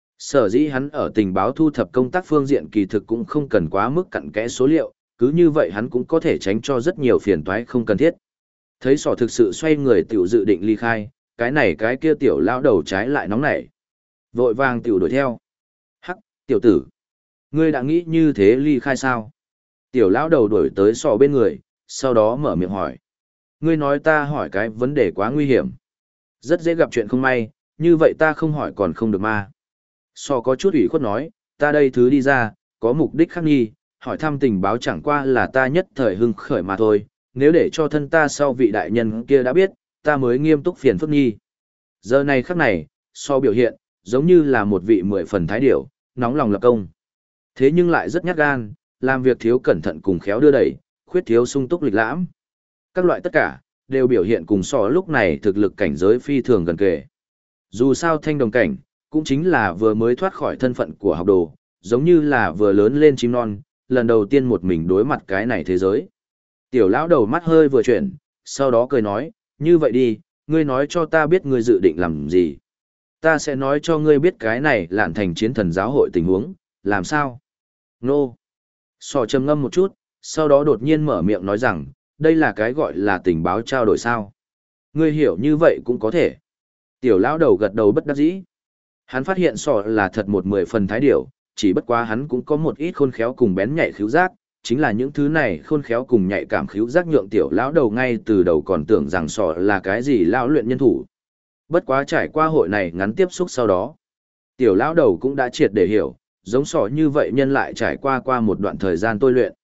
Sở dĩ hắn ở tình báo thu thập công tác phương diện kỳ thực cũng không cần quá mức cặn kẽ số liệu, cứ như vậy hắn cũng có thể tránh cho rất nhiều phiền toái không cần thiết. Thấy sỏ thực sự xoay người tiểu dự định ly khai, cái này cái kia tiểu lão đầu trái lại nóng nảy. Vội vàng tiểu đuổi theo. Hắc, tiểu tử. Ngươi đã nghĩ như thế ly khai sao? Tiểu lão đầu đuổi tới sỏ bên người, sau đó mở miệng hỏi. Ngươi nói ta hỏi cái vấn đề quá nguy hiểm. Rất dễ gặp chuyện không may, như vậy ta không hỏi còn không được mà. Sỏ có chút ủy khuất nói, ta đây thứ đi ra, có mục đích khác nghi, hỏi thăm tình báo chẳng qua là ta nhất thời hưng khởi mà thôi, nếu để cho thân ta sau vị đại nhân kia đã biết, ta mới nghiêm túc phiền phức nghi. Giờ này khắc này, so biểu hiện, giống như là một vị 10 phần thái điểu, nóng lòng lập công. Thế nhưng lại rất nhát gan, làm việc thiếu cẩn thận cùng khéo đưa đẩy, khuyết thiếu sung túc lịch lãm. Các loại tất cả, đều biểu hiện cùng so lúc này thực lực cảnh giới phi thường gần kề. Dù sao thanh đồng cảnh, cũng chính là vừa mới thoát khỏi thân phận của học đồ, giống như là vừa lớn lên chim non, lần đầu tiên một mình đối mặt cái này thế giới. Tiểu lão đầu mắt hơi vừa chuyển, sau đó cười nói, như vậy đi, ngươi nói cho ta biết ngươi dự định làm gì. Ta sẽ nói cho ngươi biết cái này Lạn Thành Chiến Thần giáo hội tình huống, làm sao? Nô. Sò trầm ngâm một chút, sau đó đột nhiên mở miệng nói rằng, đây là cái gọi là tình báo trao đổi sao. Ngươi hiểu như vậy cũng có thể. Tiểu lão đầu gật đầu bất đắc dĩ. Hắn phát hiện sò là thật một 10 phần thái điểu, chỉ bất quá hắn cũng có một ít khôn khéo cùng bén nhạy khứu giác, chính là những thứ này khôn khéo cùng nhạy cảm khứu giác nhượng tiểu lão đầu ngay từ đầu còn tưởng rằng sò là cái gì lão luyện nhân thủ. Bất quá trải qua hội này ngắn tiếp xúc sau đó, tiểu lão đầu cũng đã triệt để hiểu, giống sò như vậy nhân lại trải qua một đoạn thời gian tôi luyện.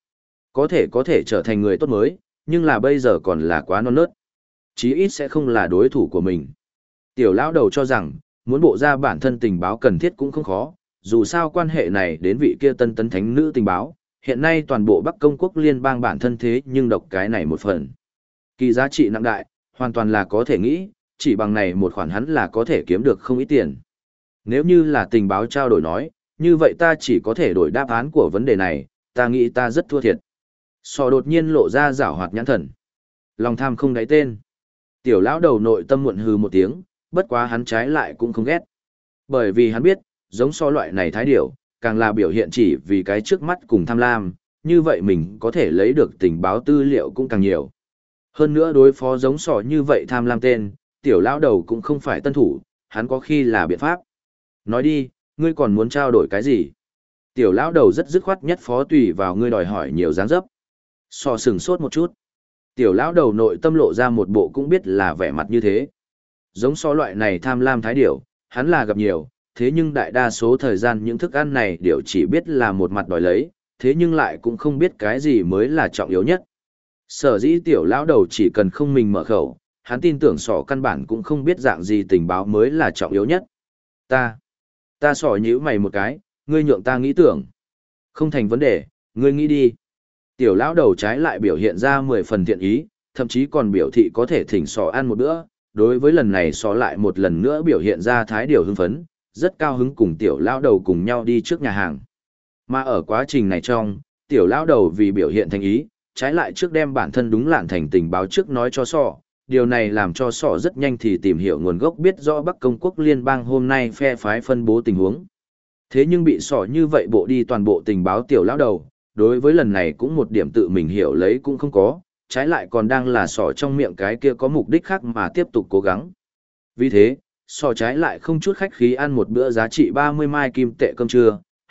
Có thể trở thành người tốt mới, nhưng là bây giờ còn là quá non nớt. Chí ít sẽ không là đối thủ của mình. Tiểu lão đầu cho rằng, muốn bộ ra bản thân tình báo cần thiết cũng không khó, dù sao quan hệ này đến vị kia tân tấn thánh nữ tình báo, hiện nay toàn bộ Bắc Công quốc liên bang bản thân thế nhưng độc cái này một phần. Kỳ giá trị nặng đại, hoàn toàn là có thể nghĩ, chỉ bằng này một khoản hắn là có thể kiếm được không ít tiền. Nếu như là tình báo trao đổi nói, như vậy ta chỉ có thể đổi đáp án của vấn đề này, ta nghĩ ta rất thua thiệt. Sò đột nhiên lộ ra giảo hoạt nhãn thần. Lòng tham không đáy tên. Tiểu lão đầu nội tâm muộn hừ một tiếng, bất quá hắn trái lại cũng không ghét. Bởi vì hắn biết, giống so loại này thái điểu, càng là biểu hiện chỉ vì cái trước mắt cùng tham lam, như vậy mình có thể lấy được tình báo tư liệu cũng càng nhiều. Hơn nữa đối phó giống sò như vậy tham lam tên, tiểu lão đầu cũng không phải tân thủ, hắn có khi là biện pháp. Nói đi, ngươi còn muốn trao đổi cái gì? Tiểu lão đầu rất dứt khoát nhất phó tùy vào ngươi đòi hỏi nhiều dáng dấp. Sò sừng sốt một chút. Tiểu lão đầu nội tâm lộ ra một bộ cũng biết là vẻ mặt như thế. Giống so loại này tham lam thái điểu, hắn là gặp nhiều, thế nhưng đại đa số thời gian những thức ăn này đều chỉ biết là một mặt đòi lấy, thế nhưng lại cũng không biết cái gì mới là trọng yếu nhất. Sở dĩ tiểu lão đầu chỉ cần không mình mở khẩu, hắn tin tưởng sỏ căn bản cũng không biết dạng gì tình báo mới là trọng yếu nhất. Ta sỏ nhíu mày một cái, ngươi nhượng ta nghĩ tưởng. Không thành vấn đề, ngươi nghĩ đi. Tiểu lão đầu trái lại biểu hiện ra 10 phần thiện ý, thậm chí còn biểu thị có thể thỉnh sỏ ăn một bữa. Đối với lần này sỏ lại một lần nữa biểu hiện ra thái điều hưng phấn, rất cao hứng cùng tiểu lão đầu cùng nhau đi trước nhà hàng. Mà ở quá trình này trong, tiểu lão đầu vì biểu hiện thành ý, trái lại trước đem bản thân đúng Lạn Thành tình báo trước nói cho sỏ. Điều này làm cho sỏ rất nhanh thì tìm hiểu nguồn gốc biết rõ Bắc Công quốc liên bang hôm nay phe phái phân bố tình huống. Thế nhưng bị sỏ như vậy bộ đi toàn bộ tình báo tiểu lão đầu, đối với lần này cũng một điểm tự mình hiểu lấy cũng không có, trái lại còn đang là sỏ trong miệng cái kia có mục đích khác mà tiếp tục cố gắng. Vì thế, sỏ trái lại không chút khách khí ăn một bữa giá trị 30 mai kim tệ cơm trưa,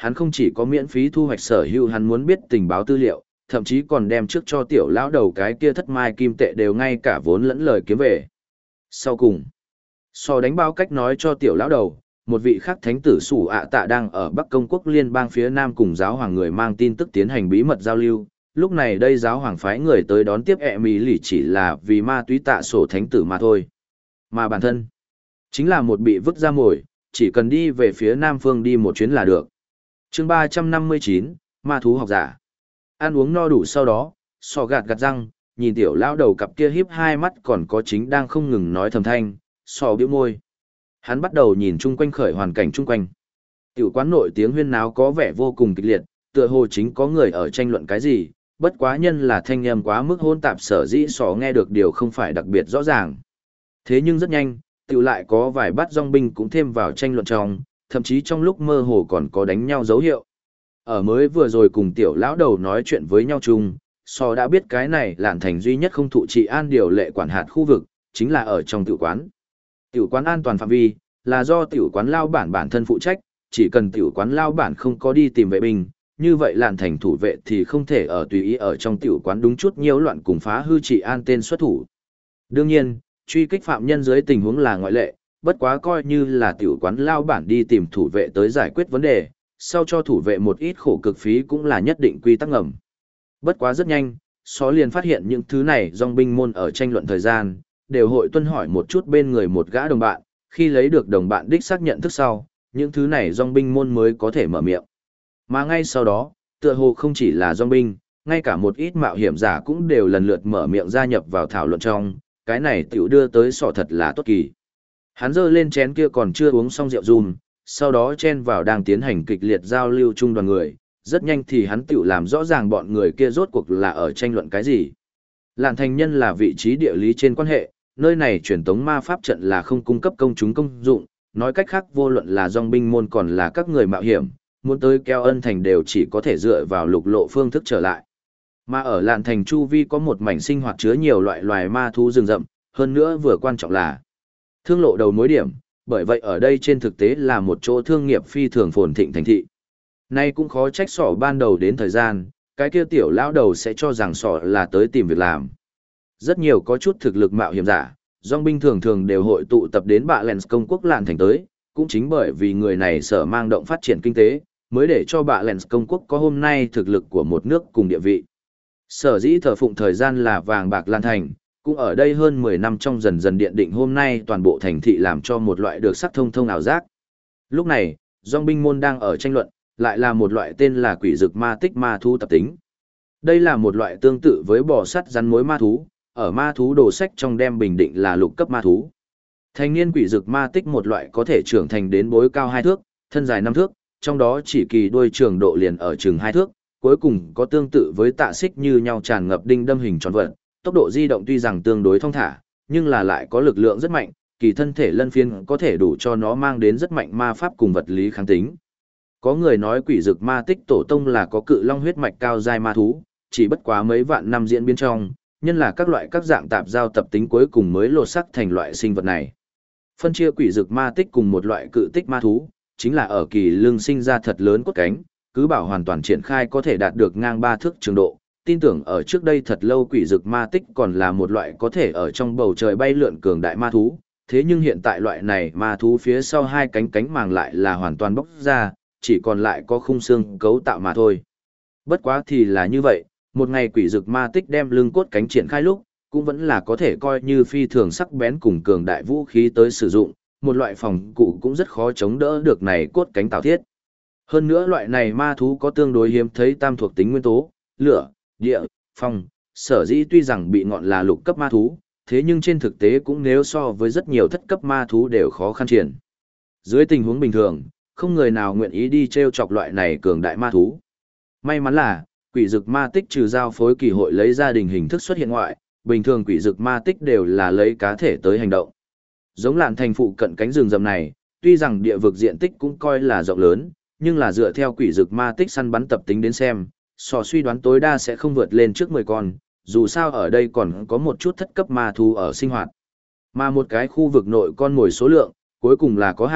hắn không chỉ có miễn phí thu hoạch sở hữu hắn muốn biết tình báo tư liệu, thậm chí còn đem trước cho tiểu lão đầu cái kia thất mai kim tệ đều ngay cả vốn lẫn lời kiếm về. Sau cùng, so đánh bao cách nói cho tiểu lão đầu, một vị khác thánh tử Sủ ạ tạ đang ở Bắc Công quốc liên bang phía Nam cùng giáo hoàng người mang tin tức tiến hành bí mật giao lưu. Lúc này đây giáo hoàng phái người tới đón tiếp ẹ mì lì chỉ là vì ma túy tạ sổ thánh tử mà thôi. Mà bản thân, chính là một bị vứt ra mồi, chỉ cần đi về phía Nam phương đi một chuyến là được. chương 359, ma thú học giả. Ăn uống no đủ sau đó, sò gạt gạt răng, nhìn tiểu lão đầu cặp kia híp hai mắt còn có chính đang không ngừng nói thầm thanh, sò bĩu môi. Hắn bắt đầu nhìn chung quanh khởi hoàn cảnh chung quanh. Tiểu quán nội tiếng huyên náo có vẻ vô cùng kịch liệt, tựa hồ chính có người ở tranh luận cái gì, bất quá nhân là thanh âm quá mức hỗn tạp sở dĩ sò nghe được điều không phải đặc biệt rõ ràng. Thế nhưng rất nhanh, tiểu lại có vài bát dòng binh cũng thêm vào tranh luận trong, thậm chí trong lúc mơ hồ còn có đánh nhau dấu hiệu. Ở mới vừa rồi cùng tiểu lão đầu nói chuyện với nhau chung, sò đã biết cái này lạn thành duy nhất không thụ trị an điều lệ quản hạt khu vực, chính là ở trong tiểu quán. Tiểu quán an toàn phạm vi, là do tiểu quán lao bản thân phụ trách, chỉ cần tiểu quán lao bản không có đi tìm vệ binh, như vậy lạn thành thủ vệ thì không thể ở tùy ý ở trong tiểu quán đúng chút nhiễu loạn cùng phá hư trị an tên xuất thủ. Đương nhiên, truy kích phạm nhân dưới tình huống là ngoại lệ, bất quá coi như là tiểu quán lao bản đi tìm thủ vệ tới giải quyết vấn đề, sau cho thủ vệ một ít khổ cực phí cũng là nhất định quy tắc ngầm. Bất quá rất nhanh, Xó liền phát hiện những thứ này dòng binh môn ở tranh luận thời gian, đều hội tuân hỏi một chút bên người một gã đồng bạn, khi lấy được đồng bạn đích xác nhận thức sau, những thứ này dòng binh môn mới có thể mở miệng. Mà ngay sau đó, tựa hồ không chỉ là dòng binh, ngay cả một ít mạo hiểm giả cũng đều lần lượt mở miệng gia nhập vào thảo luận trong, cái này tiểu đưa tới sọ thật là tốt kỳ. Hắn giơ lên chén kia còn chưa uống xong rượu dùm, sau đó chen vào đang tiến hành kịch liệt giao lưu chung đoàn người, rất nhanh thì hắn tiểu làm rõ ràng bọn người kia rốt cuộc là ở tranh luận cái gì. Lạn thành nhân là vị trí địa lý trên quan hệ, nơi này truyền tống ma pháp trận là không cung cấp công chúng công dụng, nói cách khác vô luận là dòng binh môn còn là các người mạo hiểm, muốn tới Keo Ân thành đều chỉ có thể dựa vào lục lộ phương thức trở lại. Mà ở Lạn thành chu vi có một mảnh sinh hoạt chứa nhiều loại loài ma thú rừng rậm, hơn nữa vừa quan trọng là thương lộ đầu mối điểm, bởi vậy ở đây trên thực tế là một chỗ thương nghiệp phi thường phồn thịnh thành thị. Nay cũng khó trách sỏ ban đầu đến thời gian, cái kia tiểu lão đầu sẽ cho rằng sỏ là tới tìm việc làm. Rất nhiều có chút thực lực mạo hiểm giả, dòng binh thường thường đều hội tụ tập đến bạ Lens công quốc Lạn thành tới, cũng chính bởi vì người này sở mang động phát triển kinh tế, mới để cho bạ Lens công quốc có hôm nay thực lực của một nước cùng địa vị. Sở dĩ thờ phụng thời gian là vàng bạc Lạn thành, cũng ở đây hơn 10 năm trong dần dần điện định hôm nay toàn bộ thành thị làm cho một loại được sắc thông ảo giác. Lúc này, dòng binh môn đang ở tranh luận, lại là một loại tên là quỷ dực ma tích ma thú tập tính. Đây là một loại tương tự với bò sắt rắn mối ma thú, ở ma thú đồ sách trong đem bình định là lục cấp ma thú. Thành niên quỷ dực ma tích một loại có thể trưởng thành đến bối cao 2 thước, thân dài 5 thước, trong đó chỉ kỳ đuôi trường độ liền ở chừng 2 thước, cuối cùng có tương tự với tạ xích như nhau tràn ngập đinh đâm hình tròn vật, tốc độ di động tuy rằng tương đối thong thả, nhưng là lại có lực lượng rất mạnh, kỳ thân thể lân phiên có thể đủ cho nó mang đến rất mạnh ma pháp cùng vật lý kháng tính. Có người nói quỷ dực ma tích tổ tông là có cự long huyết mạch cao giai ma thú, chỉ bất quá mấy vạn năm diễn biến trong, nhân là các loại các dạng tạp giao tập tính cuối cùng mới lột sắc thành loại sinh vật này. Phân chia quỷ dực ma tích cùng một loại cự tích ma thú, chính là ở kỳ lưng sinh ra thật lớn cốt cánh, cứ bảo hoàn toàn triển khai có thể đạt được ngang 3 thước trường độ. Tin tưởng ở trước đây thật lâu quỷ dực ma tích còn là một loại có thể ở trong bầu trời bay lượn cường đại ma thú, thế nhưng hiện tại loại này ma thú phía sau hai cánh màng lại là hoàn toàn bóc ra, chỉ còn lại có khung xương cấu tạo mà thôi. Bất quá thì là như vậy, một ngày quỷ dực ma tích đem lưng cốt cánh triển khai lúc, cũng vẫn là có thể coi như phi thường sắc bén cùng cường đại vũ khí tới sử dụng, một loại phòng cụ cũng rất khó chống đỡ được này cốt cánh tạo thiết. Hơn nữa loại này ma thú có tương đối hiếm thấy tam thuộc tính nguyên tố, lửa, địa, phong, sở dĩ tuy rằng bị ngọn là lục cấp ma thú, thế nhưng trên thực tế cũng nếu so với rất nhiều thất cấp ma thú đều khó khăn triển. Dưới tình huống bình thường, không người nào nguyện ý đi treo chọc loại này cường đại ma thú. May mắn là, quỷ dực ma tích trừ giao phối kỳ hội lấy gia đình hình thức xuất hiện ngoại, bình thường quỷ dực ma tích đều là lấy cá thể tới hành động. Giống Lạn thành phụ cận cánh rừng rậm này, tuy rằng địa vực diện tích cũng coi là rộng lớn, nhưng là dựa theo quỷ dực ma tích săn bắn tập tính đến xem, suy đoán tối đa sẽ không vượt lên trước 10 con, dù sao ở đây còn có một chút thất cấp ma thú ở sinh hoạt. Mà một cái khu vực nội con mồi số lượng, cuối cùng là có hạn,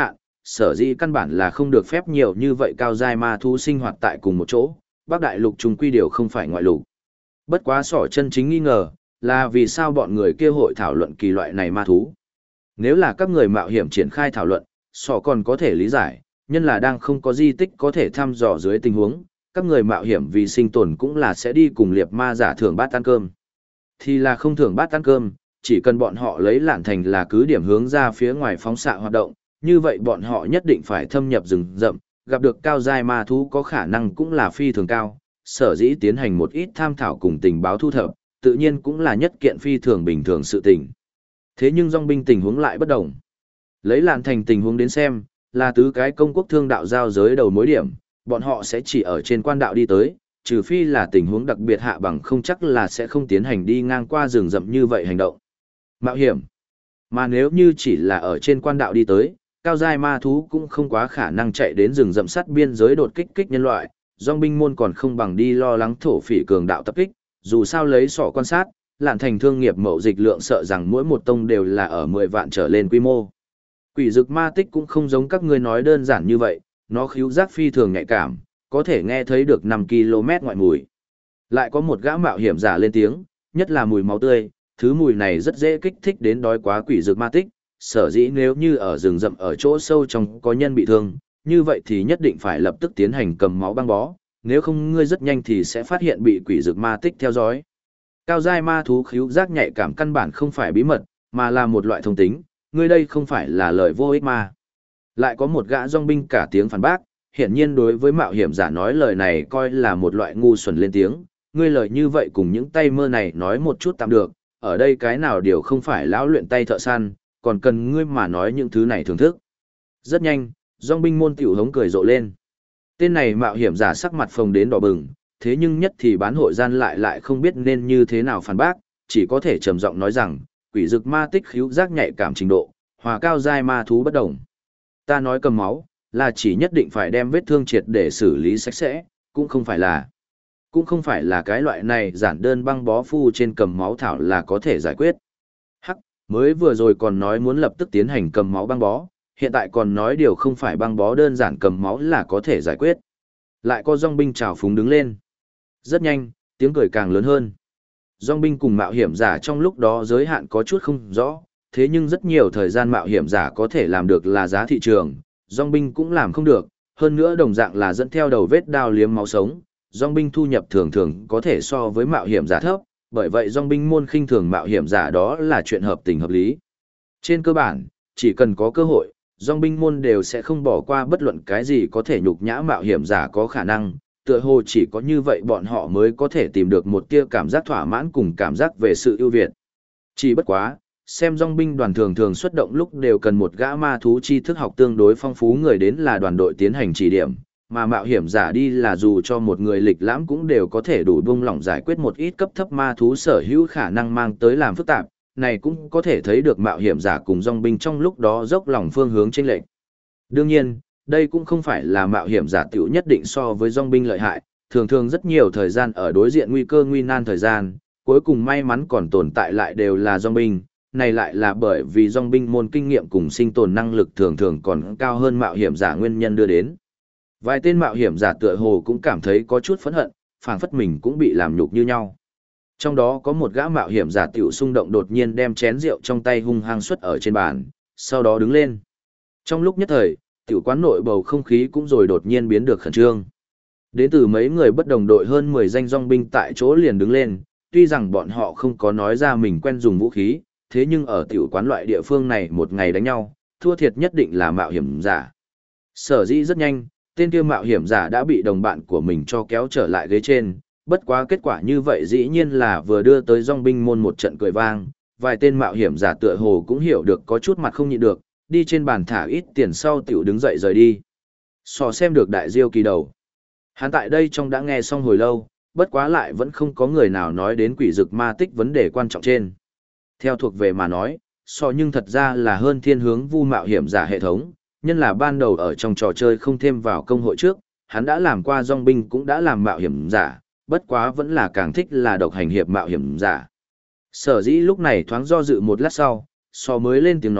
sở dĩ căn bản là không được phép nhiều như vậy cao giai ma thú sinh hoạt tại cùng một chỗ, Bắc Đại Lục trùng quy điều không phải ngoại lục. Bất quá Sỏ chân chính nghi ngờ, là vì sao bọn người kia hội thảo luận kỳ loại này ma thú. Nếu là các người mạo hiểm triển khai thảo luận, Sỏ còn có thể lý giải, nhân là đang không có di tích có thể thăm dò dưới tình huống, các người mạo hiểm vì sinh tồn cũng là sẽ đi cùng liệp ma giả thưởng bát ăn cơm. Thì là không thưởng bát ăn cơm, chỉ cần bọn họ lấy Lạn Thành là cứ điểm hướng ra phía ngoài phóng xạ hoạt động, như vậy bọn họ nhất định phải thâm nhập rừng rậm, gặp được cao giai ma thú có khả năng cũng là phi thường cao, sở dĩ tiến hành một ít tham thảo cùng tình báo thu thập, tự nhiên cũng là nhất kiện phi thường bình thường sự tình. Thế nhưng dòng binh tình huống lại bất đồng. Lấy Lạn Thành tình huống đến xem, là tứ cái công quốc thương đạo giao giới đầu mối điểm, bọn họ sẽ chỉ ở trên quan đạo đi tới, trừ phi là tình huống đặc biệt hạ bằng không chắc là sẽ không tiến hành đi ngang qua rừng rậm như vậy hành động. Mạo hiểm. Mà nếu như chỉ là ở trên quan đạo đi tới, cao giai ma thú cũng không quá khả năng chạy đến rừng rậm sát biên giới đột kích nhân loại, dòng binh môn còn không bằng đi lo lắng thổ phỉ cường đạo tập kích, dù sao lấy Sọ quan sát, Lạn Thành thương nghiệp mậu dịch lượng sợ rằng mỗi một tông đều là ở 10 vạn trở lên quy mô. Quỷ dực ma tích cũng không giống các ngươi nói đơn giản như vậy, nó khíu giác phi thường nhạy cảm, có thể nghe thấy được 5 km ngoại mùi. Lại có một gã mạo hiểm giả lên tiếng, nhất là mùi máu tươi, thứ mùi này rất dễ kích thích đến đói quá quỷ dực ma tích, sở dĩ nếu như ở rừng rậm ở chỗ sâu trong có nhân bị thương, như vậy thì nhất định phải lập tức tiến hành cầm máu băng bó, nếu không ngươi rất nhanh thì sẽ phát hiện bị quỷ dực ma tích theo dõi. Cao giai ma thú khíu giác nhạy cảm căn bản không phải bí mật, mà là một loại thông tính, ngươi đây không phải là lời vô ích mà. Lại có một gã dòng binh cả tiếng phản bác, hiển nhiên đối với mạo hiểm giả nói lời này coi là một loại ngu xuẩn lên tiếng, ngươi lời như vậy cùng những tay mơ này nói một chút tạm được, ở đây cái nào điều không phải lão luyện tay thợ săn, còn cần ngươi mà nói những thứ này thưởng thức. Rất nhanh, dòng binh môn tiểu hống cười rộ lên. Tên này mạo hiểm giả sắc mặt phồng đến đỏ bừng, thế nhưng nhất thì bán hội gian lại không biết nên như thế nào phản bác, chỉ có thể trầm giọng nói rằng, quỷ dực ma tích khíu giác nhạy cảm trình độ, hòa cao giai ma thú bất đồng. Ta nói cầm máu, là chỉ nhất định phải đem vết thương triệt để xử lý sạch sẽ, cũng không phải là cái loại này giản đơn băng bó phu trên cầm máu thảo là có thể giải quyết. Hắc, mới vừa rồi còn nói muốn lập tức tiến hành cầm máu băng bó, hiện tại còn nói điều không phải băng bó đơn giản cầm máu là có thể giải quyết. Lại có dòng binh trào phúng đứng lên. Rất nhanh, tiếng cười càng lớn hơn. Dòng binh cùng mạo hiểm giả trong lúc đó giới hạn có chút không rõ, thế nhưng rất nhiều thời gian mạo hiểm giả có thể làm được là giá thị trường, dòng binh cũng làm không được, hơn nữa đồng dạng là dẫn theo đầu vết đao liếm máu sống, dòng binh thu nhập thường thường có thể so với mạo hiểm giả thấp, bởi vậy dòng binh môn khinh thường mạo hiểm giả đó là chuyện hợp tình hợp lý. Trên cơ bản, chỉ cần có cơ hội, dòng binh môn đều sẽ không bỏ qua bất luận cái gì có thể nhục nhã mạo hiểm giả có khả năng, tựa hồ chỉ có như vậy bọn họ mới có thể tìm được một tia cảm giác thỏa mãn cùng cảm giác về sự ưu việt. Chỉ bất quá, xem dòng binh đoàn thường thường xuất động lúc đều cần một gã ma thú tri thức học tương đối phong phú người đến là đoàn đội tiến hành chỉ điểm, mà mạo hiểm giả đi là dù cho một người lịch lãm cũng đều có thể đủ buông lỏng giải quyết một ít cấp thấp ma thú sở hữu khả năng mang tới làm phức tạp, này cũng có thể thấy được mạo hiểm giả cùng dòng binh trong lúc đó dốc lòng phương hướng chênh lệch. Đương nhiên, đây cũng không phải là mạo hiểm giả tiểu nhất định so với dòng binh lợi hại, thường thường rất nhiều thời gian ở đối diện nguy cơ nguy nan thời gian, cuối cùng may mắn còn tồn tại lại đều là dòng binh, này lại là bởi vì dòng binh môn kinh nghiệm cùng sinh tồn năng lực thường thường còn cao hơn mạo hiểm giả nguyên nhân đưa đến. Vài tên mạo hiểm giả tựa hồ cũng cảm thấy có chút phẫn hận, phảng phất mình cũng bị làm nhục như nhau. Trong đó có một gã mạo hiểm giả tiểu xung động đột nhiên đem chén rượu trong tay hung hăng xuất ở trên bàn, sau đó đứng lên. Trong lúc nhất thời, tiểu quán nội bầu không khí cũng rồi đột nhiên biến được khẩn trương. Đến từ mấy người bất đồng đội hơn 10 danh dòng binh tại chỗ liền đứng lên, tuy rằng bọn họ không có nói ra mình quen dùng vũ khí, thế nhưng ở tiểu quán loại địa phương này một ngày đánh nhau, thua thiệt nhất định là mạo hiểm giả. Sở dĩ rất nhanh, tên kia mạo hiểm giả đã bị đồng bạn của mình cho kéo trở lại ghế trên, bất quá kết quả như vậy dĩ nhiên là vừa đưa tới dòng binh môn một trận cười vang, vài tên mạo hiểm giả tựa hồ cũng hiểu được có chút mặt không nhịn được, đi trên bàn thả ít tiền sau tiểu đứng dậy rời đi. Sò xem được đại diêu kỳ đầu. Hắn tại đây trong đã nghe xong hồi lâu, bất quá lại vẫn không có người nào nói đến quỷ dực ma tích vấn đề quan trọng trên. Theo thuộc về mà nói, nhưng thật ra là hơn thiên hướng vu mạo hiểm giả hệ thống, nhân là ban đầu ở trong trò chơi không thêm vào công hội trước, hắn đã làm qua dòng binh cũng đã làm mạo hiểm giả, bất quá vẫn là càng thích là độc hành hiệp mạo hiểm giả. Sở dĩ lúc này thoáng do dự một lát sau, mới lên tiếng nói,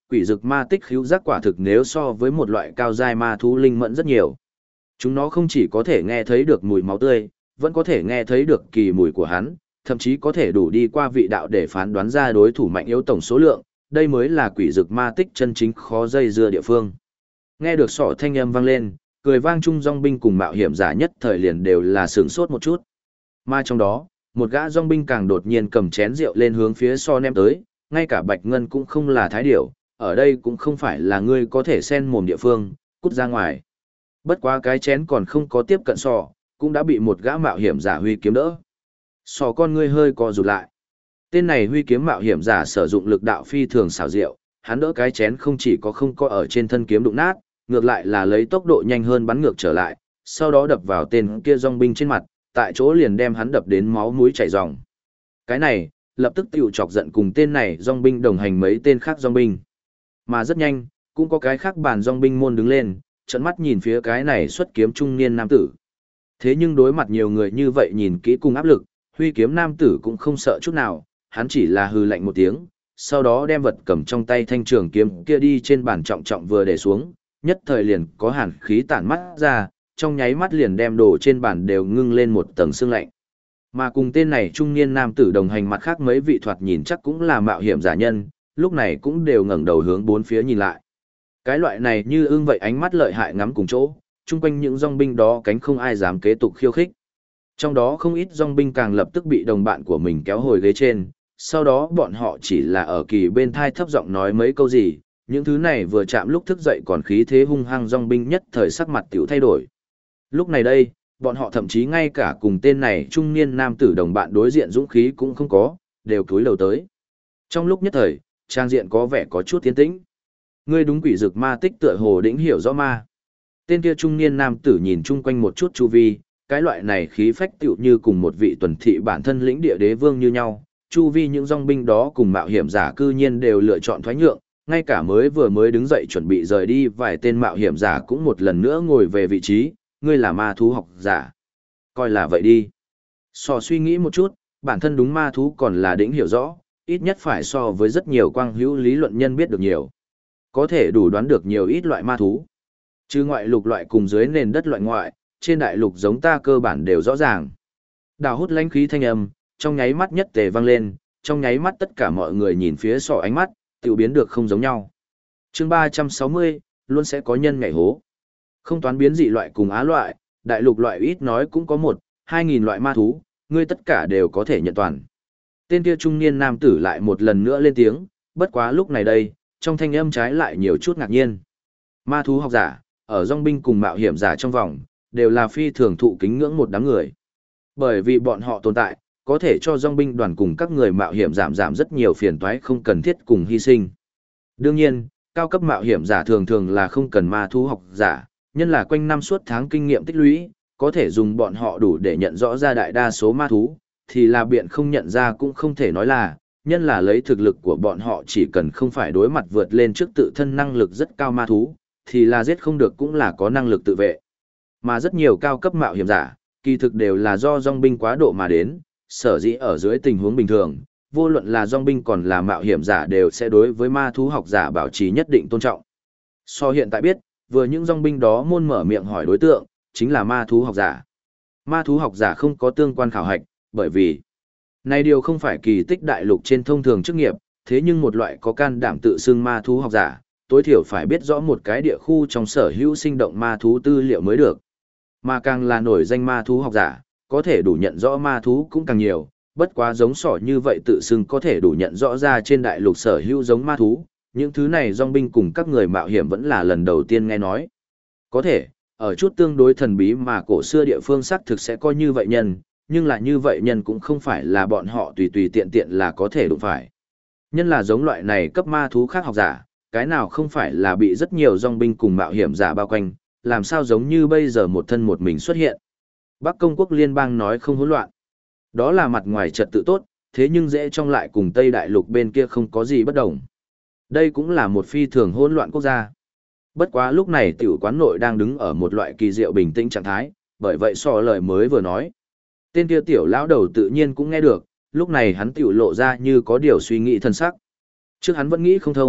quỷ dực ma tích khíu giác quả thực nếu so với một loại cao giai ma thú linh mẫn rất nhiều. Chúng nó không chỉ có thể nghe thấy được mùi máu tươi, vẫn có thể nghe thấy được kỳ mùi của hắn, thậm chí có thể đủ đi qua vị đạo để phán đoán ra đối thủ mạnh yếu tổng số lượng, đây mới là quỷ dực ma tích chân chính khó dây dưa địa phương. Nghe được sọ thanh âm vang lên, cười vang chung dòng binh cùng mạo hiểm giả nhất thời liền đều là sửng sốt một chút. Mà trong đó, một gã dòng binh càng đột nhiên cầm chén rượu lên hướng phía so ném tới, ngay cả Bạch Ngân cũng không là thái điểu, ở đây cũng không phải là ngươi có thể xen mồm địa phương, cút ra ngoài. Bất quá cái chén còn không có tiếp cận sọ, cũng đã bị một gã mạo hiểm giả huy kiếm đỡ. Sọ con ngươi hơi co rụt lại. Tên này huy kiếm mạo hiểm giả sử dụng lực đạo phi thường xảo diệu, hắn đỡ cái chén không chỉ có không có ở trên thân kiếm đụng nát, ngược lại là lấy tốc độ nhanh hơn bắn ngược trở lại, sau đó đập vào tên kia dòng binh trên mặt, tại chỗ liền đem hắn đập đến máu mũi chảy ròng. Cái này, lập tức tiểu chọc giận cùng tên này dòng binh đồng hành mấy tên khác dòng binh. Mà rất nhanh, cũng có cái khác bàn dòng binh môn đứng lên, trợn mắt nhìn phía cái này xuất kiếm trung niên nam tử. Thế nhưng đối mặt nhiều người như vậy nhìn kỹ cùng áp lực, huy kiếm nam tử cũng không sợ chút nào, hắn chỉ là hừ lạnh một tiếng, sau đó đem vật cầm trong tay thanh trường kiếm kia đi trên bàn trọng trọng vừa để xuống, nhất thời liền có hàn khí tản mắt ra, trong nháy mắt liền đem đồ trên bàn đều ngưng lên một tầng sương lạnh. Mà cùng tên này trung niên nam tử đồng hành mặt khác mấy vị thoạt nhìn chắc cũng là mạo hiểm giả nhân, lúc này cũng đều ngẩng đầu hướng bốn phía nhìn lại. Cái loại này như ưng vậy ánh mắt lợi hại ngắm cùng chỗ, chung quanh những dòng binh đó cánh không ai dám kế tục khiêu khích. Trong đó không ít dòng binh càng lập tức bị đồng bạn của mình kéo hồi ghế trên, sau đó bọn họ chỉ là ở kỳ bên thai thấp giọng nói mấy câu gì, những thứ này vừa chạm lúc thức dậy còn khí thế hung hăng dòng binh nhất thời sắc mặt tiểu thay đổi. Lúc này đây, bọn họ thậm chí ngay cả cùng tên này trung niên nam tử đồng bạn đối diện dũng khí cũng không có, đều cúi đầu tới. Trong lúc nhất thời, trang diện có vẻ có chút tiến tĩnh. Ngươi đúng quỷ dực ma tích tựa hồ đĩnh hiểu rõ ma. Tên kia trung niên nam tử nhìn chung quanh một chút chu vi, cái loại này khí phách tựu như cùng một vị tuần thị bản thân lĩnh địa đế vương như nhau, chu vi những dòng binh đó cùng mạo hiểm giả cư nhiên đều lựa chọn thoái nhượng, ngay cả mới đứng dậy chuẩn bị rời đi vài tên mạo hiểm giả cũng một lần nữa ngồi về vị trí, ngươi là ma thú học giả. Coi là vậy đi. So suy nghĩ một chút, bản thân đúng ma thú còn là đỉnh hiểu rõ, ít nhất phải so với rất nhiều quang hữu lý luận nhân biết được nhiều. Có thể đủ đoán được nhiều ít loại ma thú. Chứ ngoại lục loại cùng dưới nền đất loại ngoại, trên đại lục giống ta cơ bản đều rõ ràng. Đào hút lãnh khí thanh âm, trong nháy mắt nhất tề vang lên, trong nháy mắt tất cả mọi người nhìn phía sọ ánh mắt, tiểu biến được không giống nhau. Chương 360, luôn sẽ có nhân nhảy hố. Không toán biến dị loại cùng á loại, đại lục loại ít nói cũng có 1-2 nghìn loại ma thú, ngươi tất cả đều có thể nhận toàn. Tên kia trung niên nam tử lại một lần nữa lên tiếng, bất quá lúc này đây, trong thanh âm trái lại nhiều chút ngạc nhiên. Ma thú học giả, ở dòng binh cùng mạo hiểm giả trong vòng, đều là phi thường thụ kính ngưỡng một đám người. Bởi vì bọn họ tồn tại, có thể cho dòng binh đoàn cùng các người mạo hiểm giảm rất nhiều phiền toái không cần thiết cùng hy sinh. Đương nhiên, cao cấp mạo hiểm giả thường thường là không cần ma thú học giả, nhân là quanh năm suốt tháng kinh nghiệm tích lũy, có thể dùng bọn họ đủ để nhận rõ ra đại đa số ma thú, thì là biện không nhận ra cũng không thể nói là, nhân là lấy thực lực của bọn họ chỉ cần không phải đối mặt vượt lên trước tự thân năng lực rất cao ma thú, thì là giết không được cũng là có năng lực tự vệ. Mà rất nhiều cao cấp mạo hiểm giả, kỳ thực đều là do dòng binh quá độ mà đến, sở dĩ ở dưới tình huống bình thường, vô luận là dòng binh còn là mạo hiểm giả đều sẽ đối với ma thú học giả bảo trì nhất định tôn trọng. So hiện tại biết, vừa những dòng binh đó môn mở miệng hỏi đối tượng, chính là ma thú học giả. Ma thú học giả không có tương quan khảo hạch, bởi vì này điều không phải kỳ tích đại lục trên thông thường chức nghiệp, thế nhưng một loại có can đảm tự xưng ma thú học giả, tối thiểu phải biết rõ một cái địa khu trong sở hữu sinh động ma thú tư liệu mới được. Mà càng là nổi danh ma thú học giả, có thể đủ nhận rõ ma thú cũng càng nhiều, bất quá giống sỏ như vậy tự xưng có thể đủ nhận rõ ra trên đại lục sở hữu giống ma thú, những thứ này dòng binh cùng các người mạo hiểm vẫn là lần đầu tiên nghe nói. Có thể, ở chút tương đối thần bí mà cổ xưa địa phương xác thực sẽ có như vậy nhân, nhưng là như vậy nhân cũng không phải là bọn họ tùy tùy tiện tiện là có thể đụng phải. Nhân là giống loại này cấp ma thú khác học giả, cái nào không phải là bị rất nhiều dòng binh cùng mạo hiểm giả bao quanh, làm sao giống như bây giờ một thân một mình xuất hiện. Bắc Công quốc liên bang nói không hỗn loạn. Đó là mặt ngoài trật tự tốt, thế nhưng dễ trong lại cùng Tây Đại Lục bên kia không có gì bất đồng. Đây cũng là một phi thường hỗn loạn quốc gia. Bất quá lúc này tiểu quán nội đang đứng ở một loại kỳ diệu bình tĩnh trạng thái, bởi vậy so lời mới vừa nói. Tên kia tiểu lão đầu tự nhiên cũng nghe được, lúc này hắn tiểu lộ ra như có điều suy nghĩ thân sắc. Trước hắn vẫn nghĩ không thông,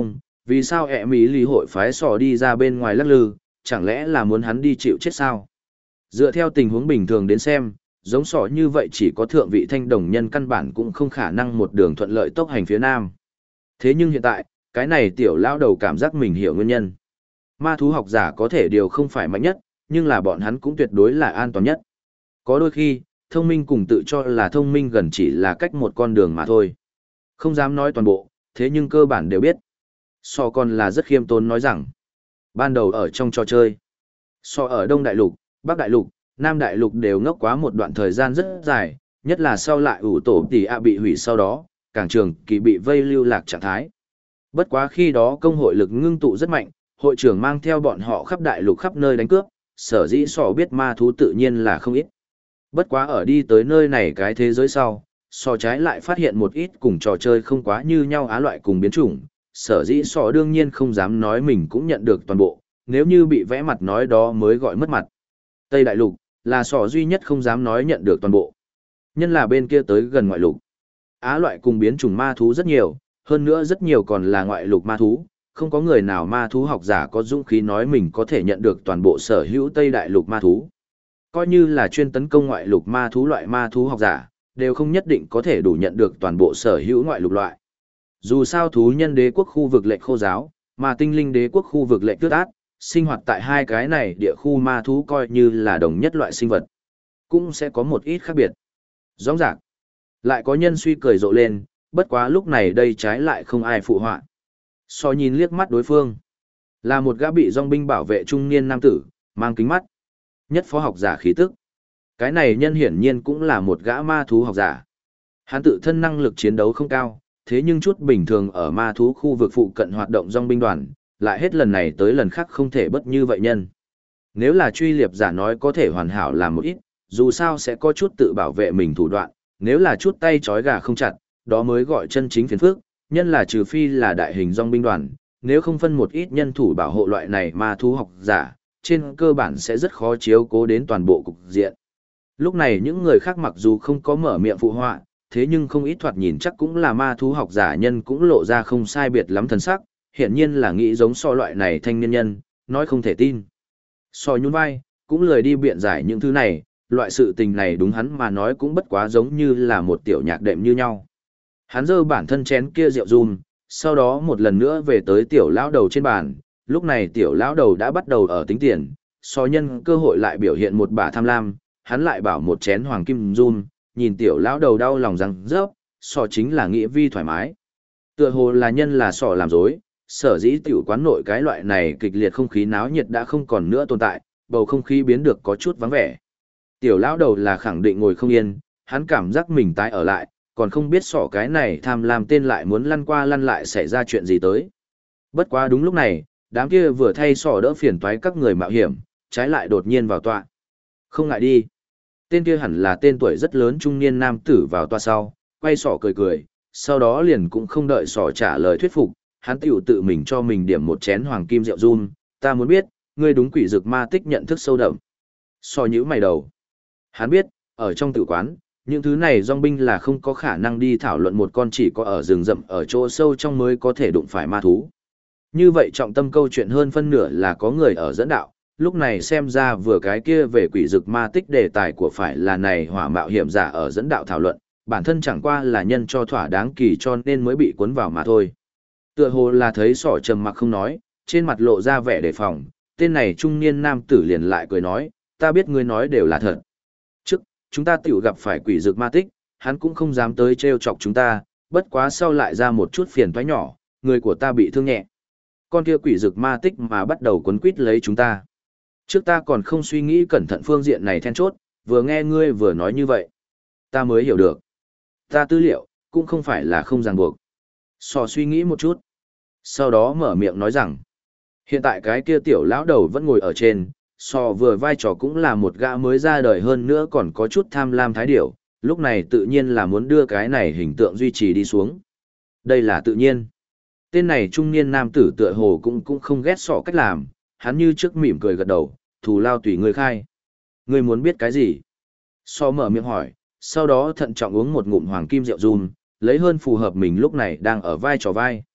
vì sao ẹ mỹ lì hội phái sò đi ra bên ngoài lắc lư, chẳng lẽ là muốn hắn đi chịu chết sao? Dựa theo tình huống bình thường đến xem, giống sò như vậy chỉ có thượng vị thanh đồng nhân căn bản cũng không khả năng một đường thuận lợi tốc hành phía nam. Thế nhưng hiện tại, cái này tiểu lão đầu cảm giác mình hiểu nguyên nhân. Ma thú học giả có thể điều không phải mạnh nhất, nhưng là bọn hắn cũng tuyệt đối là an toàn nhất. Có đôi khi, thông minh cùng tự cho là thông minh gần chỉ là cách một con đường mà thôi. Không dám nói toàn bộ, thế nhưng cơ bản đều biết. So còn là rất khiêm tốn nói rằng, ban đầu ở trong trò chơi, so ở Đông Đại Lục, Bắc Đại Lục, Nam Đại Lục đều ngốc quá một đoạn thời gian rất dài, nhất là sau lại ủ tổ tỷ ạ bị hủy sau đó, càng trường kỳ bị vây lưu lạc trạng thái. Bất quá khi đó công hội lực ngưng tụ rất mạnh, hội trưởng mang theo bọn họ khắp đại lục khắp nơi đánh cướp, sở dĩ sò biết ma thú tự nhiên là không ít. Bất quá ở đi tới nơi này cái thế giới sau, sò trái lại phát hiện một ít cùng trò chơi không quá như nhau á loại cùng biến chủng, sở dĩ sò đương nhiên không dám nói mình cũng nhận được toàn bộ, nếu như bị vẽ mặt nói đó mới gọi mất mặt. Tây Đại Lục, là sò duy nhất không dám nói nhận được toàn bộ. Nhân là bên kia tới gần ngoại lục. Á loại cùng biến chủng ma thú rất nhiều, hơn nữa rất nhiều còn là ngoại lục ma thú, không có người nào ma thú học giả có dũng khí nói mình có thể nhận được toàn bộ sở hữu Tây Đại Lục ma thú. Coi như là chuyên tấn công ngoại lục ma thú loại ma thú học giả, đều không nhất định có thể đủ nhận được toàn bộ sở hữu ngoại lục loại. Dù sao thú nhân đế quốc khu vực lệnh khô giáo, mà tinh linh đế quốc khu vực lệnh tước ác, sinh hoạt tại hai cái này địa khu ma thú coi như là đồng nhất loại sinh vật. Cũng sẽ có một ít khác biệt. Rõ ràng, lại có nhân suy cười rộ lên, bất quá lúc này đây trái lại không ai phụ họa. So nhìn liếc mắt đối phương, là một gã bị dòng binh bảo vệ trung niên nam tử, mang kính mắt. Nhất phó học giả khí tức. Cái này nhân hiển nhiên cũng là một gã ma thú học giả. Hắn tự thân năng lực chiến đấu không cao, thế nhưng chút bình thường ở ma thú khu vực phụ cận hoạt động dòng binh đoàn, lại hết lần này tới lần khác không thể bất như vậy nhân. Nếu là truy liệp giả nói có thể hoàn hảo làm một ít, dù sao sẽ có chút tự bảo vệ mình thủ đoạn, nếu là chút tay trói gà không chặt, đó mới gọi chân chính phiền phức, nhân là trừ phi là đại hình dòng binh đoàn, nếu không phân một ít nhân thủ bảo hộ loại này ma thú học giả, trên cơ bản sẽ rất khó chiếu cố đến toàn bộ cục diện. Lúc này những người khác mặc dù không có mở miệng phụ họa, thế nhưng không ít thoạt nhìn chắc cũng là ma thú học giả nhân cũng lộ ra không sai biệt lắm thần sắc, hiển nhiên là nghĩ giống so loại này thanh niên nhân, nói không thể tin. So nhún vai, cũng lười đi biện giải những thứ này, loại sự tình này đúng hắn mà nói cũng bất quá giống như là một tiểu nhạc đệm như nhau. Hắn giơ bản thân chén kia rượu rum, sau đó một lần nữa về tới tiểu lão đầu trên bàn, lúc này tiểu lão đầu đã bắt đầu ở tính tiền, so nhân cơ hội lại biểu hiện một bả tham lam, hắn lại bảo một chén hoàng kim rum, nhìn tiểu lão đầu đau lòng rằng rớp, so chính là nghĩa vi thoải mái. Tựa hồ là nhân là sọ làm dối, sở dĩ tiểu quán nội cái loại này kịch liệt không khí náo nhiệt đã không còn nữa tồn tại, bầu không khí biến được có chút vắng vẻ. Tiểu lão đầu là khẳng định ngồi không yên, hắn cảm giác mình tái ở lại, còn không biết sọ cái này tham lam tên lại muốn lăn qua lăn lại xảy ra chuyện gì tới. Bất quá đúng lúc này, đám kia vừa thay sọ đỡ phiền toái các người mạo hiểm, trái lại đột nhiên vào tọa. Không ngại đi. Tên kia hẳn là tên tuổi rất lớn trung niên nam tử vào tọa sau, quay sọ cười cười, sau đó liền cũng không đợi sọ trả lời thuyết phục, hắn tiểu tự mình cho mình điểm một chén hoàng kim rượu rum, ta muốn biết, ngươi đúng quỷ dược ma tích nhận thức sâu đậm. Sọ nhíu mày đầu. Hắn biết, ở trong tử quán, những thứ này dòng binh là không có khả năng đi thảo luận một con chỉ có ở rừng rậm ở chỗ sâu trong mới có thể đụng phải ma thú. Như vậy trọng tâm câu chuyện hơn phân nửa là có người ở dẫn đạo, lúc này xem ra vừa cái kia về quỷ dực ma tích đề tài của phải là này hỏa mạo hiểm giả ở dẫn đạo thảo luận, bản thân chẳng qua là nhân cho thỏa đáng kỳ cho nên mới bị cuốn vào mà thôi. Tựa hồ là thấy sỏ trầm mặc không nói, trên mặt lộ ra vẻ đề phòng, tên này trung niên nam tử liền lại cười nói, ta biết ngươi nói đều là thật. Trước, chúng ta tiểu gặp phải quỷ dực ma tích, hắn cũng không dám tới trêu chọc chúng ta, bất quá sau lại ra một chút phiền toái nhỏ, người của ta bị thương nhẹ. Con kia quỷ dực ma tích mà bắt đầu quấn quýt lấy chúng ta. Trước ta còn không suy nghĩ cẩn thận phương diện này then chốt, vừa nghe ngươi vừa nói như vậy. Ta mới hiểu được. Ta tư liệu, cũng không phải là không ràng buộc. Sò suy nghĩ một chút. Sau đó mở miệng nói rằng, hiện tại cái kia tiểu lão đầu vẫn ngồi ở trên, Sò vừa vai trò cũng là một gã mới ra đời hơn nữa còn có chút tham lam thái điểu, lúc này tự nhiên là muốn đưa cái này hình tượng duy trì đi xuống. Đây là tự nhiên. Tên này trung niên nam tử tựa hồ cũng không ghét Sò cách làm, hắn như trước mỉm cười gật đầu, thù lao tùy người khai. Ngươi muốn biết cái gì? Sò mở miệng hỏi, sau đó thận trọng uống một ngụm hoàng kim rượu rum, lấy hơn phù hợp mình lúc này đang ở vai trò vai.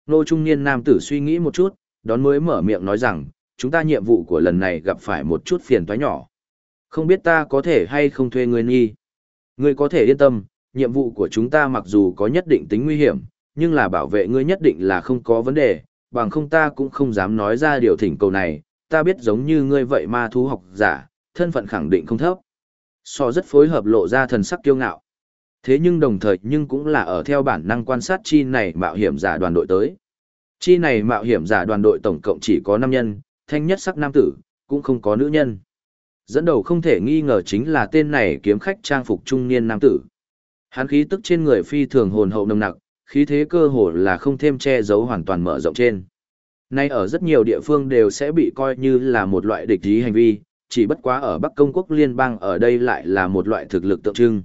Nô trung niên nam tử suy nghĩ một chút, đón mới mở miệng nói rằng, chúng ta nhiệm vụ của lần này gặp phải một chút phiền toái nhỏ. Không biết ta có thể hay không thuê ngươi nghi. Ngươi có thể yên tâm, nhiệm vụ của chúng ta mặc dù có nhất định tính nguy hiểm, nhưng là bảo vệ ngươi nhất định là không có vấn đề, bằng không ta cũng không dám nói ra điều thỉnh cầu này, ta biết giống như ngươi vậy ma thú học giả, thân phận khẳng định không thấp. So rất phối hợp lộ ra thần sắc kiêu ngạo. Thế nhưng đồng thời nhưng cũng là ở theo bản năng quan sát chi này mạo hiểm giả đoàn đội tới. Chi này mạo hiểm giả đoàn đội tổng cộng chỉ có 5 nhân, thanh nhất sắc nam tử, cũng không có nữ nhân. Dẫn đầu không thể nghi ngờ chính là tên này kiếm khách trang phục trung niên nam tử. Hắn khí tức trên người phi thường hồn hậu nồng nặc, khí thế cơ hồ là không thêm che giấu hoàn toàn mở rộng trên. Nay ở rất nhiều địa phương đều sẽ bị coi như là một loại địch ý hành vi, chỉ bất quá ở Bắc Công quốc liên bang ở đây lại là một loại thực lực tượng trưng.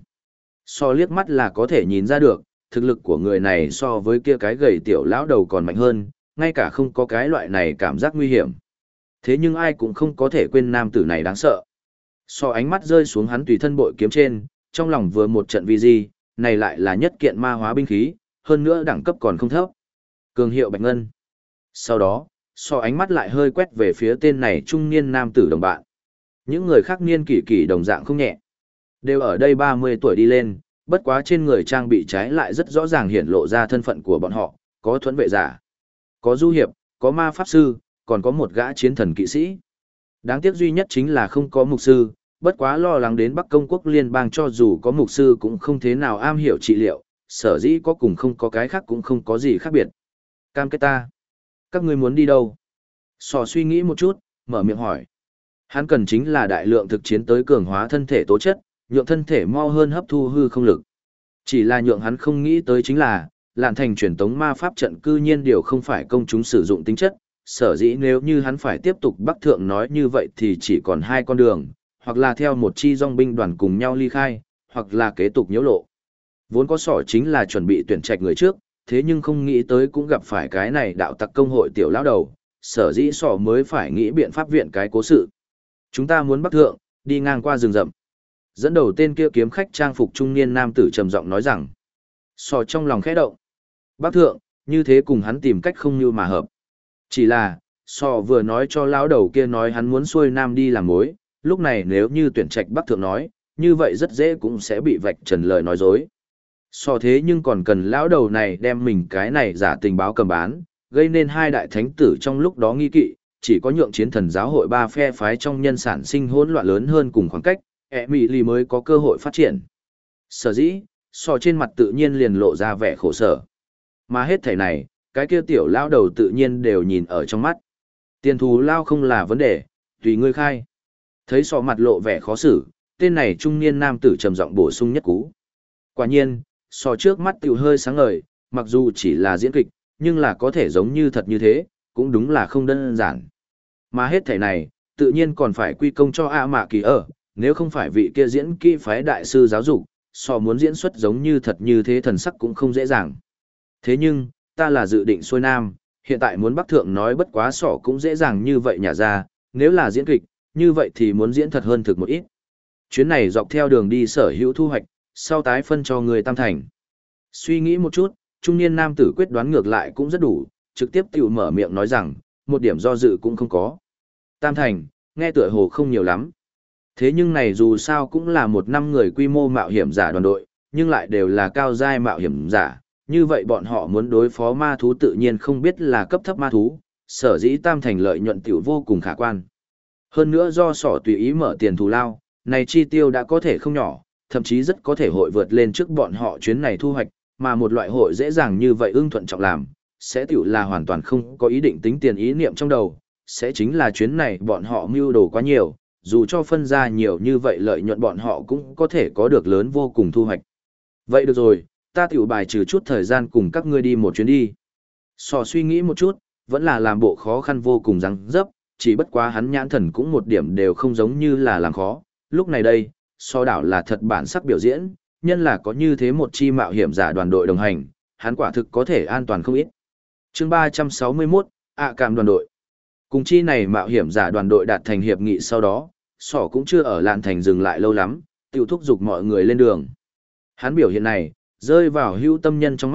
So liếc mắt là có thể nhìn ra được, thực lực của người này so với kia cái gầy tiểu lão đầu còn mạnh hơn, ngay cả không có cái loại này cảm giác nguy hiểm. Thế nhưng ai cũng không có thể quên nam tử này đáng sợ. So ánh mắt rơi xuống hắn tùy thân bội kiếm trên, trong lòng vừa một trận vi di, này lại là nhất kiện ma hóa binh khí, hơn nữa đẳng cấp còn không thấp. Cường hiệu Bạch Ngân. Sau đó, so ánh mắt lại hơi quét về phía tên này trung niên nam tử đồng bạn. Những người khác niên kỷ kỷ đồng dạng không nhẹ. Đều ở đây 30 tuổi đi lên, bất quá trên người trang bị trái lại rất rõ ràng hiển lộ ra thân phận của bọn họ, có thuẫn vệ giả, có du hiệp, có ma pháp sư, còn có một gã chiến thần kỵ sĩ. Đáng tiếc duy nhất chính là không có mục sư, bất quá lo lắng đến Bắc Công quốc liên bang cho dù có mục sư cũng không thế nào am hiểu trị liệu, sở dĩ có cùng không có cái khác cũng không có gì khác biệt. Cam kết ta. Các ngươi muốn đi đâu? Sò suy nghĩ một chút, mở miệng hỏi. Hắn cần chính là đại lượng thực chiến tới cường hóa thân thể tố chất, nhượng thân thể mau hơn hấp thu hư không lực. Chỉ là nhượng hắn không nghĩ tới chính là, Lạn Thành truyền tống ma pháp trận cư nhiên điều không phải công chúng sử dụng tính chất, sở dĩ nếu như hắn phải tiếp tục bắc thượng nói như vậy thì chỉ còn 2 con đường, hoặc là theo một chi dòng binh đoàn cùng nhau ly khai, hoặc là kế tục nhiễu lộ. Vốn có sỏ chính là chuẩn bị tuyển trạch người trước, thế nhưng không nghĩ tới cũng gặp phải cái này đạo tặc công hội tiểu lão đầu, sở dĩ sỏ mới phải nghĩ biện pháp viện cái cố sự. Chúng ta muốn bắc thượng, đi ngang qua rừng rậm. Dẫn đầu tên kia kiếm khách trang phục trung niên nam tử trầm giọng nói rằng. Sỏ trong lòng khẽ động. Bắc thượng, như thế cùng hắn tìm cách không như mà hợp. Chỉ là, sỏ vừa nói cho lão đầu kia nói hắn muốn xuôi nam đi làm mối, lúc này nếu như tuyển trạch bắc thượng nói, như vậy rất dễ cũng sẽ bị vạch trần lời nói dối. So thế nhưng còn cần lão đầu này đem mình cái này giả tình báo cầm bán, gây nên 2 đại thánh tử trong lúc đó nghi kỵ, chỉ có nhượng chiến thần giáo hội 3 phe phái trong nhân sản sinh hỗn loạn lớn hơn cùng khoảng cách, Emily mới có cơ hội phát triển. Sở dĩ, so trên mặt tự nhiên liền lộ ra vẻ khổ sở. Mà hết thảy này, cái kia tiểu lão đầu tự nhiên đều nhìn ở trong mắt. Tiền thù lao không là vấn đề, tùy ngươi khai. Thấy so mặt lộ vẻ khó xử, tên này trung niên nam tử trầm giọng bổ sung nhất cú. Quả nhiên, so trước mắt tiểu hơi sáng ngời, mặc dù chỉ là diễn kịch, nhưng là có thể giống như thật như thế, cũng đúng là không đơn giản. Mà hết thảy này, tự nhiên còn phải quy công cho A Mạ Kỳ ở, nếu không phải vị kia diễn kỹ phái đại sư giáo dục, so muốn diễn xuất giống như thật như thế thần sắc cũng không dễ dàng. Thế nhưng, ta là dự định xuôi nam, hiện tại muốn bắc thượng nói bất quá sọ cũng dễ dàng như vậy nhả ra, nếu là diễn kịch, như vậy thì muốn diễn thật hơn thực một ít. Chuyến này dọc theo đường đi sở hữu thu hoạch, sau tái phân cho người tam thành. Suy nghĩ một chút, trung niên nam tử quyết đoán ngược lại cũng rất đủ, trực tiếp tiểu mở miệng nói rằng, một điểm do dự cũng không có. Tam thành, nghe tựa hồ không nhiều lắm. Thế nhưng này dù sao cũng là 1 năm người quy mô mạo hiểm giả đoàn đội, nhưng lại đều là cao giai mạo hiểm giả, như vậy bọn họ muốn đối phó ma thú tự nhiên không biết là cấp thấp ma thú, sở dĩ tam thành lợi nhuận tiểu vô cùng khả quan. Hơn nữa do sỏ tùy ý mở tiền thù lao, này chi tiêu đã có thể không nhỏ, thậm chí rất có thể hội vượt lên trước bọn họ chuyến này thu hoạch, mà một loại hội dễ dàng như vậy ưng thuận trọng làm, sẽ tiểu là hoàn toàn không có ý định tính tiền ý niệm trong đầu, sẽ chính là chuyến này bọn họ mưu đồ quá nhiều, dù cho phân ra nhiều như vậy lợi nhuận bọn họ cũng có thể có được lớn vô cùng thu hoạch. Vậy được rồi, ta tiểu bài trừ chút thời gian cùng các ngươi đi một chuyến đi. Sò suy nghĩ một chút, vẫn là làm bộ khó khăn vô cùng răng dấp, chỉ bất quá hắn nhãn thần cũng một điểm đều không giống như là làm khó. Lúc này đây, so đảo là thật bản sắc biểu diễn, nhân là có như thế một chi mạo hiểm giả đoàn đội đồng hành, hắn quả thực có thể an toàn không ít. Chương 361, Cảm đoàn đội. Cùng chi này mạo hiểm giả đoàn đội đạt thành hiệp nghị sau đó, sỏ cũng chưa ở Lạn Thành dừng lại lâu lắm, tiểu thúc giục mọi người lên đường. Hắn biểu hiện này, rơi vào hưu tâm nhân trong mắt,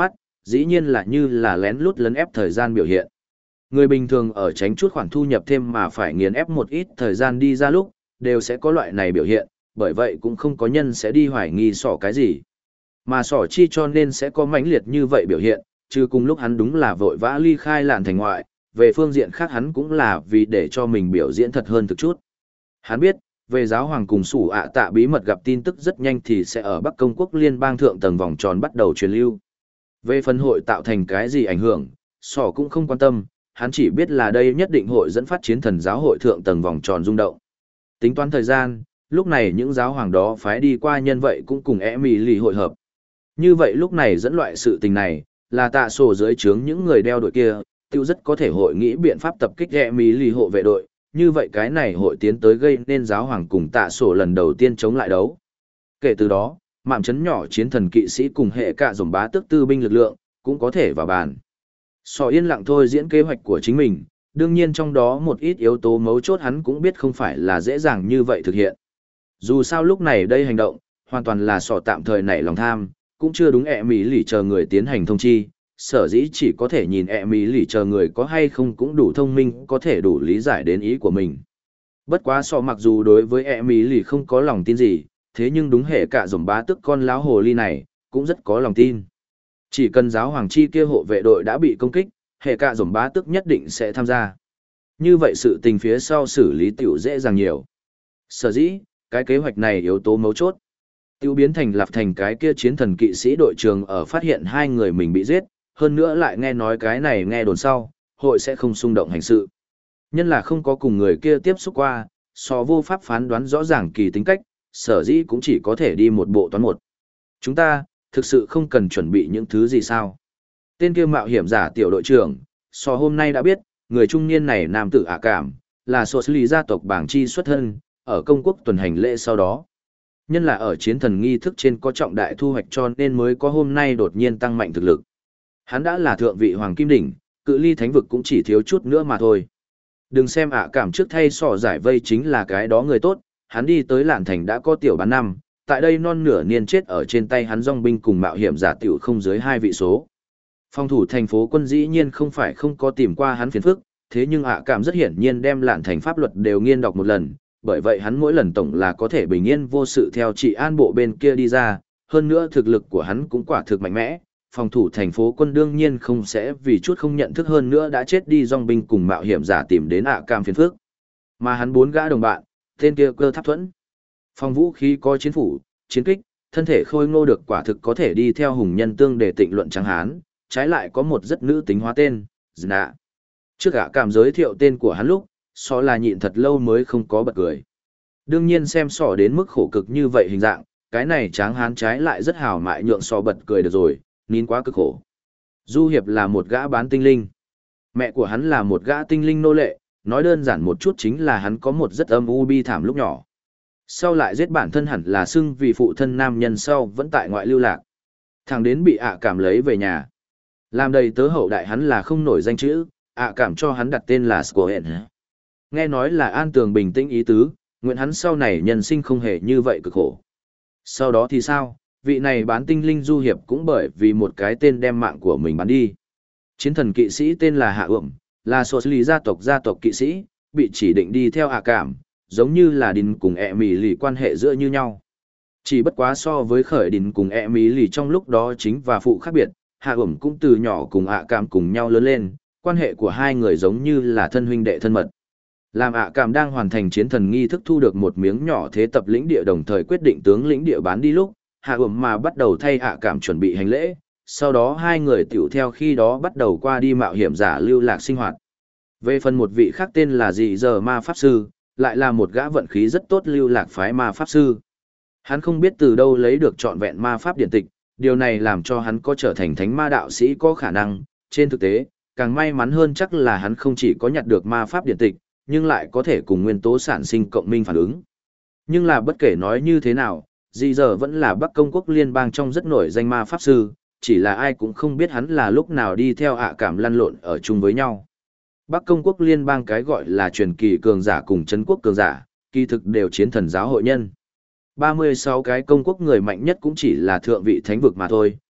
dĩ nhiên là như là lén lút lấn ép thời gian biểu hiện. Người bình thường ở tránh chút khoản thu nhập thêm mà phải nghiền ép một ít thời gian đi ra lúc, đều sẽ có loại này biểu hiện, bởi vậy cũng không có nhân sẽ đi hoài nghi sỏ cái gì. Mà sỏ chi cho nên sẽ có mãnh liệt như vậy biểu hiện, chứ cùng lúc hắn đúng là vội vã ly khai lạn thành ngoại, về phương diện khác hắn cũng là vì để cho mình biểu diễn thật hơn thực chút. Hắn biết, về giáo hoàng cùng sủ ạ tạ bí mật gặp tin tức rất nhanh thì sẽ ở Bắc Công quốc liên bang thượng tầng vòng tròn bắt đầu truyền lưu. Về phần hội tạo thành cái gì ảnh hưởng, sỏ cũng không quan tâm, hắn chỉ biết là đây nhất định hội dẫn phát chiến thần giáo hội thượng tầng vòng tròn rung động. Tính toán thời gian, lúc này những giáo hoàng đó phái đi qua nhân vậy cũng cùng Emily hội hợp. Như vậy lúc này dẫn loại sự tình này, là tạ sổ dưới trướng những người đeo đội kia, tiêu rất có thể hội nghĩ biện pháp tập kích Emily hộ vệ đội, như vậy cái này hội tiến tới gây nên giáo hoàng cùng tạ sổ lần đầu tiên chống lại đấu. Kể từ đó, mạm chấn nhỏ chiến thần kỵ sĩ cùng hệ cả dòng bá tước tư binh lực lượng, cũng có thể vào bàn. Sỏ yên lặng thôi diễn kế hoạch của chính mình, đương nhiên trong đó một ít yếu tố mấu chốt hắn cũng biết không phải là dễ dàng như vậy thực hiện. Dù sao lúc này đây hành động, hoàn toàn là sỏ tạm thời nảy lòng tham, cũng chưa đúng mỹ lì chờ người tiến hành thông chi, sở dĩ chỉ có thể nhìn mỹ lì chờ người có hay không cũng đủ thông minh có thể đủ lý giải đến ý của mình. Bất quá sỏ mặc dù đối với mỹ lì không có lòng tin gì, thế nhưng đúng hệ cả dòng bá tức con láo hồ ly này, cũng rất có lòng tin. Chỉ cần giáo hoàng chi kia hộ vệ đội đã bị công kích, hệ cả dòng bá tức nhất định sẽ tham gia. Như vậy sự tình phía sau xử lý tiểu dễ dàng nhiều. Sở dĩ, cái kế hoạch này yếu tố mấu chốt. Tiêu biến thành lập thành cái kia chiến thần kỵ sĩ đội trường ở phát hiện hai người mình bị giết, hơn nữa lại nghe nói cái này nghe đồn sau, hội sẽ không xung động hành sự. Nhân là không có cùng người kia tiếp xúc qua, so vô pháp phán đoán rõ ràng kỳ tính cách, sở dĩ cũng chỉ có thể đi một bộ toán một. Chúng ta, thực sự không cần chuẩn bị những thứ gì sao. Tên kia mạo hiểm giả tiểu đội trưởng, so hôm nay đã biết, người trung niên này nam tử ả cảm, là sổ xử lý gia tộc bảng chi xuất thân, ở công quốc tuần hành lễ sau đó. Nhân là ở chiến thần nghi thức trên có trọng đại thu hoạch cho nên mới có hôm nay đột nhiên tăng mạnh thực lực. Hắn đã là thượng vị hoàng kim đỉnh, cự ly thánh vực cũng chỉ thiếu chút nữa mà thôi. Đừng xem ả cảm trước thay sỏ giải vây chính là cái đó người tốt, hắn đi tới lạn thành đã có tiểu bán năm, tại đây non nửa niên chết ở trên tay hắn dòng binh cùng mạo hiểm giả tiểu không dưới 2 vị số. Phòng thủ thành phố quân dĩ nhiên không phải không có tìm qua hắn phiền phức, thế nhưng ả cảm rất hiển nhiên đem lạn thành pháp luật đều nghiên đọc một lần, bởi vậy hắn mỗi lần tổng là có thể bình yên vô sự theo trị an bộ bên kia đi ra, hơn nữa thực lực của hắn cũng quả thực mạnh mẽ, phòng thủ thành phố quân đương nhiên không sẽ vì chút không nhận thức hơn nữa đã chết đi dòng binh cùng mạo hiểm giả tìm đến ả cảm phiền phức. Mà hắn 4 gã đồng bạn, tên kia cơ tháp thuẫn. Phòng vũ khí có chiến phủ, chiến kích, thân thể khôi ngô được quả thực có thể đi theo hùng nhân tương để tịnh luận trắng hán, trái lại có một rất nữ tính hóa tên, Dna. Trước ả cảm giới thiệu tên của hắn lúc, so là nhịn thật lâu mới không có bật cười. Đương nhiên xem sỏ đến mức khổ cực như vậy hình dạng, cái này tráng hán trái lại rất hào mại nhượng so bật cười được rồi, nín quá cực khổ. Du Hiệp là một gã bán tinh linh. Mẹ của hắn là một gã tinh linh nô lệ, nói đơn giản một chút chính là hắn có một rất âm u bi thảm lúc nhỏ. Sau lại giết bản thân hẳn là xưng vì phụ thân nam nhân sau vẫn tại ngoại lưu lạc. Thằng đến bị ả cảm lấy về nhà. Làm đầy tớ hậu đại hắn là không nổi danh chữ, ả cảm cho hắn đặt tên là Scohen. Nghe nói là an tường bình tĩnh ý tứ, nguyện hắn sau này nhân sinh không hề như vậy cực khổ. Sau đó thì sao, vị này bán tinh linh du hiệp cũng bởi vì một cái tên đem mạng của mình bán đi. Chiến thần kỵ sĩ tên là Hạ Ưm, là sổ lý gia tộc kỵ sĩ, bị chỉ định đi theo ả cảm, giống như là Đinh cùng Emily quan hệ giữa như nhau. Chỉ bất quá so với khởi Đinh cùng Emily trong lúc đó chính và phụ khác biệt, Hạ Ưm cũng từ nhỏ cùng ả cảm cùng nhau lớn lên, quan hệ của hai người giống như là thân huynh đệ thân mật. Làm ả cảm đang hoàn thành chiến thần nghi thức thu được một miếng nhỏ thế tập lĩnh địa đồng thời quyết định tướng lĩnh địa bán đi lúc, Hạ Ưm mà bắt đầu thay ả cảm chuẩn bị hành lễ, sau đó hai người tiểu theo khi đó bắt đầu qua đi mạo hiểm giả lưu lạc sinh hoạt. Về phần một vị khác tên là dị giờ ma pháp sư, lại là một gã vận khí rất tốt lưu lạc phái ma pháp sư. Hắn không biết từ đâu lấy được trọn vẹn ma pháp điện tịch, điều này làm cho hắn có trở thành thánh ma đạo sĩ có khả năng, trên thực tế, càng may mắn hơn chắc là hắn không chỉ có nhặt được ma pháp điện tịch, nhưng lại có thể cùng nguyên tố sản sinh cộng minh phản ứng. Nhưng là bất kể nói như thế nào, dị giờ vẫn là Bắc Công quốc liên bang trong rất nổi danh ma pháp sư, chỉ là ai cũng không biết hắn là lúc nào đi theo ả cảm lăn lộn ở chung với nhau. Bắc Công quốc liên bang cái gọi là truyền kỳ cường giả cùng trấn quốc cường giả, kỳ thực đều chiến thần giáo hội nhân. 36 cái công quốc người mạnh nhất cũng chỉ là thượng vị thánh vực mà thôi,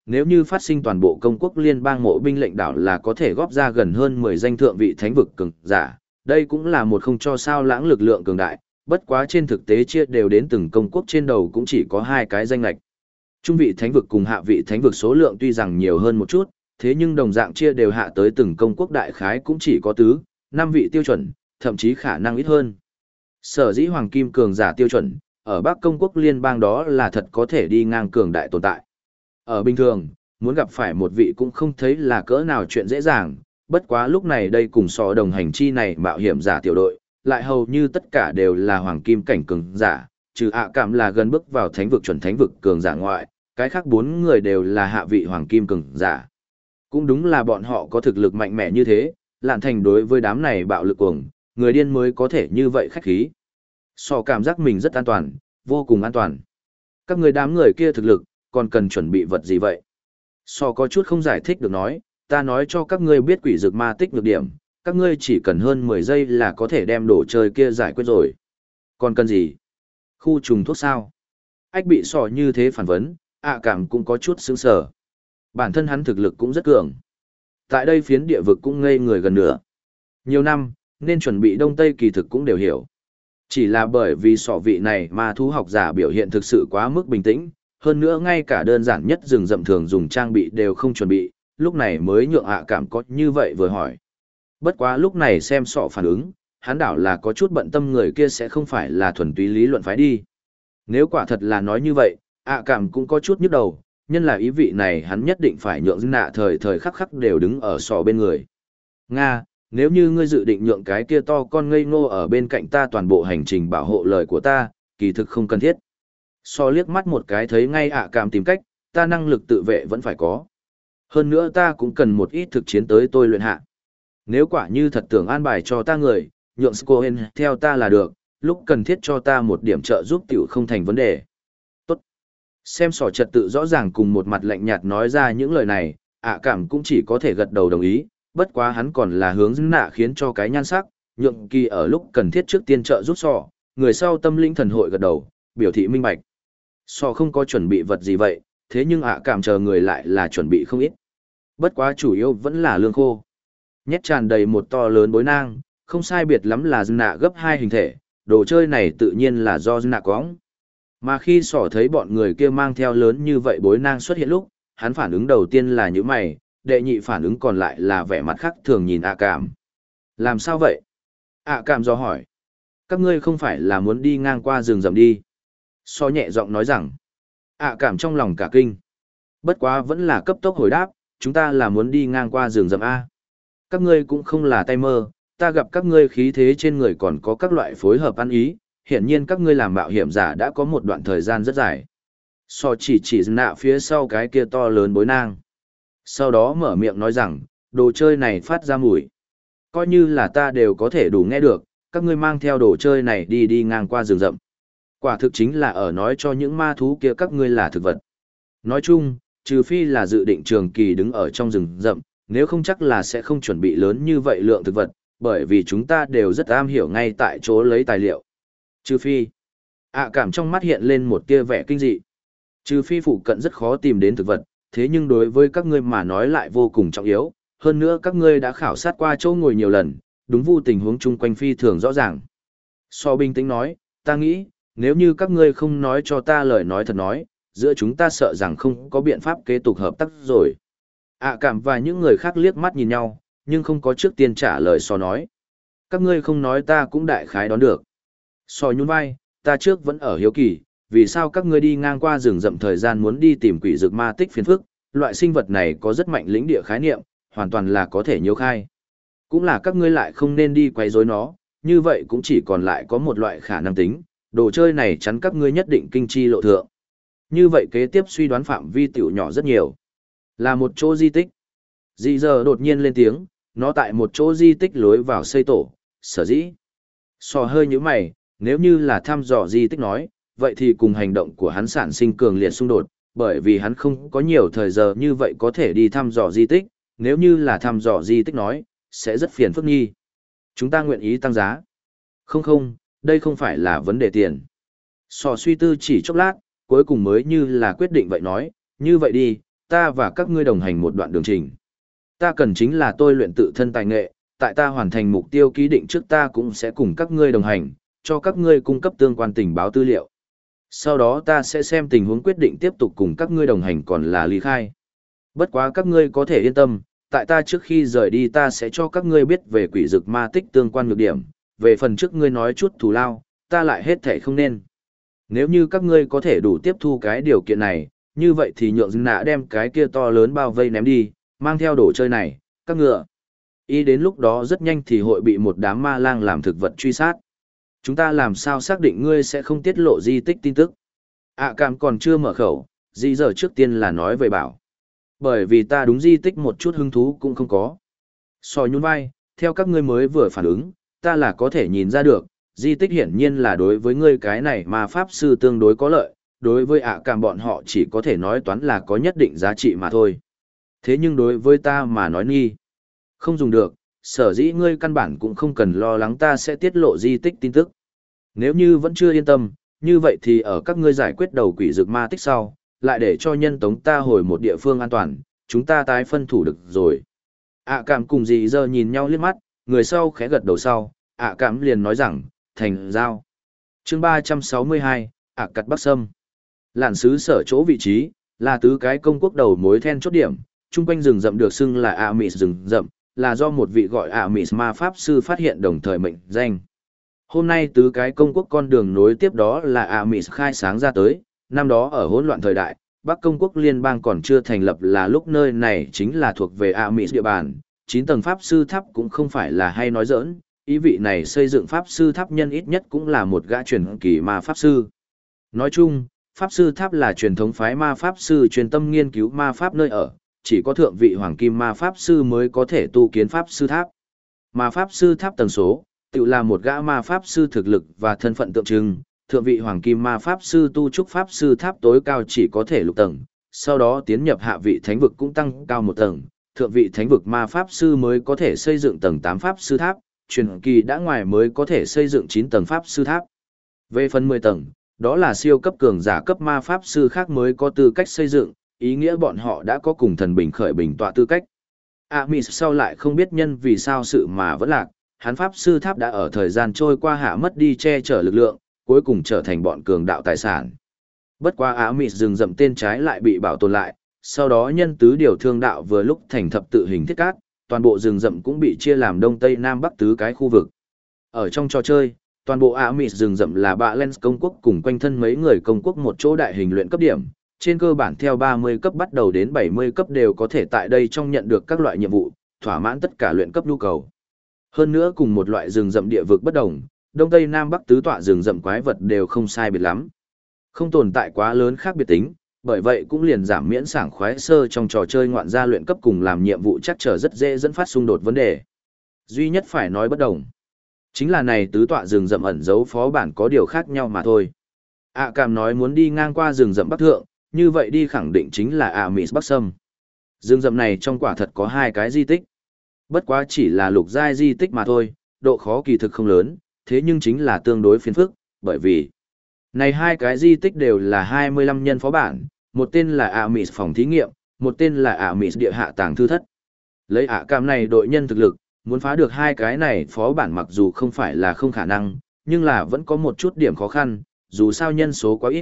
Nếu như phát sinh toàn bộ công quốc liên bang mộ binh lệnh đảo là có thể góp ra gần hơn 10 danh thượng vị thánh vực cường giả, đây cũng là một không cho sao lãng lực lượng cường đại, bất quá trên thực tế chia đều đến từng công quốc trên đầu cũng chỉ có 2 cái danh lệch. Trung vị thánh vực cùng hạ vị thánh vực số lượng tuy rằng nhiều hơn một chút, thế nhưng đồng dạng chia đều hạ tới từng công quốc đại khái cũng chỉ có tứ, 5 vị tiêu chuẩn, thậm chí khả năng ít hơn. Sở dĩ hoàng kim cường giả tiêu chuẩn, ở Bắc công quốc liên bang đó là thật có thể đi ngang cường đại tồn tại. Ở bình thường, muốn gặp phải một vị cũng không thấy là cỡ nào chuyện dễ dàng, bất quá lúc này đây cùng so đồng hành chi này mạo hiểm giả tiểu đội, lại hầu như tất cả đều là hoàng kim cảnh cường giả, trừ ạ cảm là gần bước vào thánh vực chuẩn thánh vực cường giả ngoại, cái khác 4 người đều là hạ vị hoàng kim cường giả. Cũng đúng là bọn họ có thực lực mạnh mẽ như thế, Lạn Thành đối với đám này bạo lực cuồng, người điên mới có thể như vậy khách khí. So cảm giác mình rất an toàn, vô cùng an toàn. Các người đám người kia thực lực, còn cần chuẩn bị vật gì vậy? So có chút không giải thích được nói, ta nói cho các ngươi biết quỷ dược ma tích nhược điểm, các ngươi chỉ cần hơn 10 giây là có thể đem đồ chơi kia giải quyết rồi. Còn cần gì? Khu trùng thuốc sao? Ách bị sò như thế phản vấn, cảm cũng có chút sững sờ. Bản thân hắn thực lực cũng rất cường. Tại đây phiến địa vực cũng ngây người gần nửa. Nhiều năm, nên chuẩn bị đông tây kỳ thực cũng đều hiểu. Chỉ là bởi vì sọ vị này mà thú học giả biểu hiện thực sự quá mức bình tĩnh, hơn nữa ngay cả đơn giản nhất rừng rậm thường dùng trang bị đều không chuẩn bị, lúc này mới nhượng cảm có như vậy vừa hỏi. Bất quá lúc này xem sọ phản ứng, hắn đảo là có chút bận tâm người kia sẽ không phải là thuần túy lý luận phái đi. Nếu quả thật là nói như vậy, cảm cũng có chút nhức đầu, nhân là ý vị này hắn nhất định phải nhượng nạ thời thời khắc khắc đều đứng ở sọ bên người. Nga, nếu như ngươi dự định nhượng cái kia to con ngây ngô ở bên cạnh ta toàn bộ hành trình bảo hộ lời của ta, kỳ thực không cần thiết. So liếc mắt một cái thấy ngay cảm tìm cách, ta năng lực tự vệ vẫn phải có. Hơn nữa ta cũng cần một ít thực chiến tới tôi luyện hạ. Nếu quả như thật tưởng an bài cho ta người, nhượng Scohen theo ta là được, lúc cần thiết cho ta một điểm trợ giúp tiểu không thành vấn đề. Tốt. Xem sỏ trật tự rõ ràng cùng một mặt lạnh nhạt nói ra những lời này, cảm cũng chỉ có thể gật đầu đồng ý, bất quá hắn còn là hướng dẫn nạ khiến cho cái nhan sắc, nhượng kỳ ở lúc cần thiết trước tiên trợ giúp sỏ, người sau tâm linh thần hội gật đầu, biểu thị minh bạch. Sỏ không có chuẩn bị vật gì vậy, thế nhưng cảm chờ người lại là chuẩn bị không ít. Bất quá chủ yếu vẫn là lương khô. Nhét tràn đầy một to lớn bối nang, không sai biệt lắm là dân nạ gấp 2 hình thể, đồ chơi này tự nhiên là do dân nạ cóng. Mà khi sỏ thấy bọn người kia mang theo lớn như vậy bối nang xuất hiện lúc, hắn phản ứng đầu tiên là những mày, đệ nhị phản ứng còn lại là vẻ mặt khác thường nhìn cảm. Làm sao vậy? Cảm do hỏi. Các ngươi không phải là muốn đi ngang qua rừng rậm đi. So nhẹ giọng nói rằng. Cảm trong lòng cả kinh. Bất quá vẫn là cấp tốc hồi đáp, chúng ta là muốn đi ngang qua rừng rậm A. Các ngươi cũng không là tay mơ, ta gặp các ngươi khí thế trên người còn có các loại phối hợp ăn ý, hiển nhiên các ngươi làm mạo hiểm giả đã có một đoạn thời gian rất dài. So chỉ nạ phía sau cái kia to lớn bối nang. Sau đó mở miệng nói rằng, đồ chơi này phát ra mùi. Coi như là ta đều có thể đủ nghe được, các ngươi mang theo đồ chơi này đi ngang qua rừng rậm. Quả thực chính là ở nói cho những ma thú kia các ngươi là thực vật. Nói chung, trừ phi là dự định trường kỳ đứng ở trong rừng rậm, nếu không chắc là sẽ không chuẩn bị lớn như vậy lượng thực vật, bởi vì chúng ta đều rất am hiểu ngay tại chỗ lấy tài liệu. Trừ phi, cảm trong mắt hiện lên một tia vẻ kinh dị. Trừ phi phụ cận rất khó tìm đến thực vật, thế nhưng đối với các ngươi mà nói lại vô cùng trọng yếu, hơn nữa các ngươi đã khảo sát qua chỗ ngồi nhiều lần, đúng vu tình huống chung quanh phi thường rõ ràng. So bình tĩnh nói, ta nghĩ, nếu như các ngươi không nói cho ta lời nói thật nói, giữa chúng ta sợ rằng không có biện pháp kế tục hợp tác rồi. Cảm và những người khác liếc mắt nhìn nhau, nhưng không có trước tiên trả lời so nói. Các ngươi không nói ta cũng đại khái đoán được. So nhún vai, ta trước vẫn ở hiếu kỳ, vì sao các ngươi đi ngang qua rừng rậm thời gian muốn đi tìm quỷ dược ma tích phiền phức, loại sinh vật này có rất mạnh lĩnh địa khái niệm, hoàn toàn là có thể nhiễu khai. Cũng là các ngươi lại không nên đi quấy rối nó, như vậy cũng chỉ còn lại có một loại khả năng tính, đồ chơi này chắn các ngươi nhất định kinh chi lộ thượng. Như vậy kế tiếp suy đoán phạm vi tiểu nhỏ rất nhiều. Là một chỗ di tích. Dị giờ đột nhiên lên tiếng, nó tại một chỗ di tích lối vào xây tổ, sở dĩ. So hơi như mày, nếu như là thăm dò di tích nói, vậy thì cùng hành động của hắn sản sinh cường liệt xung đột, bởi vì hắn không có nhiều thời giờ như vậy có thể đi thăm dò di tích, nếu như là thăm dò di tích nói, sẽ rất phiền phức nghi. Chúng ta nguyện ý tăng giá. Không, đây không phải là vấn đề tiền. So suy tư chỉ chốc lát, cuối cùng mới như là quyết định vậy nói, như vậy đi, ta và các ngươi đồng hành một đoạn đường trình. Ta cần chính là tôi luyện tự thân tài nghệ, tại ta hoàn thành mục tiêu ký định trước ta cũng sẽ cùng các ngươi đồng hành, cho các ngươi cung cấp tương quan tình báo tư liệu. Sau đó ta sẽ xem tình huống quyết định tiếp tục cùng các ngươi đồng hành còn là ly khai. Bất quá các ngươi có thể yên tâm, tại ta trước khi rời đi ta sẽ cho các ngươi biết về quỷ dực ma tích tương quan nhược điểm, về phần trước ngươi nói chút thù lao, ta lại hết thể không nên. Nếu như các ngươi có thể đủ tiếp thu cái điều kiện này, như vậy thì nhượng dưng nạ đem cái kia to lớn bao vây ném đi, mang theo đồ chơi này, các ngựa. Ý đến lúc đó rất nhanh thì hội bị một đám ma lang làm thực vật truy sát. Chúng ta làm sao xác định ngươi sẽ không tiết lộ di tích tin tức? Cảm còn chưa mở khẩu, di giờ trước tiên là nói về bảo. Bởi vì ta đúng di tích một chút hứng thú cũng không có. Sò nhún vai, theo các ngươi mới vừa phản ứng, ta là có thể nhìn ra được, di tích hiển nhiên là đối với ngươi cái này mà pháp sư tương đối có lợi, đối với cảm bọn họ chỉ có thể nói toán là có nhất định giá trị mà thôi. Thế nhưng đối với ta mà nói nghi, không dùng được, sở dĩ ngươi căn bản cũng không cần lo lắng ta sẽ tiết lộ di tích tin tức. Nếu như vẫn chưa yên tâm, như vậy thì ở các ngươi giải quyết đầu quỷ dược ma tích sau, lại để cho nhân tống ta hồi một địa phương an toàn, chúng ta tái phân thủ được rồi. Cảm cùng dì giờ nhìn nhau liếc mắt, người sau khẽ gật đầu sau, Cảm liền nói rằng, thành giao. Chương 362, cặt Bắc Sâm. Lạn xứ sở chỗ vị trí, là tứ cái công quốc đầu mối then chốt điểm, chung quanh rừng rậm được xưng là Amis rừng rậm, là do một vị gọi Amis ma pháp sư phát hiện đồng thời mệnh danh. Hôm nay tứ cái công quốc con đường nối tiếp đó là Amis khai sáng ra tới, năm đó ở hỗn loạn thời đại, Bắc công quốc liên bang còn chưa thành lập là lúc nơi này chính là thuộc về Amis địa bàn, 9 tầng pháp sư tháp cũng không phải là hay nói giỡn, ý vị này xây dựng pháp sư tháp nhân ít nhất cũng là một gã truyền kỳ ma pháp sư. Nói chung, pháp sư tháp là truyền thống phái ma pháp sư truyền tâm nghiên cứu ma pháp nơi ở, chỉ có thượng vị hoàng kim ma pháp sư mới có thể tu kiến pháp sư tháp. Ma pháp sư tháp tầng số, tự là một gã ma pháp sư thực lực và thân phận tượng trưng, thượng vị hoàng kim ma pháp sư tu trúc pháp sư tháp tối cao chỉ có thể lục tầng, sau đó tiến nhập hạ vị thánh vực cũng tăng cao một tầng, thượng vị thánh vực ma pháp sư mới có thể xây dựng tầng 8 pháp sư tháp, truyền kỳ đã ngoài mới có thể xây dựng 9 tầng pháp sư tháp. Về phần 10 tầng, đó là siêu cấp cường giả cấp ma pháp sư khác mới có tư cách xây dựng, ý nghĩa bọn họ đã có cùng thần bình khởi bình tọa tư cách. Amis sau lại không biết nhân vì sao sự mà vẫn lạc, hắn pháp sư tháp đã ở thời gian trôi qua hạ mất đi che chở lực lượng, cuối cùng trở thành bọn cường đạo tài sản. Bất quá Amis rừng rậm tên trái lại bị bảo tồn lại, sau đó nhân tứ điều thương đạo vừa lúc thành thập tự hình thiết cát, toàn bộ rừng rậm cũng bị chia làm đông tây nam bắc tứ cái khu vực. Ở trong trò chơi, toàn bộ Amis rừng rậm là bạ Lens công quốc cùng quanh thân mấy người công quốc một chỗ đại hình luyện cấp điểm, trên cơ bản theo 30 cấp bắt đầu đến 70 cấp đều có thể tại đây trong nhận được các loại nhiệm vụ, thỏa mãn tất cả luyện cấp nhu cầu. Hơn nữa cùng một loại rừng rậm địa vực bất đồng, đông tây nam bắc tứ tọa rừng rậm quái vật đều không sai biệt lắm. Không tồn tại quá lớn khác biệt tính, bởi vậy cũng liền giảm miễn sảng khoái sơ trong trò chơi ngoạn gia luyện cấp cùng làm nhiệm vụ chắc trở rất dễ dẫn phát xung đột vấn đề. Duy nhất phải nói bất đồng, chính là này tứ tọa rừng rậm ẩn giấu phó bản có điều khác nhau mà thôi. Cảm nói muốn đi ngang qua rừng rậm Bắc Thượng, như vậy đi khẳng định chính là Amis Bắc Sâm. Rừng rậm này trong quả thật có 2 cái di tích. Bất quá chỉ là lục giai di tích mà thôi, độ khó kỳ thực không lớn, thế nhưng chính là tương đối phiền phức, bởi vì này 2 cái di tích đều là 25 nhân phó bản, một tên là Amis phòng thí nghiệm, một tên là Amis địa hạ tàng thư thất. Lấy Cảm này đội nhân thực lực, muốn phá được 2 cái này phó bản mặc dù không phải là không khả năng, nhưng là vẫn có một chút điểm khó khăn, dù sao nhân số quá ít.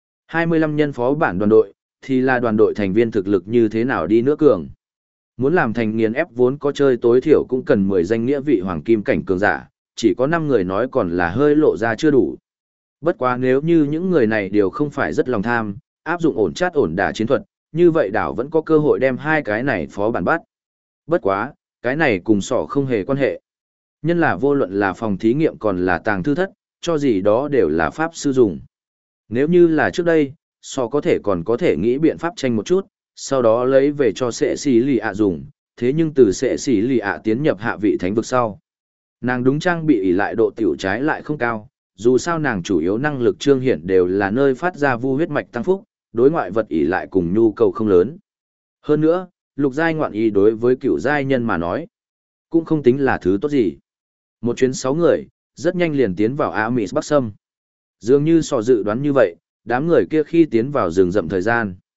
25 nhân phó bản đoàn đội, thì là đoàn đội thành viên thực lực như thế nào đi nữa cường. Muốn làm thành nghiền ép vốn có chơi tối thiểu cũng cần 10 danh nghĩa vị hoàng kim cảnh cường giả, chỉ có 5 người nói còn là hơi lộ ra chưa đủ. Bất quá nếu như những người này đều không phải rất lòng tham, áp dụng ổn chát ổn đả chiến thuật, như vậy đảo vẫn có cơ hội đem 2 cái này phó bản bắt. Bất quá, cái này cùng sỏ không hề quan hệ. Nhân là vô luận là phòng thí nghiệm còn là tàng thư thất, cho gì đó đều là pháp sư dùng. Nếu như là trước đây, sỏ có thể còn có thể nghĩ biện pháp tranh một chút, sau đó lấy về cho sệ xỉ lì ạ dùng, thế nhưng từ sệ xỉ lì ạ tiến nhập hạ vị thánh vực sau. Nàng đúng trang bị ỷ lại độ tiểu trái lại không cao, dù sao nàng chủ yếu năng lực trương hiển đều là nơi phát ra vu huyết mạch tăng phúc, đối ngoại vật ỷ lại cùng nhu cầu không lớn. Hơn nữa, lục giai ngoạn ý đối với cựu giai nhân mà nói, cũng không tính là thứ tốt gì. Một chuyến 6 người, rất nhanh liền tiến vào Amis Bắc Sâm. Dường như so dự đoán như vậy, đám người kia khi tiến vào rừng rậm thời gian,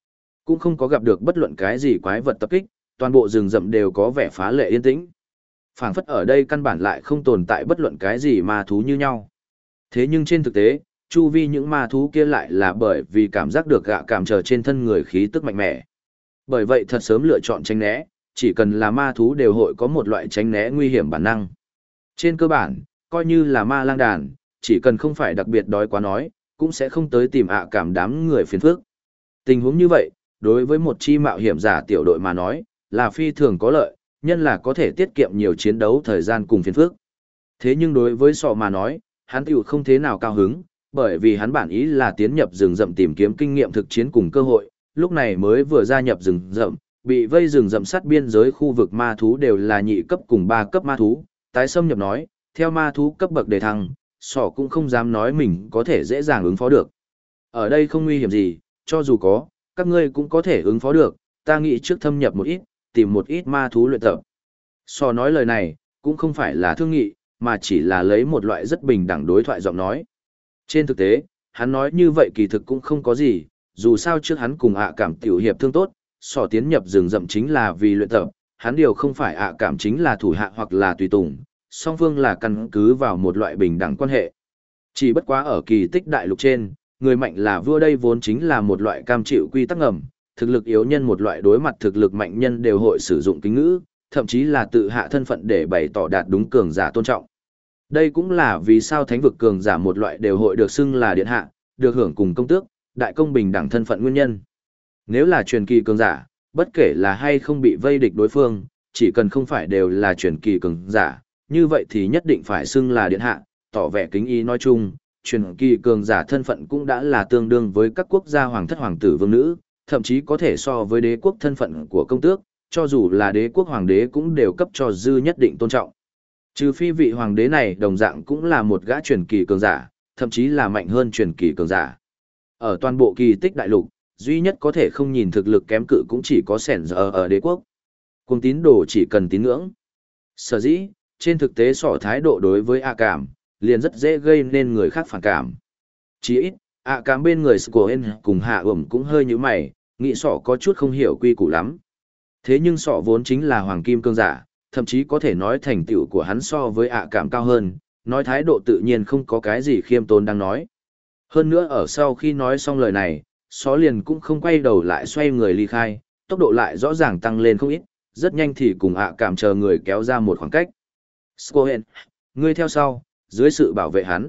Cũng không có gặp được bất luận cái gì quái vật tập kích, toàn bộ rừng rậm đều có vẻ phá lệ yên tĩnh. Phảng phất ở đây căn bản lại không tồn tại bất luận cái gì ma thú như nhau. Thế nhưng trên thực tế, chu vi những ma thú kia lại là bởi vì cảm giác được gạ cảm trở trên thân người khí tức mạnh mẽ. Bởi vậy thật sớm lựa chọn tránh né, chỉ cần là ma thú đều hội có một loại tránh né nguy hiểm bản năng. Trên cơ bản, coi như là ma lang đàn, chỉ cần không phải đặc biệt đói quá nói, cũng sẽ không tới tìm cảm đám người phiền phức. Tình huống như vậy, đối với một chi mạo hiểm giả tiểu đội mà nói, là phi thường có lợi, nhân là có thể tiết kiệm nhiều chiến đấu thời gian cùng phiền phức. Thế nhưng đối với sọ mà nói, hắn tiểu không thế nào cao hứng, bởi vì hắn bản ý là tiến nhập rừng rậm tìm kiếm kinh nghiệm thực chiến cùng cơ hội, lúc này mới vừa gia nhập rừng rậm, bị vây rừng rậm sát biên giới khu vực ma thú đều là nhị cấp cùng 3 cấp ma thú, tái xâm nhập nói, theo ma thú cấp bậc đề thăng, sọ cũng không dám nói mình có thể dễ dàng ứng phó được. Ở đây không nguy hiểm gì, cho dù có, các ngươi cũng có thể ứng phó được, ta nghĩ trước thâm nhập một ít, tìm một ít ma thú luyện tập. Sọ nói lời này, cũng không phải là thương nghị, mà chỉ là lấy một loại rất bình đẳng đối thoại giọng nói. Trên thực tế, hắn nói như vậy kỳ thực cũng không có gì, dù sao trước hắn cùng cảm tiểu hiệp thương tốt, sọ tiến nhập rừng rậm chính là vì luyện tập, hắn điều không phải cảm chính là thủ hạ hoặc là tùy tùng, song phương là căn cứ vào một loại bình đẳng quan hệ. Chỉ bất quá ở kỳ tích đại lục trên, người mạnh là vua đây vốn chính là một loại cam chịu quy tắc ngầm, thực lực yếu nhân một loại đối mặt thực lực mạnh nhân đều hội sử dụng kính ngữ, thậm chí là tự hạ thân phận để bày tỏ đạt đúng cường giả tôn trọng. Đây cũng là vì sao thánh vực cường giả một loại đều hội được xưng là điện hạ, được hưởng cùng công tước, đại công bình đẳng thân phận nguyên nhân. Nếu là truyền kỳ cường giả, bất kể là hay không bị vây địch đối phương, chỉ cần không phải đều là truyền kỳ cường giả, như vậy thì nhất định phải xưng là điện hạ, tỏ vẻ kính ý nói chung, truyền kỳ cường giả thân phận cũng đã là tương đương với các quốc gia hoàng thất hoàng tử vương nữ, thậm chí có thể so với đế quốc thân phận của công tước, cho dù là đế quốc hoàng đế cũng đều cấp cho dư nhất định tôn trọng. Trừ phi vị hoàng đế này đồng dạng cũng là một gã truyền kỳ cường giả, thậm chí là mạnh hơn truyền kỳ cường giả. Ở toàn bộ kỳ tích đại lục, duy nhất có thể không nhìn thực lực kém cự cũng chỉ có sẻn giờ ở đế quốc. Cùng tín đồ chỉ cần tín ngưỡng. Sở dĩ, trên thực tế sỏ thái độ đối với cảm, liền rất dễ gây nên người khác phản cảm. Chỉ ít, cảm bên người Scoen cùng hạ cũng hơi như mày, nghĩ sỏ có chút không hiểu quy củ lắm. Thế nhưng sỏ vốn chính là hoàng kim cương giả, thậm chí có thể nói thành tựu của hắn so với cảm cao hơn, nói thái độ tự nhiên không có cái gì khiêm tốn đang nói. Hơn nữa ở sau khi nói xong lời này, só liền cũng không quay đầu lại xoay người ly khai, tốc độ lại rõ ràng tăng lên không ít, rất nhanh thì cùng cảm chờ người kéo ra một khoảng cách. Scoen, ngươi theo sau, dưới sự bảo vệ hắn.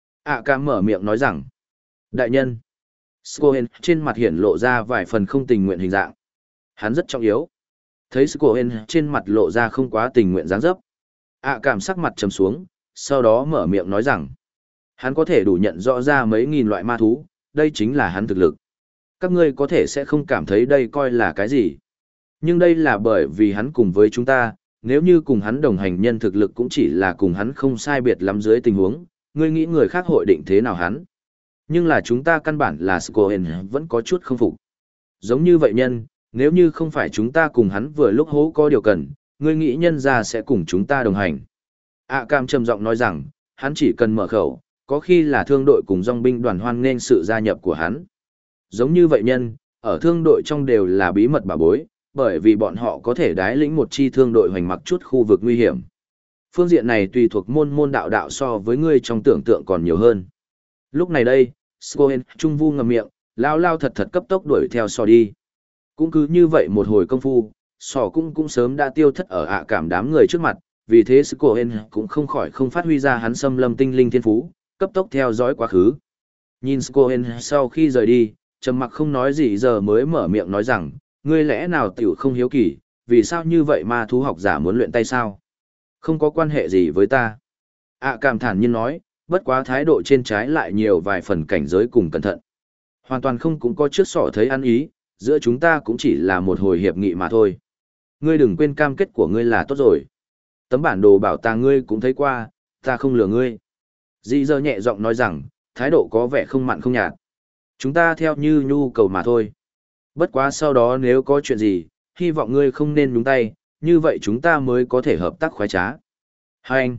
Cảm mở miệng nói rằng, đại nhân. Scoen trên mặt hiển lộ ra vài phần không tình nguyện hình dạng. Hắn rất trọng yếu. Thấy Scoen trên mặt lộ ra không quá tình nguyện dáng dấp. Cảm sắc mặt trầm xuống, sau đó mở miệng nói rằng, hắn có thể đủ nhận rõ ra mấy nghìn loại ma thú, đây chính là hắn thực lực. Các ngươi có thể sẽ không cảm thấy đây coi là cái gì. Nhưng đây là bởi vì hắn cùng với chúng ta, nếu như cùng hắn đồng hành nhân thực lực cũng chỉ là cùng hắn không sai biệt lắm dưới tình huống, ngươi nghĩ người khác hội định thế nào hắn. Nhưng là chúng ta căn bản là Scoen vẫn có chút không phục. Giống như vậy nhân, nếu như không phải chúng ta cùng hắn vừa lúc hố có điều cần, ngươi nghĩ nhân ra sẽ cùng chúng ta đồng hành. Cam trầm giọng nói rằng, hắn chỉ cần mở khẩu, có khi là thương đội cùng dòng binh đoàn hoan nghênh sự gia nhập của hắn. Giống như vậy nhân, ở thương đội trong đều là bí mật bà bối, bởi vì bọn họ có thể đái lĩnh một chi thương đội hoành mặc chút khu vực nguy hiểm. Phương diện này tùy thuộc môn đạo đạo so với ngươi trong tưởng tượng còn nhiều hơn. Lúc này đây, Scoen trung vu ngậm miệng, lao thật cấp tốc đuổi theo sò đi. Cũng cứ như vậy một hồi công phu, sò cũng sớm đã tiêu thất ở cảm đám người trước mặt, vì thế Scoen cũng không khỏi không phát huy ra hắn xâm lâm tinh linh thiên phú, cấp tốc theo dõi quá khứ. Nhìn Scoen sau khi rời đi, trầm mặc không nói gì giờ mới mở miệng nói rằng, ngươi lẽ nào tiểu không hiếu kỳ, vì sao như vậy ma thú học giả muốn luyện tay sao? Không có quan hệ gì với ta. Cảm thản nhiên nói, bất quá thái độ trên trái lại nhiều vài phần cảnh giới cùng cẩn thận. Hoàn toàn không cũng có trước sỏ thấy ăn ý, giữa chúng ta cũng chỉ là một hồi hiệp nghị mà thôi. Ngươi đừng quên cam kết của ngươi là tốt rồi. Tấm bản đồ bảo tàng ngươi cũng thấy qua, ta không lừa ngươi. Dĩ giờ nhẹ giọng nói rằng, thái độ có vẻ không mặn không nhạt. Chúng ta theo như nhu cầu mà thôi. Bất quá sau đó nếu có chuyện gì, hy vọng ngươi không nên nhúng tay, như vậy chúng ta mới có thể hợp tác khoái trá. Hai anh.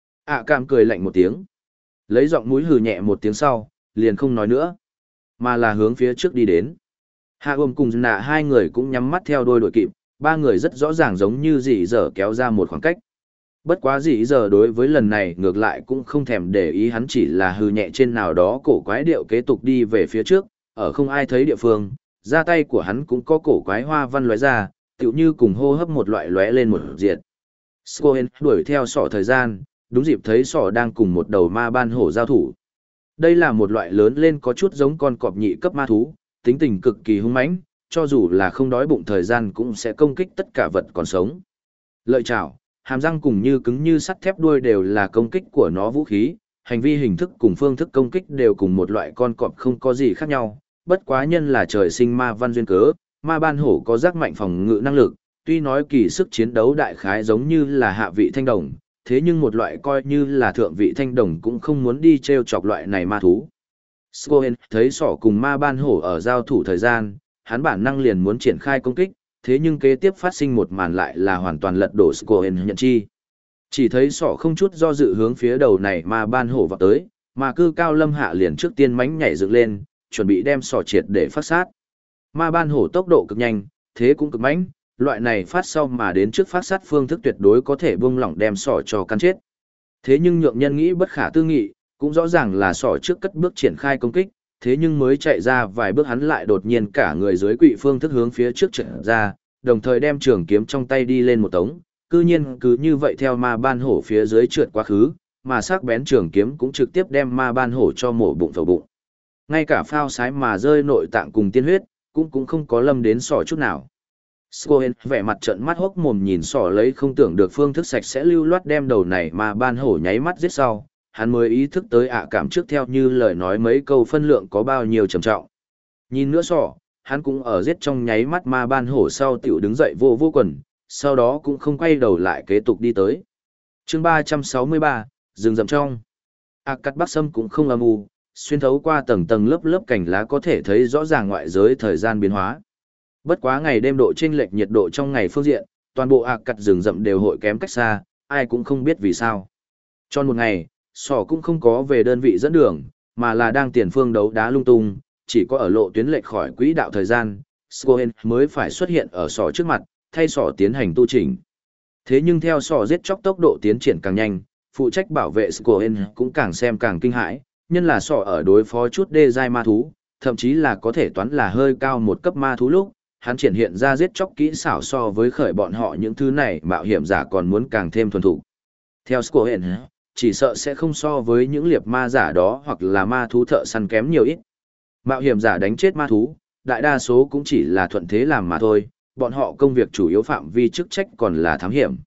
Cảm cười lạnh một tiếng. Lấy giọng mũi hừ nhẹ một tiếng sau, liền không nói nữa, mà là hướng phía trước đi đến. Hạ ôm cùng nạ hai người cũng nhắm mắt theo đôi đội kịp, ba người rất rõ ràng giống như dì dở kéo ra một khoảng cách. Bất quá dì dở đối với lần này ngược lại cũng không thèm để ý, hắn chỉ là hư nhẹ trên nào đó cổ quái điệu kế tục đi về phía trước, ở không ai thấy địa phương, ra tay của hắn cũng có cổ quái hoa văn lóe ra, tựu như cùng hô hấp một loại lóe lên một diệt. Scohen đuổi theo sỏ thời gian, đúng dịp thấy sỏ đang cùng một đầu ma ban hổ giao thủ. Đây là một loại lớn lên có chút giống con cọp nhị cấp ma thú, tính tình cực kỳ hung mãnh, cho dù là không đói bụng thời gian cũng sẽ công kích tất cả vật còn sống. Lợi chảo, hàm răng cùng như cứng như sắt thép đuôi đều là công kích của nó vũ khí, hành vi hình thức cùng phương thức công kích đều cùng một loại con cọp không có gì khác nhau, bất quá nhân là trời sinh ma văn duyên cớ, ma ban hổ có giác mạnh phòng ngự năng lực, tuy nói kỳ sức chiến đấu đại khái giống như là hạ vị thanh đồng, thế nhưng một loại coi như là thượng vị thanh đồng cũng không muốn đi treo chọc loại này ma thú. Scohen thấy sỏ cùng ma ban hổ ở giao thủ thời gian, hắn bản năng liền muốn triển khai công kích, thế nhưng kế tiếp phát sinh một màn lại là hoàn toàn lật đổ Scohen nhận chi. Chỉ thấy sỏ không chút do dự hướng phía đầu này ma ban hổ vào tới, mà cư cao lâm hạ liền trước tiên mánh nhảy dựng lên, chuẩn bị đem sỏ triệt để phát sát. Ma ban hổ tốc độ cực nhanh, thế cũng cực mãnh, loại này phát sau mà đến trước phát sát phương thức tuyệt đối có thể buông lỏng đem sỏ cho căn chết. Thế nhưng nhượng nhân nghĩ bất khả tư nghị, cũng rõ ràng là sỏ trước cất bước triển khai công kích, thế nhưng mới chạy ra vài bước hắn lại đột nhiên cả người dưới quỵ phương thức hướng phía trước trở ra, đồng thời đem trường kiếm trong tay đi lên một tống, cư nhiên cứ như vậy theo ma ban hổ phía dưới trượt quá khứ, mà sắc bén trường kiếm cũng trực tiếp đem ma ban hổ cho mổ bụng vào bụng. Ngay cả phao sái mà rơi nội tạng cùng tiên huyết, cũng không có lâm đến sỏ chút nào. Scohen vẻ mặt trợn mắt hốc mồm nhìn sỏ lấy không tưởng được phương thức sạch sẽ lưu loát đem đầu này mà ban hổ nháy mắt giết sau, hắn mới ý thức tới cảm trước theo như lời nói mấy câu phân lượng có bao nhiêu trầm trọng. Nhìn nữa sỏ, hắn cũng ở giết trong nháy mắt ma ban hổ sau tiểu đứng dậy vô vô quần, sau đó cũng không quay đầu lại kế tục đi tới. Chương 363, rừng rậm trong. Cắt Bắc Sâm cũng không âm u, xuyên thấu qua tầng tầng lớp lớp cành lá có thể thấy rõ ràng ngoại giới thời gian biến hóa. Bất quá ngày đêm độ chênh lệch nhiệt độ trong ngày phương diện, toàn bộ cắt rừng rậm đều hội kém cách xa, ai cũng không biết vì sao. Tròn một ngày, sỏ cũng không có về đơn vị dẫn đường, mà là đang tiền phương đấu đá lung tung, chỉ có ở lộ tuyến lệch khỏi quỹ đạo thời gian, Scohen mới phải xuất hiện ở sỏ trước mặt, thay sỏ tiến hành tu chỉnh. Thế nhưng theo sỏ giết chóc tốc độ tiến triển càng nhanh, phụ trách bảo vệ Scohen cũng càng xem càng kinh hãi, nhân là sỏ ở đối phó chút đê giai ma thú, thậm chí là có thể toán là hơi cao một cấp ma thú lúc, hắn triển hiện ra giết chóc kỹ xảo so với khởi bọn họ những thứ này mạo hiểm giả còn muốn càng thêm thuần thục. Theo Scohen, chỉ sợ sẽ không so với những liệp ma giả đó hoặc là ma thú thợ săn kém nhiều ít. Mạo hiểm giả đánh chết ma thú, đại đa số cũng chỉ là thuận thế làm mà thôi, bọn họ công việc chủ yếu phạm vi chức trách còn là thám hiểm.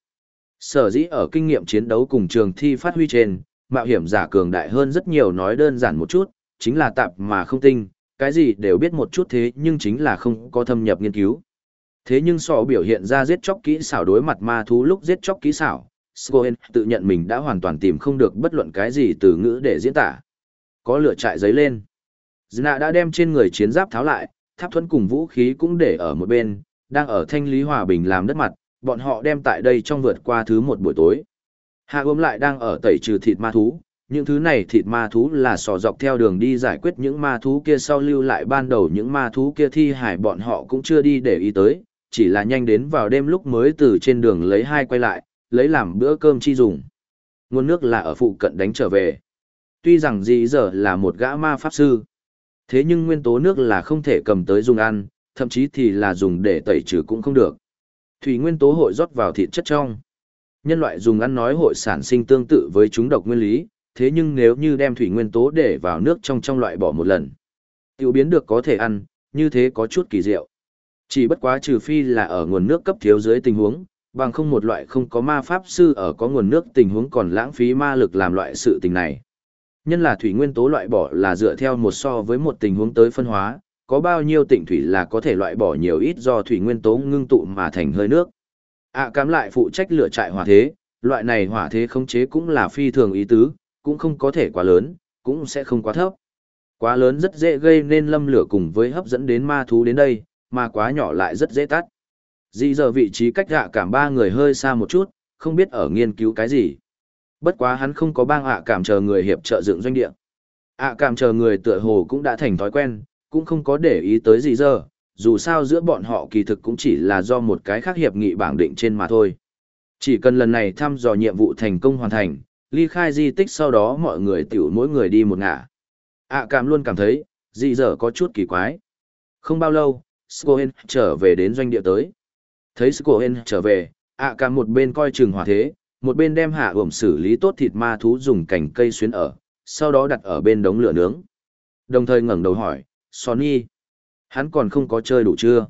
Sở dĩ ở kinh nghiệm chiến đấu cùng trường thi phát huy trên, mạo hiểm giả cường đại hơn rất nhiều, nói đơn giản một chút, chính là tạp mà không tinh, cái gì đều biết một chút thế nhưng chính là không có thâm nhập nghiên cứu. Thế nhưng sọ biểu hiện ra giết chóc kỹ xảo đối mặt ma thú lúc giết chóc kỹ xảo, Scohen tự nhận mình đã hoàn toàn tìm không được bất luận cái gì từ ngữ để diễn tả. Có lửa trại giấy lên. Zna đã đem trên người chiến giáp tháo lại, tháp thuẫn cùng vũ khí cũng để ở một bên, đang ở thanh lý hòa bình làm đất mặt, bọn họ đem tại đây trong vượt qua thứ một buổi tối. Hạ ôm lại đang ở tẩy trừ thịt ma thú, những thứ này thịt ma thú là sò dọc theo đường đi giải quyết những ma thú kia sau lưu lại ban đầu những ma thú kia thi hải bọn họ cũng chưa đi để ý tới, chỉ là nhanh đến vào đêm lúc mới từ trên đường lấy hai quay lại, lấy làm bữa cơm chi dùng. Nguồn nước là ở phụ cận đánh trở về. Tuy rằng dĩ giờ là một gã ma pháp sư, thế nhưng nguyên tố nước là không thể cầm tới dùng ăn, thậm chí thì là dùng để tẩy trừ cũng không được. Thủy nguyên tố hội rót vào thịt chất trong. Nhân loại dùng ăn nói hội sản sinh tương tự với chúng độc nguyên lý, thế nhưng nếu như đem thủy nguyên tố để vào nước trong loại bỏ một lần, tiêu biến được có thể ăn, như thế có chút kỳ diệu. Chỉ bất quá trừ phi là ở nguồn nước cấp thiếu dưới tình huống, bằng không một loại không có ma pháp sư ở có nguồn nước tình huống còn lãng phí ma lực làm loại sự tình này. Nhân là thủy nguyên tố loại bỏ là dựa theo một so với một tình huống tới phân hóa, có bao nhiêu tịnh thủy là có thể loại bỏ nhiều ít do thủy nguyên tố ngưng tụ mà thành hơi nước. Cám lại phụ trách lửa trại hỏa thế, loại này hỏa thế khống chế cũng là phi thường ý tứ, cũng không có thể quá lớn, cũng sẽ không quá thấp. Quá lớn rất dễ gây nên lâm lửa cùng với hấp dẫn đến ma thú đến đây, mà quá nhỏ lại rất dễ tắt. Dị giờ vị trí cách cảm ba người hơi xa một chút, không biết ở nghiên cứu cái gì. Bất quá hắn không có bang cảm chờ người hiệp trợ dựng doanh địa. Cảm chờ người tựa hồ cũng đã thành thói quen, cũng không có để ý tới dị giờ, dù sao giữa bọn họ kỳ thực cũng chỉ là do một cái khác hiệp nghị bảng định trên mà thôi. Chỉ cần lần này thăm dò nhiệm vụ thành công hoàn thành, ly khai di tích sau đó mọi người tiểu mỗi người đi một ngả. Cảm luôn cảm thấy, dị dở có chút kỳ quái. Không bao lâu, Scohen trở về đến doanh địa tới. Thấy Scohen trở về, Cảm một bên coi chừng hỏa thế, một bên đem hạ ủm xử lý tốt thịt ma thú dùng cành cây xuyến ở, sau đó đặt ở bên đống lửa nướng. Đồng thời ngẩng đầu hỏi, Sonny, hắn còn không có chơi đủ chưa?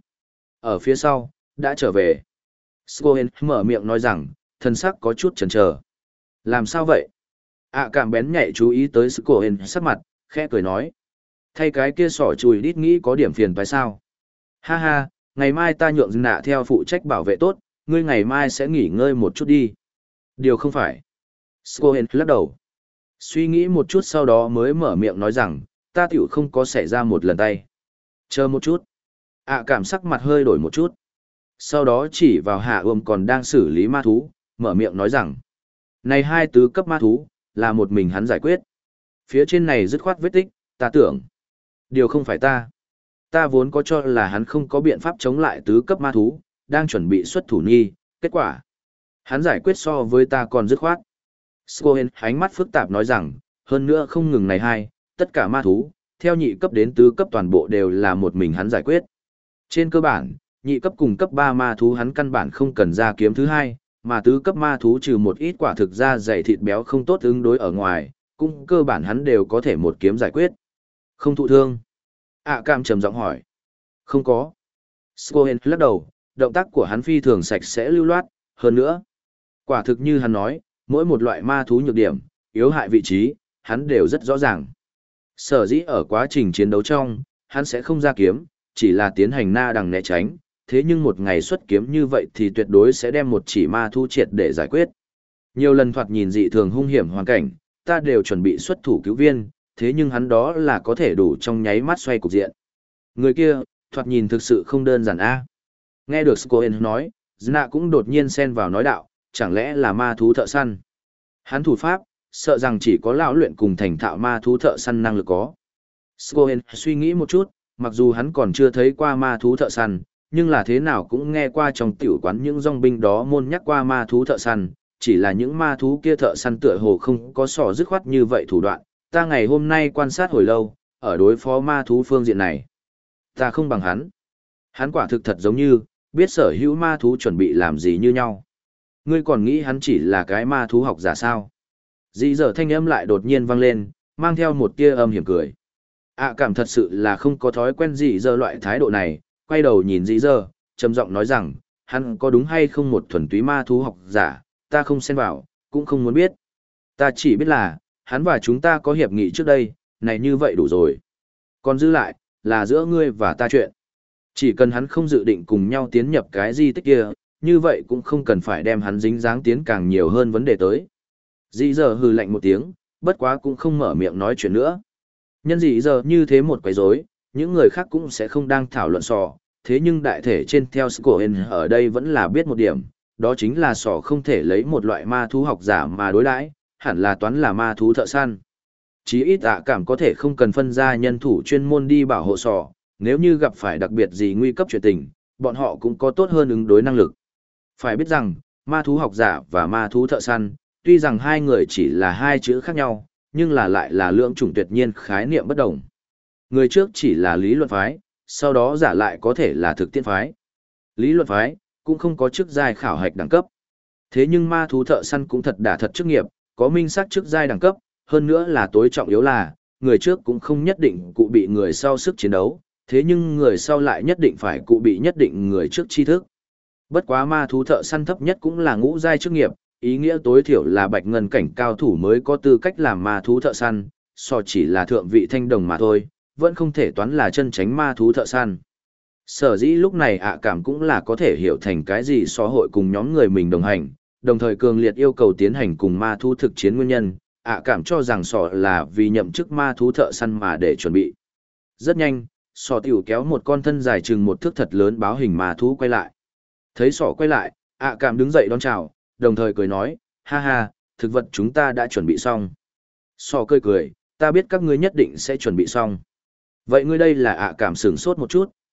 Ở phía sau, đã trở về. Scohen mở miệng nói rằng, thân sắc có chút chần chờ. Làm sao vậy? Cảm bén nhạy chú ý tới Scohen sắc mặt, khẽ cười nói. Thay cái kia sỏ chùi đít nghĩ có điểm phiền phải sao? Ha ha, ngày mai ta nhượng nạ theo phụ trách bảo vệ tốt, ngươi ngày mai sẽ nghỉ ngơi một chút đi. Điều không phải. Scohen lắc đầu. Suy nghĩ một chút sau đó mới mở miệng nói rằng, ta tiểu không có xảy ra một lần tay. Chờ một chút. Cảm sắc mặt hơi đổi một chút. Sau đó chỉ vào hạ ôm còn đang xử lý ma thú, mở miệng nói rằng, này 2 tứ cấp ma thú, là một mình hắn giải quyết. Phía trên này dứt khoát vết tích, ta tưởng. Điều không phải ta. Ta vốn có cho là hắn không có biện pháp chống lại tứ cấp ma thú, đang chuẩn bị xuất thủ nghi, kết quả. Hắn giải quyết so với ta còn dứt khoát. Scohen ánh mắt phức tạp nói rằng, hơn nữa không ngừng này 2, tất cả ma thú, theo nhị cấp đến tứ cấp toàn bộ đều là một mình hắn giải quyết. Trên cơ bản, nhị cấp cùng cấp 3 ma thú hắn căn bản không cần ra kiếm thứ 2, mà tứ cấp ma thú trừ một ít quả thực ra dày thịt béo không tốt ứng đối ở ngoài, cũng cơ bản hắn đều có thể một kiếm giải quyết. Không thụ thương. Cảm trầm giọng hỏi. Không có. Scohen lắc đầu, động tác của hắn phi thường sạch sẽ lưu loát, hơn nữa. Quả thực như hắn nói, mỗi một loại ma thú nhược điểm, yếu hại vị trí, hắn đều rất rõ ràng. Sở dĩ ở quá trình chiến đấu trong, hắn sẽ không ra kiếm, chỉ là tiến hành na đằng né tránh, thế nhưng một ngày xuất kiếm như vậy thì tuyệt đối sẽ đem một chỉ ma thú triệt để giải quyết. Nhiều lần thoạt nhìn dị thường hung hiểm hoàn cảnh, ta đều chuẩn bị xuất thủ cứu viên, thế nhưng hắn đó là có thể đủ trong nháy mắt xoay cục diện. Người kia, thoạt nhìn thực sự không đơn giản a. Nghe được Scohen nói, Zna cũng đột nhiên xen vào nói đạo, chẳng lẽ là ma thú thợ săn. Hắn thủ pháp, sợ rằng chỉ có lão luyện cùng thành thạo ma thú thợ săn năng lực có. Scohen suy nghĩ một chút, mặc dù hắn còn chưa thấy qua ma thú thợ săn, nhưng là thế nào cũng nghe qua trong tiểu quán những dòng binh đó môn nhắc qua ma thú thợ săn, chỉ là những ma thú kia thợ săn tựa hồ không có sỏ dứt khoát như vậy thủ đoạn. Ta ngày hôm nay quan sát hồi lâu, ở đối phó ma thú phương diện này. Ta không bằng hắn. Hắn quả thực thật giống như, biết sở hữu ma thú chuẩn bị làm gì như nhau. Ngươi còn nghĩ hắn chỉ là cái ma thú học giả sao? Dị dở thanh âm lại đột nhiên vang lên, mang theo một tia âm hiểm cười. Cảm thật sự là không có thói quen dị dở loại thái độ này, quay đầu nhìn dị dở, trầm giọng nói rằng, hắn có đúng hay không một thuần túy ma thú học giả, ta không xen vào, cũng không muốn biết. Ta chỉ biết là, hắn và chúng ta có hiệp nghị trước đây, này như vậy đủ rồi. Còn giữ lại, là giữa ngươi và ta chuyện. Chỉ cần hắn không dự định cùng nhau tiến nhập cái di tích kia, như vậy cũng không cần phải đem hắn dính dáng tiến càng nhiều hơn vấn đề tới. Dị giờ hừ lạnh một tiếng, bất quá cũng không mở miệng nói chuyện nữa. Nhân dị giờ như thế một quấy rối, những người khác cũng sẽ không đang thảo luận sò, thế nhưng đại thể trên theo Scohen ở đây vẫn là biết một điểm, đó chính là sò không thể lấy một loại ma thú học giả mà đối đãi, hẳn là toán là ma thú thợ săn. Chí ít cảm có thể không cần phân ra nhân thủ chuyên môn đi bảo hộ sò, nếu như gặp phải đặc biệt gì nguy cấp chuyện tình, bọn họ cũng có tốt hơn ứng đối năng lực. Phải biết rằng, ma thú học giả và ma thú thợ săn, tuy rằng hai người chỉ là hai chữ khác nhau, nhưng là lại là lưỡng chủng tuyệt nhiên khái niệm bất đồng. Người trước chỉ là lý luận phái, sau đó giả lại có thể là thực tiễn phái. Lý luận phái, cũng không có chức giai khảo hạch đẳng cấp. Thế nhưng ma thú thợ săn cũng thật đả thật chức nghiệp, có minh xác chức giai đẳng cấp, hơn nữa là tối trọng yếu là, người trước cũng không nhất định cụ bị người sau sức chiến đấu, thế nhưng người sau lại nhất định phải cụ bị nhất định người trước tri thức. Bất quá ma thú thợ săn thấp nhất cũng là ngũ giai chức nghiệp, ý nghĩa tối thiểu là bạch ngân cảnh cao thủ mới có tư cách làm ma thú thợ săn, so chỉ là thượng vị thanh đồng mà thôi, vẫn không thể toán là chân tránh ma thú thợ săn. Sở dĩ lúc này cảm cũng là có thể hiểu thành cái gì so hội cùng nhóm người mình đồng hành, đồng thời cường liệt yêu cầu tiến hành cùng ma thú thực chiến nguyên nhân, cảm cho rằng sọ là vì nhậm chức ma thú thợ săn mà để chuẩn bị. Rất nhanh, sọ tiểu kéo một con thân dài chừng một thước thật lớn báo hình ma thú quay lại. Thấy sọ quay lại, cảm đứng dậy đón chào, đồng thời cười nói, ha ha, thực vật chúng ta đã chuẩn bị xong. Sọ cười cười, ta biết các ngươi nhất định sẽ chuẩn bị xong. Vậy ngươi đây là cảm sửng sốt một chút,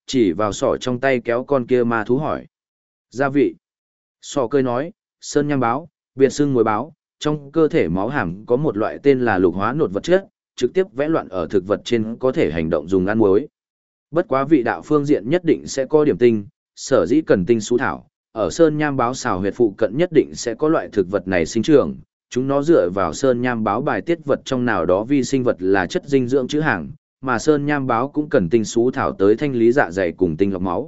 chỉ vào sọ trong tay kéo con kia ma thú hỏi. Gia vị. Sọ cười nói, sơn nham báo, biệt xưng muối báo, trong cơ thể máu hàm có một loại tên là lục hóa nột vật chất, trực tiếp vẽ loạn ở thực vật trên có thể hành động dùng ăn muối. Bất quá vị đạo phương diện nhất định sẽ có điểm tinh, sở dĩ cần tinh sú thảo, ở sơn nham báo xào huyệt phụ cận nhất định sẽ có loại thực vật này sinh trưởng, chúng nó dựa vào sơn nham báo bài tiết vật trong nào đó vi sinh vật là chất dinh dưỡng chữ hàng, mà sơn nham báo cũng cần tinh sú thảo tới thanh lý dạ dày cùng tinh lọc máu.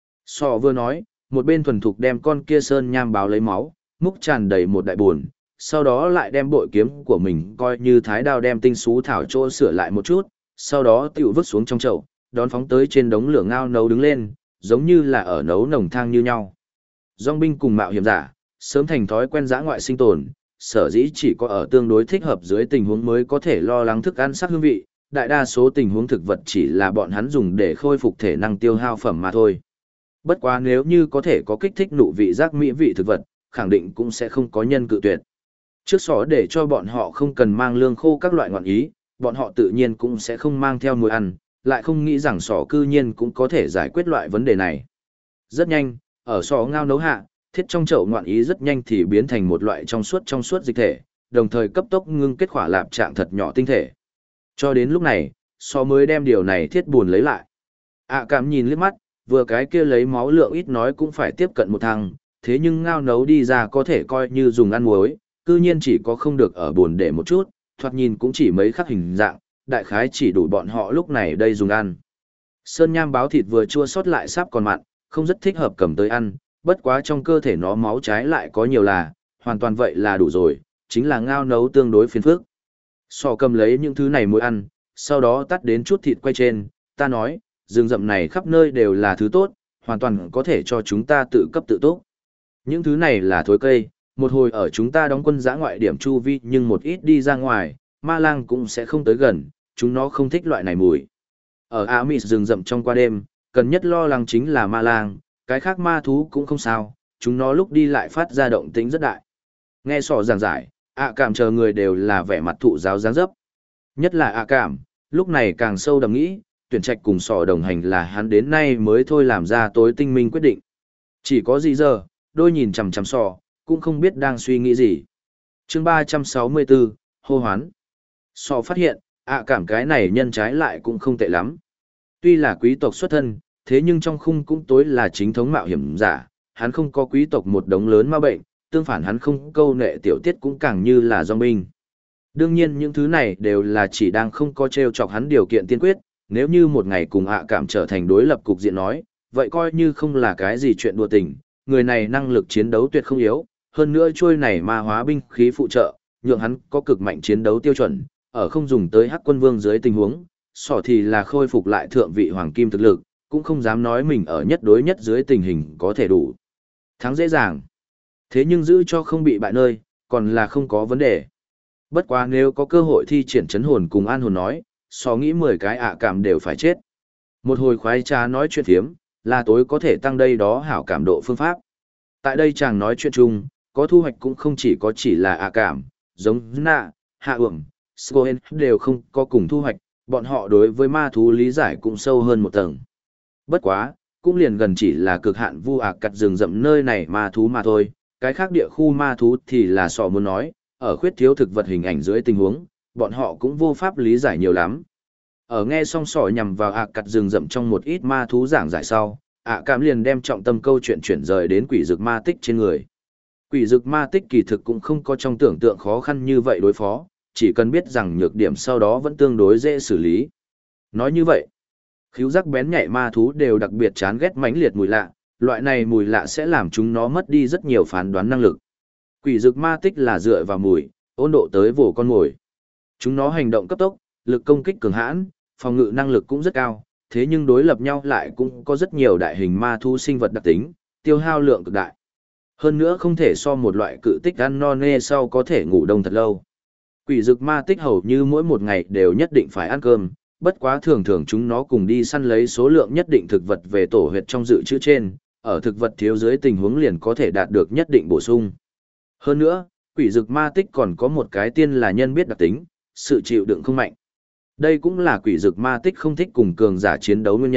Sọ vừa nói, một bên thuần thục đem con kia sơn nham báo lấy máu, múc tràn đầy một đại buồn, sau đó lại đem bội kiếm của mình coi như thái đao đem tinh sú thảo chỗ sửa lại một chút, sau đó tiểu vứt xuống trong chậu, đón phóng tới trên đống lửa ngao nấu đứng lên, giống như là ở nấu nồng thang như nhau. Dòng binh cùng mạo hiểm giả, sớm thành thói quen dã ngoại sinh tồn, sở dĩ chỉ có ở tương đối thích hợp dưới tình huống mới có thể lo lắng thức ăn sắc hương vị, đại đa số tình huống thực vật chỉ là bọn hắn dùng để khôi phục thể năng tiêu hao phẩm mà thôi. Bất quá nếu như có thể có kích thích nụ vị giác mỹ vị thực vật, khẳng định cũng sẽ không có nhân cự tuyệt. Trước sỏ để cho bọn họ không cần mang lương khô các loại ngọn ý, bọn họ tự nhiên cũng sẽ không mang theo muối ăn, lại không nghĩ rằng sỏ cư nhiên cũng có thể giải quyết loại vấn đề này. Rất nhanh, ở sỏ ngao nấu hạ, thiết trong chậu ngọn ý rất nhanh thì biến thành một loại trong suốt dịch thể, đồng thời cấp tốc ngưng kết khỏa lạp trạng thật nhỏ tinh thể. Cho đến lúc này, sỏ mới đem điều này thiết buồn lấy lại. Cảm nhìn liếc mắt, vừa cái kia lấy máu lượng ít nói cũng phải tiếp cận một thằng, thế nhưng ngao nấu đi ra có thể coi như dùng ăn muối, cư nhiên chỉ có không được ở buồn để một chút, thoạt nhìn cũng chỉ mấy khắc hình dạng, đại khái chỉ đủ bọn họ lúc này đây dùng ăn. Sơn nham báo thịt vừa chua sót lại sắp còn mặn, không rất thích hợp cầm tới ăn, bất quá trong cơ thể nó máu trái lại có nhiều là, hoàn toàn vậy là đủ rồi, chính là ngao nấu tương đối phiền phức. Sò cầm lấy những thứ này muối ăn, sau đó tắt đến chút thịt quay trên, ta nói, rừng rậm này khắp nơi đều là thứ tốt, hoàn toàn có thể cho chúng ta tự cấp tự túc. Những thứ này là thối cây, một hồi ở chúng ta đóng quân giã ngoại điểm chu vi nhưng một ít đi ra ngoài, ma lang cũng sẽ không tới gần, chúng nó không thích loại này mùi. Ở Amis rừng rậm trong qua đêm, cần nhất lo lắng chính là ma lang, cái khác ma thú cũng không sao, chúng nó lúc đi lại phát ra động tĩnh rất đại. Nghe sỏ giảng giải, Cảm chờ người đều là vẻ mặt thụ giáo dáng dấp. Nhất là Cảm, lúc này càng sâu đầm nghĩ, tuyển trạch cùng sỏ đồng hành là hắn đến nay mới thôi làm ra tối tinh minh quyết định. Chỉ có gì giờ, đôi nhìn chằm chằm sỏ, cũng không biết đang suy nghĩ gì. Chương 364, hô hoán. Sỏ phát hiện, Cảm cái này nhân trái lại cũng không tệ lắm. Tuy là quý tộc xuất thân, thế nhưng trong khung cũng tối là chính thống mạo hiểm giả, hắn không có quý tộc một đống lớn ma bệnh, tương phản hắn không câu nệ tiểu tiết cũng càng như là dòng binh. Đương nhiên những thứ này đều là chỉ đang không có treo chọc hắn điều kiện tiên quyết, nếu như một ngày cùng Cảm trở thành đối lập cục diện nói, vậy coi như không là cái gì chuyện đùa tình, người này năng lực chiến đấu tuyệt không yếu, hơn nữa trôi này ma hóa binh khí phụ trợ, nhượng hắn có cực mạnh chiến đấu tiêu chuẩn, ở không dùng tới Hắc Quân Vương dưới tình huống, sỏ thì là khôi phục lại thượng vị hoàng kim thực lực, cũng không dám nói mình ở nhất đối nhất dưới tình hình có thể đủ thắng dễ dàng. Thế nhưng giữ cho không bị bại nơi, còn là không có vấn đề. Bất quá nếu có cơ hội thi triển chấn hồn cùng an hồn nói, sỏ nghĩ 10 cái Cảm đều phải chết. Một hồi khoái trá nói chuyện thiếm, là tối có thể tăng đây đó hảo cảm độ phương pháp. Tại đây chàng nói chuyện chung, có thu hoạch cũng không chỉ là Cảm, giống Nạ, Hạ Ưỡng, Skoen đều không có cùng thu hoạch, bọn họ đối với ma thú lý giải cũng sâu hơn một tầng. Bất quá, cũng liền gần chỉ là cực hạn vu cặt rừng rậm nơi này ma thú mà thôi, cái khác địa khu ma thú thì là sọ muốn nói, ở khuyết thiếu thực vật hình ảnh dưới tình huống, bọn họ cũng vô pháp lý giải nhiều lắm. Ở nghe xong sọ nhằm vào cặt rừng rậm trong một ít ma thú giảng giải sau, Cảm liền đem trọng tâm câu chuyện chuyển rời đến quỷ dực ma tích trên người. Quỷ dực ma tích kỳ thực cũng không có trong tưởng tượng khó khăn như vậy đối phó, chỉ cần biết rằng nhược điểm sau đó vẫn tương đối dễ xử lý. Nói như vậy, khứu giác bén nhạy ma thú đều đặc biệt chán ghét mãnh liệt mùi lạ, loại này mùi lạ sẽ làm chúng nó mất đi rất nhiều phán đoán năng lực. Quỷ dực ma tích là dựa vào mùi, ôn độ tới vồ con mồi. Chúng nó hành động cấp tốc, lực công kích cường hãn, phòng ngự năng lực cũng rất cao, thế nhưng đối lập nhau lại cũng có rất nhiều đại hình ma thú sinh vật đặc tính, tiêu hao lượng cực đại. Hơn nữa không thể so một loại cự tích ăn no nê sau có thể ngủ đông thật lâu. Quỷ dực ma tích hầu như mỗi một ngày đều nhất định phải ăn cơm, bất quá thường thường chúng nó cùng đi săn lấy số lượng nhất định thực vật về tổ huyệt trong dự trữ trên, ở thực vật thiếu dưới tình huống liền có thể đạt được nhất định bổ sung. Hơn nữa, quỷ dực ma tích còn có một cái tiên là nhân biết đặc tính, sự chịu đựng không mạnh. Đây cũng là quỷ dực ma tích không thích cùng cường giả chiến đấu nguyên nhân,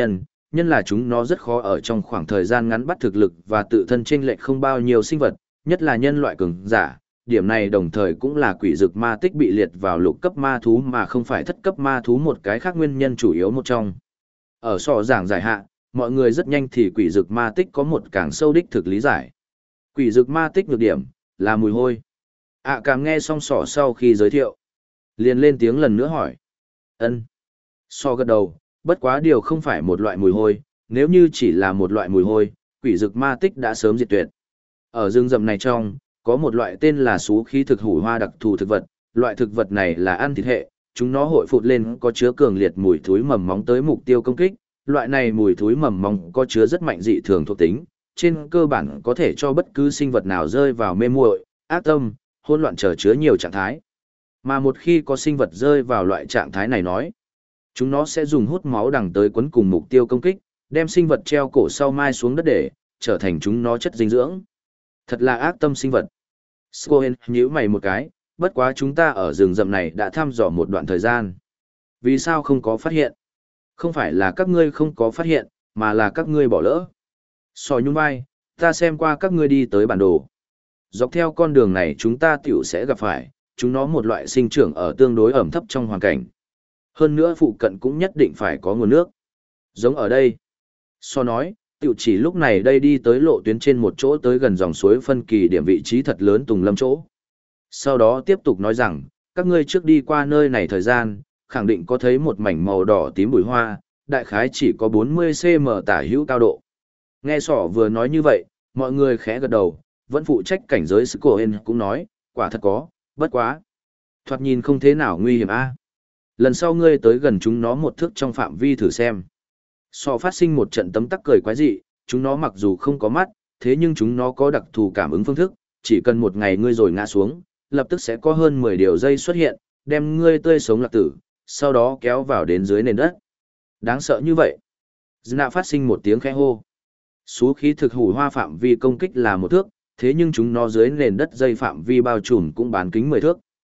nhân là chúng nó rất khó ở trong khoảng thời gian ngắn bắt thực lực và tự thân chênh lệch không bao nhiêu sinh vật, nhất là nhân loại cường giả. Điểm này đồng thời cũng là quỷ dực ma tích bị liệt vào lục cấp ma thú mà không phải thất cấp ma thú một cái khác nguyên nhân chủ yếu một trong. Ở sọ giảng giải hạ, mọi người rất nhanh thì quỷ dực ma tích có một càng sâu đích thực lý giải. Quỷ dực ma tích nhược điểm là mùi hôi. Cảm nghe xong sọ sau khi giới thiệu, liền lên tiếng lần nữa hỏi. Ân. Sọ gật đầu, bất quá điều không phải một loại mùi hôi, nếu như chỉ là một loại mùi hôi, quỷ dực ma tích đã sớm diệt tuyệt. Ở rừng rậm này trong, có một loại tên là xú khí thực hủ hoa đặc thù thực vật, loại thực vật này là ăn thịt hệ, chúng nó hội phụt lên có chứa cường liệt mùi thối mầm móng tới mục tiêu công kích, loại này mùi thối mầm móng có chứa rất mạnh dị thường thuộc tính, trên cơ bản có thể cho bất cứ sinh vật nào rơi vào mê muội, ác tâm, hỗn loạn trở chứa nhiều trạng thái. Mà một khi có sinh vật rơi vào loại trạng thái này nói, chúng nó sẽ dùng hút máu đằng tới quấn cùng mục tiêu công kích, đem sinh vật treo cổ sau mai xuống đất để trở thành chúng nó chất dinh dưỡng. Thật là ác tâm sinh vật. Scohen nhíu mày một cái, bất quá chúng ta ở rừng rậm này đã thăm dò một đoạn thời gian. Vì sao không có phát hiện? Không phải là các ngươi không có phát hiện, mà là các ngươi bỏ lỡ. Sò nhún vai, ta xem qua các ngươi đi tới bản đồ. Dọc theo con đường này chúng ta tiểu sẽ gặp phải, chúng nó một loại sinh trưởng ở tương đối ẩm thấp trong hoàn cảnh. Hơn nữa phụ cận cũng nhất định phải có nguồn nước. Giống ở đây. So nói, tiểu chỉ lúc này đây đi tới lộ tuyến trên một chỗ tới gần dòng suối phân kỳ điểm vị trí thật lớn Tùng Lâm chỗ. Sau đó tiếp tục nói rằng, các ngươi trước đi qua nơi này thời gian, khẳng định có thấy một mảnh màu đỏ tím bụi hoa, đại khái chỉ có 40 cm tả hữu cao độ. Nghe sỏ vừa nói như vậy, mọi người khẽ gật đầu, vẫn phụ trách cảnh giới Scohen cũng nói, quả thật có, bất quá. Thoạt nhìn không thế nào nguy hiểm a. Lần sau ngươi tới gần chúng nó một thước trong phạm vi thử xem. Sọ phát sinh một trận tấm tắc cười quái dị, chúng nó mặc dù không có mắt, thế nhưng chúng nó có đặc thù cảm ứng phương thức, chỉ cần một ngày ngươi rồi ngã xuống, lập tức sẽ có hơn 10 điều dây xuất hiện, đem ngươi tươi sống lạc tử, sau đó kéo vào đến dưới nền đất. Đáng sợ như vậy. Dna phát sinh một tiếng khẽ hô. Xú khí thực hủ hoa phạm vi công kích là một thước, thế nhưng chúng nó dưới nền đất dây phạm vi bao trùm cũng bán kính 10 thước.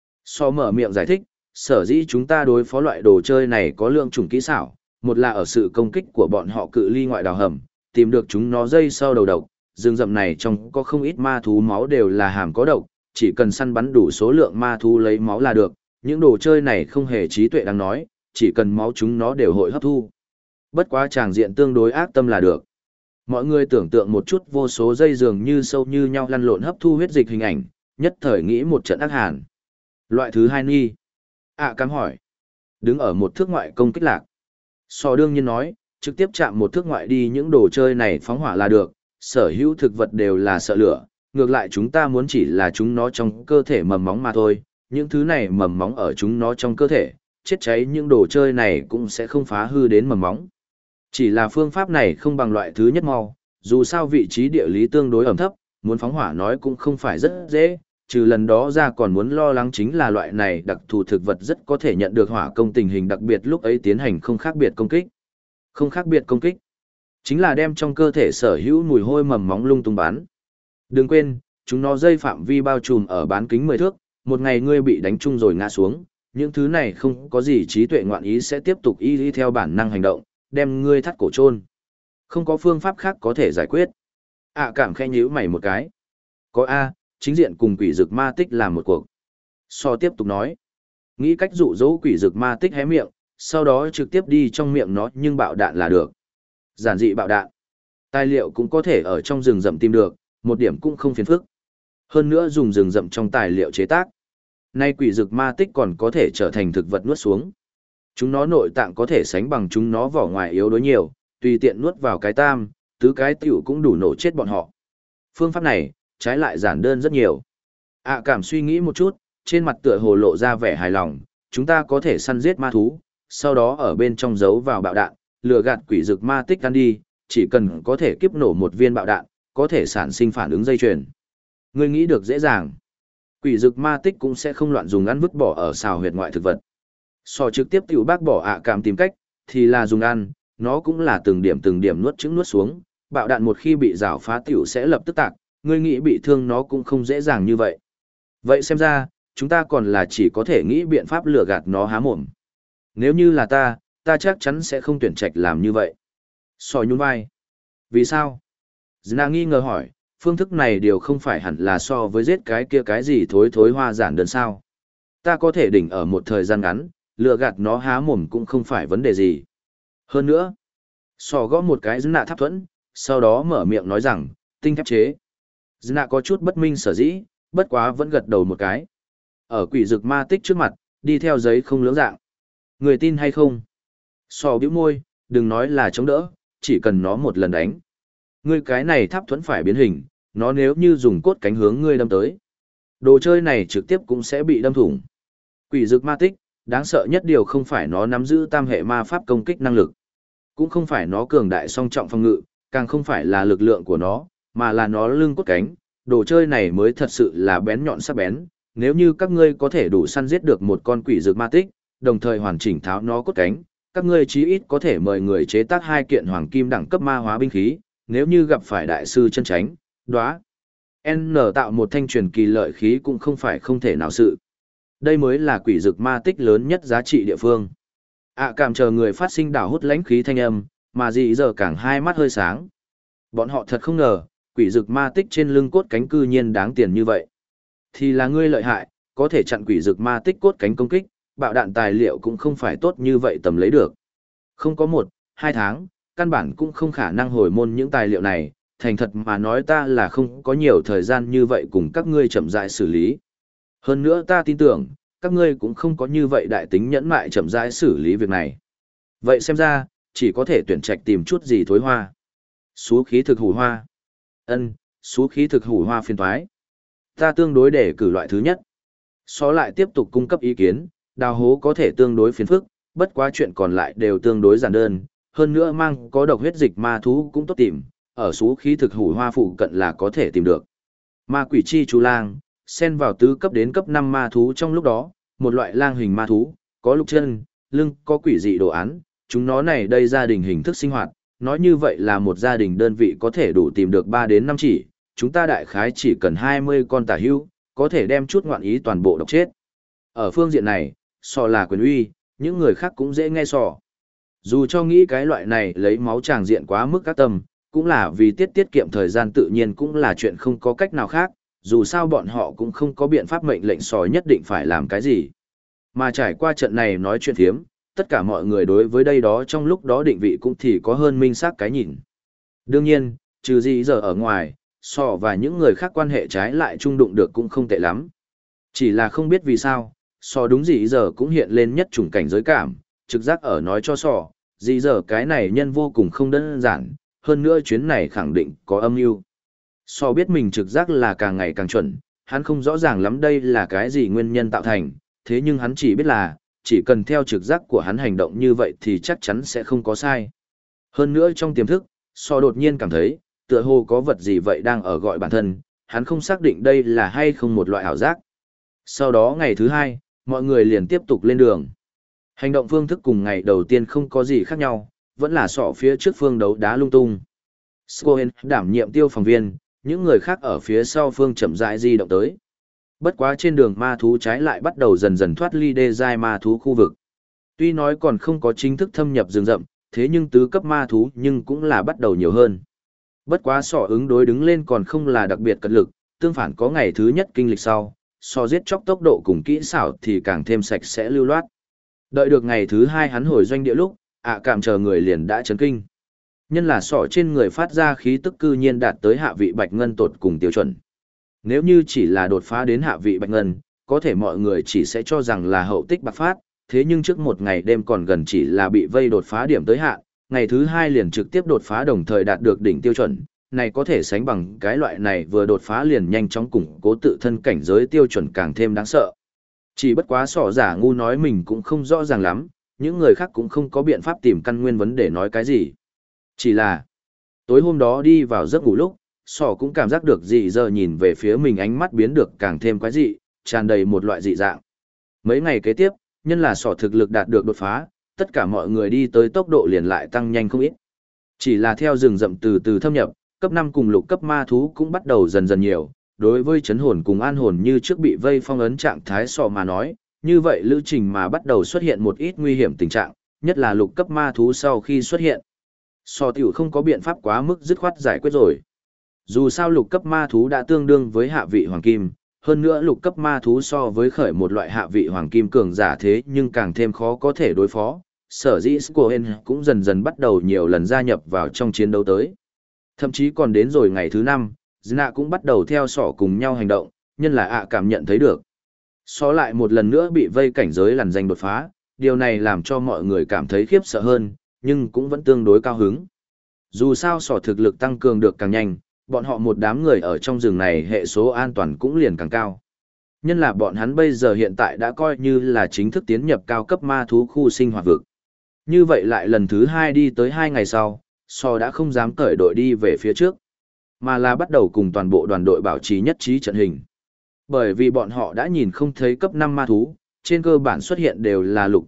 So mở miệng giải thích, sở dĩ chúng ta đối phó loại đồ chơi này có lượng chủng kỹ xảo, một là ở sự công kích của bọn họ cự ly ngoại đào hầm, tìm được chúng nó dây sau đầu độc, rừng rậm này trong có không ít ma thú máu đều là hàm có độc, chỉ cần săn bắn đủ số lượng ma thú lấy máu là được, những đồ chơi này không hề trí tuệ đáng nói, chỉ cần máu chúng nó đều hội hấp thu. Bất quá tràng diện tương đối ác tâm là được. Mọi người tưởng tượng một chút vô số dây dường như sâu như nhau lăn lộn hấp thu huyết dịch hình ảnh, nhất thời nghĩ một trận ác hàn. Loại thứ hai nghi. Cám hỏi. Đứng ở một thước ngoại công kích lạc. Sò đương nhiên nói, trực tiếp chạm một thước ngoại đi những đồ chơi này phóng hỏa là được, sở hữu thực vật đều là sợ lửa, ngược lại chúng ta muốn chỉ là chúng nó trong cơ thể mầm móng mà thôi, những thứ này mầm móng ở chúng nó trong cơ thể, chết cháy những đồ chơi này cũng sẽ không phá hư đến mầm móng. Chỉ là phương pháp này không bằng loại thứ nhất mau, dù sao vị trí địa lý tương đối ẩm thấp, muốn phóng hỏa nói cũng không phải rất dễ, trừ lần đó ra còn muốn lo lắng chính là loại này đặc thù thực vật rất có thể nhận được hỏa công tình hình đặc biệt lúc ấy tiến hành không khác biệt công kích. Không khác biệt công kích, chính là đem trong cơ thể sở hữu mùi hôi mầm móng lung tung bắn. Đừng quên, chúng nó dây phạm vi bao trùm ở bán kính 10 thước, một ngày ngươi bị đánh trúng rồi ngã xuống, những thứ này không có gì trí tuệ ngoạn ý sẽ tiếp tục y theo bản năng hành động, đem ngươi thắt cổ chôn. Không có phương pháp khác có thể giải quyết. Cảm khẽ nhíu mày một cái. Có chính diện cùng quỷ dực ma tích làm một cuộc. So tiếp tục nói. Nghĩ cách dụ dỗ quỷ dực ma tích hé miệng, sau đó trực tiếp đi trong miệng nó nhưng bạo đạn là được. Giản dị bạo đạn. Tài liệu cũng có thể ở trong rừng rậm tìm được, một điểm cũng không phiền phức. Hơn nữa dùng rừng rậm trong tài liệu chế tác. Nay quỷ dực ma tích còn có thể trở thành thực vật nuốt xuống. Chúng nó nội tạng có thể sánh bằng chúng nó vỏ ngoài yếu đối nhiều, tùy tiện nuốt vào cái tam, tứ cái tiểu cũng đủ nổ chết bọn họ. Phương pháp này, trái lại giản đơn rất nhiều. Cảm suy nghĩ một chút, trên mặt tựa hồ lộ ra vẻ hài lòng, chúng ta có thể săn giết ma thú, sau đó ở bên trong giấu vào bạo đạn, lừa gạt quỷ dực ma tích ăn đi, chỉ cần có thể kiếp nổ một viên bạo đạn, có thể sản sinh phản ứng dây chuyền. Ngươi nghĩ được dễ dàng. Quỷ dực ma tích cũng sẽ không loạn dùng ăn vứt bỏ ở xào huyệt ngoại thực vật. So trực tiếp tiểu bác bỏ cảm tìm cách, thì là dùng ăn, nó cũng là từng điểm nuốt trứng nuốt xuống, bạo đạn một khi bị rào phá tiểu sẽ lập tức tạc, ngươi nghĩ bị thương nó cũng không dễ dàng như vậy. Vậy xem ra, chúng ta còn là chỉ có thể nghĩ biện pháp lừa gạt nó há mồm. Nếu như là ta chắc chắn sẽ không tuyển trạch làm như vậy. Sò nhún vai. Vì sao? Dna nghi ngờ hỏi, phương thức này điều không phải hẳn là so với giết cái kia cái gì thối thối hoa giản đơn sao. Ta có thể đỉnh ở một thời gian ngắn, lừa gạt nó há mồm cũng không phải vấn đề gì. Hơn nữa, sò gõ một cái Dna tháp thuẫn, sau đó mở miệng nói rằng, tinh thép chế. Dna có chút bất minh sở dĩ, bất quá vẫn gật đầu một cái. Ở quỷ dực ma tích trước mặt, đi theo giấy không lưỡng dạng. Người tin hay không? Sò bĩu môi, đừng nói là chống đỡ, chỉ cần nó một lần đánh. Ngươi cái này tháp thuẫn phải biến hình, nó nếu như dùng cốt cánh hướng ngươi đâm tới. Đồ chơi này trực tiếp cũng sẽ bị đâm thủng. Quỷ dực ma tích, đáng sợ nhất điều không phải nó nắm giữ tam hệ ma pháp công kích năng lực. Cũng không phải nó cường đại song trọng phòng ngự, càng không phải là lực lượng của nó, mà là nó lưng cốt cánh. Đồ chơi này mới thật sự là bén nhọn sắc bén. Nếu như các ngươi có thể đủ săn giết được một con quỷ dực ma tích, đồng thời hoàn chỉnh tháo nó cốt cánh, các ngươi chí ít có thể mời người chế tác 2 kiện hoàng kim đẳng cấp ma hóa binh khí, nếu như gặp phải đại sư chân tránh, đóa. N tạo một thanh truyền kỳ lợi khí cũng không phải không thể nào sự. Đây mới là quỷ dực ma tích lớn nhất giá trị địa phương. Cảm chờ người phát sinh đảo hút lãnh khí thanh âm, mà dị giờ càng hai mắt hơi sáng. Bọn họ thật không ngờ, quỷ dực ma tích trên lưng cốt cánh cư nhiên đáng tiền như vậy. Thì là ngươi lợi hại, có thể chặn quỷ dực ma tích cốt cánh công kích, bạo đạn tài liệu cũng không phải tốt như vậy tầm lấy được. Không có 1-2 tháng, căn bản cũng không khả năng hồi môn những tài liệu này, thành thật mà nói ta là không có nhiều thời gian như vậy cùng các ngươi chậm rãi xử lý. Hơn nữa ta tin tưởng, các ngươi cũng không có như vậy đại tính nhẫn mại chậm rãi xử lý việc này. Vậy xem ra, chỉ có thể tuyển trạch tìm chút gì thối hoa. Xú khí thực hủ hoa. Xú khí thực hủ hoa phiền toái. Ta tương đối để cử loại thứ nhất. Xó lại tiếp tục cung cấp ý kiến, đào hố có thể tương đối phiền phức, bất quá chuyện còn lại đều tương đối giản đơn, hơn nữa mang có độc huyết dịch ma thú cũng tốt tìm, ở xú khí thực hủ hoa phụ cận là có thể tìm được. Ma quỷ chi chú lang, xen vào tứ cấp đến cấp 5 ma thú trong lúc đó, một loại lang hình ma thú, có lục chân, lưng có quỷ dị đồ án, chúng nó này đây gia đình hình thức sinh hoạt, nói như vậy là một gia đình đơn vị có thể đủ tìm được 3 đến 5 chỉ, chúng ta đại khái chỉ cần 20 con tả hưu, có thể đem chút ngoạn ý toàn bộ độc chết. Ở phương diện này, sò là quyền uy, những người khác cũng dễ nghe sò. Dù cho nghĩ cái loại này lấy máu tràng diện quá mức các tâm, cũng là vì tiết kiệm thời gian tự nhiên cũng là chuyện không có cách nào khác, dù sao bọn họ cũng không có biện pháp mệnh lệnh sò nhất định phải làm cái gì. Mà trải qua trận này nói chuyện thiếm, tất cả mọi người đối với đây đó trong lúc đó định vị cũng thì có hơn minh xác cái nhìn. Đương nhiên, trừ gì giờ ở ngoài, sò và những người khác quan hệ trái lại chung đụng được cũng không tệ lắm. Chỉ là không biết vì sao, sò đúng gì giờ cũng hiện lên nhất chủng cảnh giới cảm, trực giác ở nói cho sò, gì giờ cái này nhân vô cùng không đơn giản, hơn nữa chuyến này khẳng định có âm mưu. Sò biết mình trực giác là càng ngày càng chuẩn, hắn không rõ ràng lắm đây là cái gì nguyên nhân tạo thành, thế nhưng hắn chỉ biết là, chỉ cần theo trực giác của hắn hành động như vậy thì chắc chắn sẽ không có sai. Hơn nữa trong tiềm thức, sò đột nhiên cảm thấy, tựa hồ có vật gì vậy đang ở gọi bản thân, hắn không xác định đây là hay không một loại ảo giác. Sau đó ngày thứ 2, mọi người liền tiếp tục lên đường. Hành động phương thức cùng ngày đầu tiên không có gì khác nhau, vẫn là sọ phía trước phương đấu đá lung tung. Scohen đảm nhiệm tiêu phòng viên, những người khác ở phía sau phương chậm rãi di động tới. Bất quá trên đường ma thú trái lại bắt đầu dần dần thoát ly đê giai ma thú khu vực. Tuy nói còn không có chính thức thâm nhập rừng rậm, thế nhưng tứ cấp ma thú nhưng cũng là bắt đầu nhiều hơn. Bất quá sọ ứng đối đứng lên còn không là đặc biệt cật lực, tương phản có ngày thứ nhất kinh lịch sau, so giết chóc tốc độ cùng kỹ xảo thì càng thêm sạch sẽ lưu loát. Đợi được ngày thứ 2 hắn hồi doanh địa lúc, cảm chờ người liền đã chấn kinh. Nhân là sọ trên người phát ra khí tức cư nhiên đạt tới hạ vị bạch ngân tột cùng tiêu chuẩn. Nếu như chỉ là đột phá đến hạ vị bạch ngân, có thể mọi người chỉ sẽ cho rằng là hậu tích bạc phát, thế nhưng trước một ngày đêm còn gần chỉ là bị vây đột phá điểm tới hạn, ngày thứ 2 liền trực tiếp đột phá đồng thời đạt được đỉnh tiêu chuẩn, này có thể sánh bằng cái loại này vừa đột phá liền nhanh chóng củng cố tự thân cảnh giới tiêu chuẩn càng thêm đáng sợ. Chỉ bất quá sọ giả ngu nói mình cũng không rõ ràng lắm, những người khác cũng không có biện pháp tìm căn nguyên vấn để nói cái gì. Chỉ là, tối hôm đó đi vào giấc ngủ lúc, sọ cũng cảm giác được dị giờ nhìn về phía mình ánh mắt biến được càng thêm quái dị, tràn đầy một loại dị dạng. Mấy ngày kế tiếp, nhân là sọ thực lực đạt được đột phá, tất cả mọi người đi tới tốc độ liền lại tăng nhanh không ít. Chỉ là theo rừng rậm từ từ thâm nhập, cấp 5 cùng lục cấp ma thú cũng bắt đầu dần dần nhiều, đối với chấn hồn cùng an hồn như trước bị vây phong ấn trạng thái sọ mà nói, như vậy lữ trình mà bắt đầu xuất hiện một ít nguy hiểm tình trạng, nhất là lục cấp ma thú sau khi xuất hiện. So tiểu không có biện pháp quá mức dứt khoát giải quyết rồi. Dù sao lục cấp ma thú đã tương đương với hạ vị hoàng kim, hơn nữa lục cấp ma thú so với khởi một loại hạ vị hoàng kim cường giả thế nhưng càng thêm khó có thể đối phó. Sở dĩ Scohen cũng dần dần bắt đầu nhiều lần gia nhập vào trong chiến đấu tới. Thậm chí còn đến rồi ngày thứ 5, Zna cũng bắt đầu theo sỏ cùng nhau hành động, nhân là ạ cảm nhận thấy được. Sỏ lại một lần nữa bị vây cảnh giới lằn danh đột phá, điều này làm cho mọi người cảm thấy khiếp sợ hơn, nhưng cũng vẫn tương đối cao hứng. Dù sao sỏ thực lực tăng cường được càng nhanh, bọn họ một đám người ở trong rừng này hệ số an toàn cũng liền càng cao. Nhân là bọn hắn bây giờ hiện tại đã coi như là chính thức tiến nhập cao cấp ma thú khu sinh hoạt vực. Như vậy lại lần thứ 2 đi tới 2 ngày sau, sỏ đã không dám cởi đội đi về phía trước, mà là bắt đầu cùng toàn bộ đoàn đội bảo trì nhất trí trận hình. Bởi vì bọn họ đã nhìn không thấy cấp 5 ma thú, trên cơ bản xuất hiện đều là lục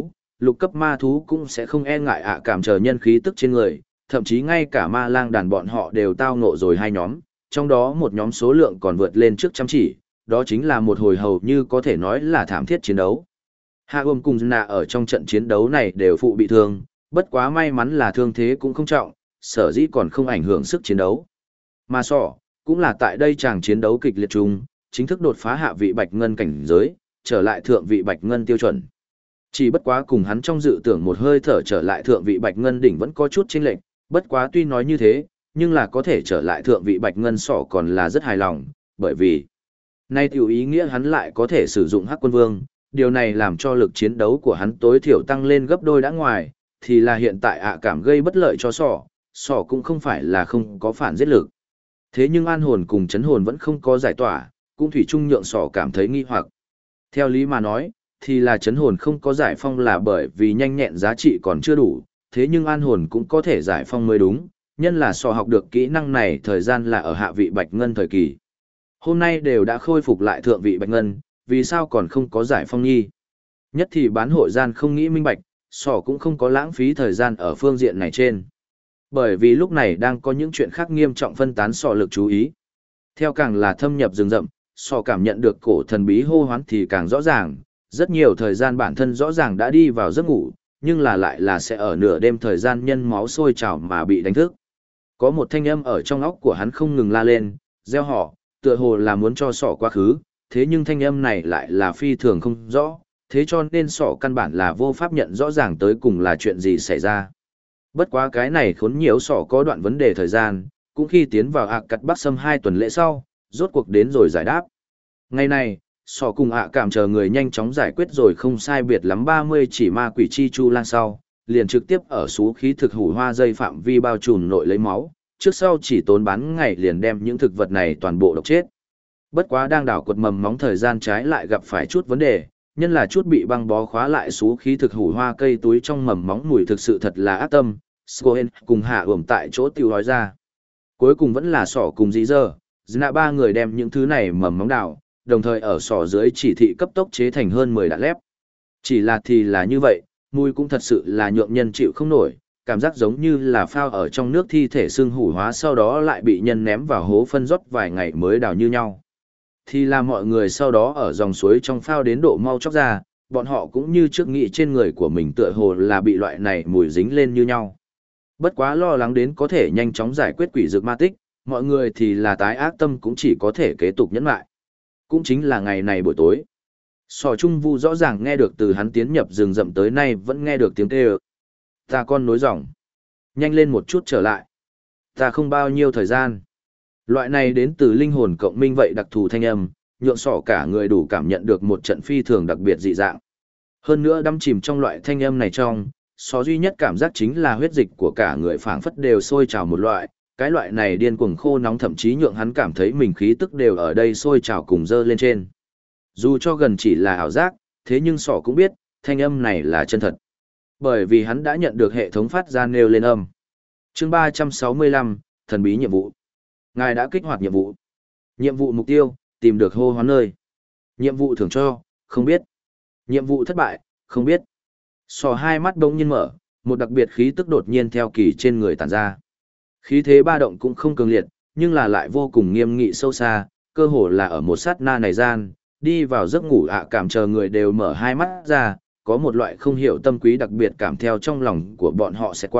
cấp ma thú cũng sẽ không e ngại cảm chờ nhân khí tức trên người, thậm chí ngay cả ma lang đàn bọn họ đều tao ngộ rồi 2 nhóm, trong đó một nhóm số lượng còn vượt lên trước chăm chỉ, đó chính là một hồi hầu như có thể nói là thảm thiết chiến đấu. Hạ Ôm cùng Nạ ở trong trận chiến đấu này đều phụ bị thương, bất quá may mắn là thương thế cũng không trọng, sở dĩ còn không ảnh hưởng sức chiến đấu. Mà sỏ, cũng là tại đây chàng chiến đấu kịch liệt chung, chính thức đột phá hạ vị bạch ngân cảnh giới, trở lại thượng vị bạch ngân tiêu chuẩn. Chỉ bất quá cùng hắn trong dự tưởng một hơi thở trở lại thượng vị bạch ngân đỉnh vẫn có chút chênh lệch, bất quá tuy nói như thế, nhưng là có thể trở lại thượng vị bạch ngân sỏ còn là rất hài lòng, bởi vì nay tiểu ý nghĩa hắn lại có thể sử dụng Hắc Quân Vương, điều này làm cho lực chiến đấu của hắn tối thiểu tăng lên gấp đôi đã ngoài, thì là hiện tại cảm gây bất lợi cho sỏ cũng không phải là không có phản giết lực. Thế nhưng an hồn cùng chấn hồn vẫn không có giải tỏa, cũng thủy chung nhượng sỏ cảm thấy nghi hoặc. Theo lý mà nói, thì là chấn hồn không có giải phong là bởi vì nhanh nhẹn giá trị còn chưa đủ, thế nhưng an hồn cũng có thể giải phong mới đúng, nhân là sỏ học được kỹ năng này thời gian là ở hạ vị bạch ngân thời kỳ. Hôm nay đều đã khôi phục lại thượng vị bạch ngân, vì sao còn không có giải phong nhi? Nhất thì bán hội gian không nghĩ minh bạch, sỏ cũng không có lãng phí thời gian ở phương diện này trên. Bởi vì lúc này đang có những chuyện khác nghiêm trọng phân tán sỏ lực chú ý. Theo càng là thâm nhập rừng rậm, sỏ cảm nhận được cổ thần bí hô hoán thì càng rõ ràng, rất nhiều thời gian bản thân rõ ràng đã đi vào giấc ngủ, nhưng là lại là sẽ ở nửa đêm thời gian nhân máu sôi trào mà bị đánh thức. Có một thanh âm ở trong óc của hắn không ngừng la lên, gieo họ, tựa hồ là muốn cho sỏ quá khứ, thế nhưng thanh âm này lại là phi thường không rõ, thế cho nên sỏ căn bản là vô pháp nhận rõ ràng tới cùng là chuyện gì xảy ra. Bất quá cái này khốn nhiễu sỏ có đoạn vấn đề thời gian, cũng khi tiến vào cắt Bắc Sâm 2 tuần lễ sau, rốt cuộc đến rồi giải đáp. Ngày này, sỏ cùng cảm chờ người nhanh chóng giải quyết rồi không sai biệt lắm 30 chỉ ma quỷ chi chu lang sau, liền trực tiếp ở số khí thực hủ hoa dây phạm vi bao trùm nội lấy máu, trước sau chỉ tốn bán ngày liền đem những thực vật này toàn bộ độc chết. Bất quá đang đảo quật mầm móng thời gian trái lại gặp phải chút vấn đề, nhân là chút bị băng bó khóa lại số khí thực hủ hoa cây túi trong mầm móng mùi thực sự thật là ác tâm, Scohen cùng hạ ẩm tại chỗ tiêu nói ra. Cuối cùng vẫn là sỏ cùng dĩ dơ, Zna 3 người đem những thứ này mầm móng đảo, đồng thời ở sỏ dưới chỉ thị cấp tốc chế thành hơn 10 đạn lép. Chỉ là thì là như vậy, mùi cũng thật sự là nhượng nhân chịu không nổi, cảm giác giống như là phao ở trong nước thi thể xương hủ hóa sau đó lại bị nhân ném vào hố phân rót vài ngày mới đào như nhau. Thì là mọi người sau đó ở dòng suối trong phao đến độ mau chóc ra, bọn họ cũng như trước nghĩ trên người của mình tựa hồ là bị loại này mùi dính lên như nhau. Bất quá lo lắng đến có thể nhanh chóng giải quyết quỷ dược ma tích, mọi người thì là tái ác tâm cũng chỉ có thể kế tục nhẫn lại. Cũng chính là ngày này buổi tối. Sò Trung Vu rõ ràng nghe được từ hắn tiến nhập rừng rậm tới nay vẫn nghe được tiếng kêu. Ta con nối dòng. Nhanh lên một chút trở lại. Ta không bao nhiêu thời gian. Loại này đến từ linh hồn cộng minh vậy đặc thù thanh âm, nhượng sỏ cả người đủ cảm nhận được một trận phi thường đặc biệt dị dạng. Hơn nữa đắm chìm trong loại thanh âm này trong, sỏ duy nhất cảm giác chính là huyết dịch của cả người phảng phất đều sôi trào một loại, cái loại này điên cuồng khô nóng thậm chí nhượng hắn cảm thấy mình khí tức đều ở đây sôi trào cùng dơ lên trên. Dù cho gần chỉ là ảo giác, thế nhưng sỏ cũng biết, thanh âm này là chân thật. Bởi vì hắn đã nhận được hệ thống phát ra nêu lên âm. Chương 365, thần bí nhiệm vụ. Ngài đã kích hoạt nhiệm vụ. Nhiệm vụ mục tiêu, tìm được hô hoán nơi. Nhiệm vụ thưởng cho, không biết. Nhiệm vụ thất bại, không biết. Sỏ hai mắt bỗng nhiên mở, một đặc biệt khí tức đột nhiên theo kỳ trên người tản ra. Khí thế ba động cũng không cường liệt, nhưng là lại vô cùng nghiêm nghị sâu xa, cơ hồ là ở một sát na này gian, đi vào giấc ngủ cảm chờ người đều mở hai mắt ra, có một loại không hiểu tâm quý đặc biệt cảm theo trong lòng của bọn họ sẽ qua,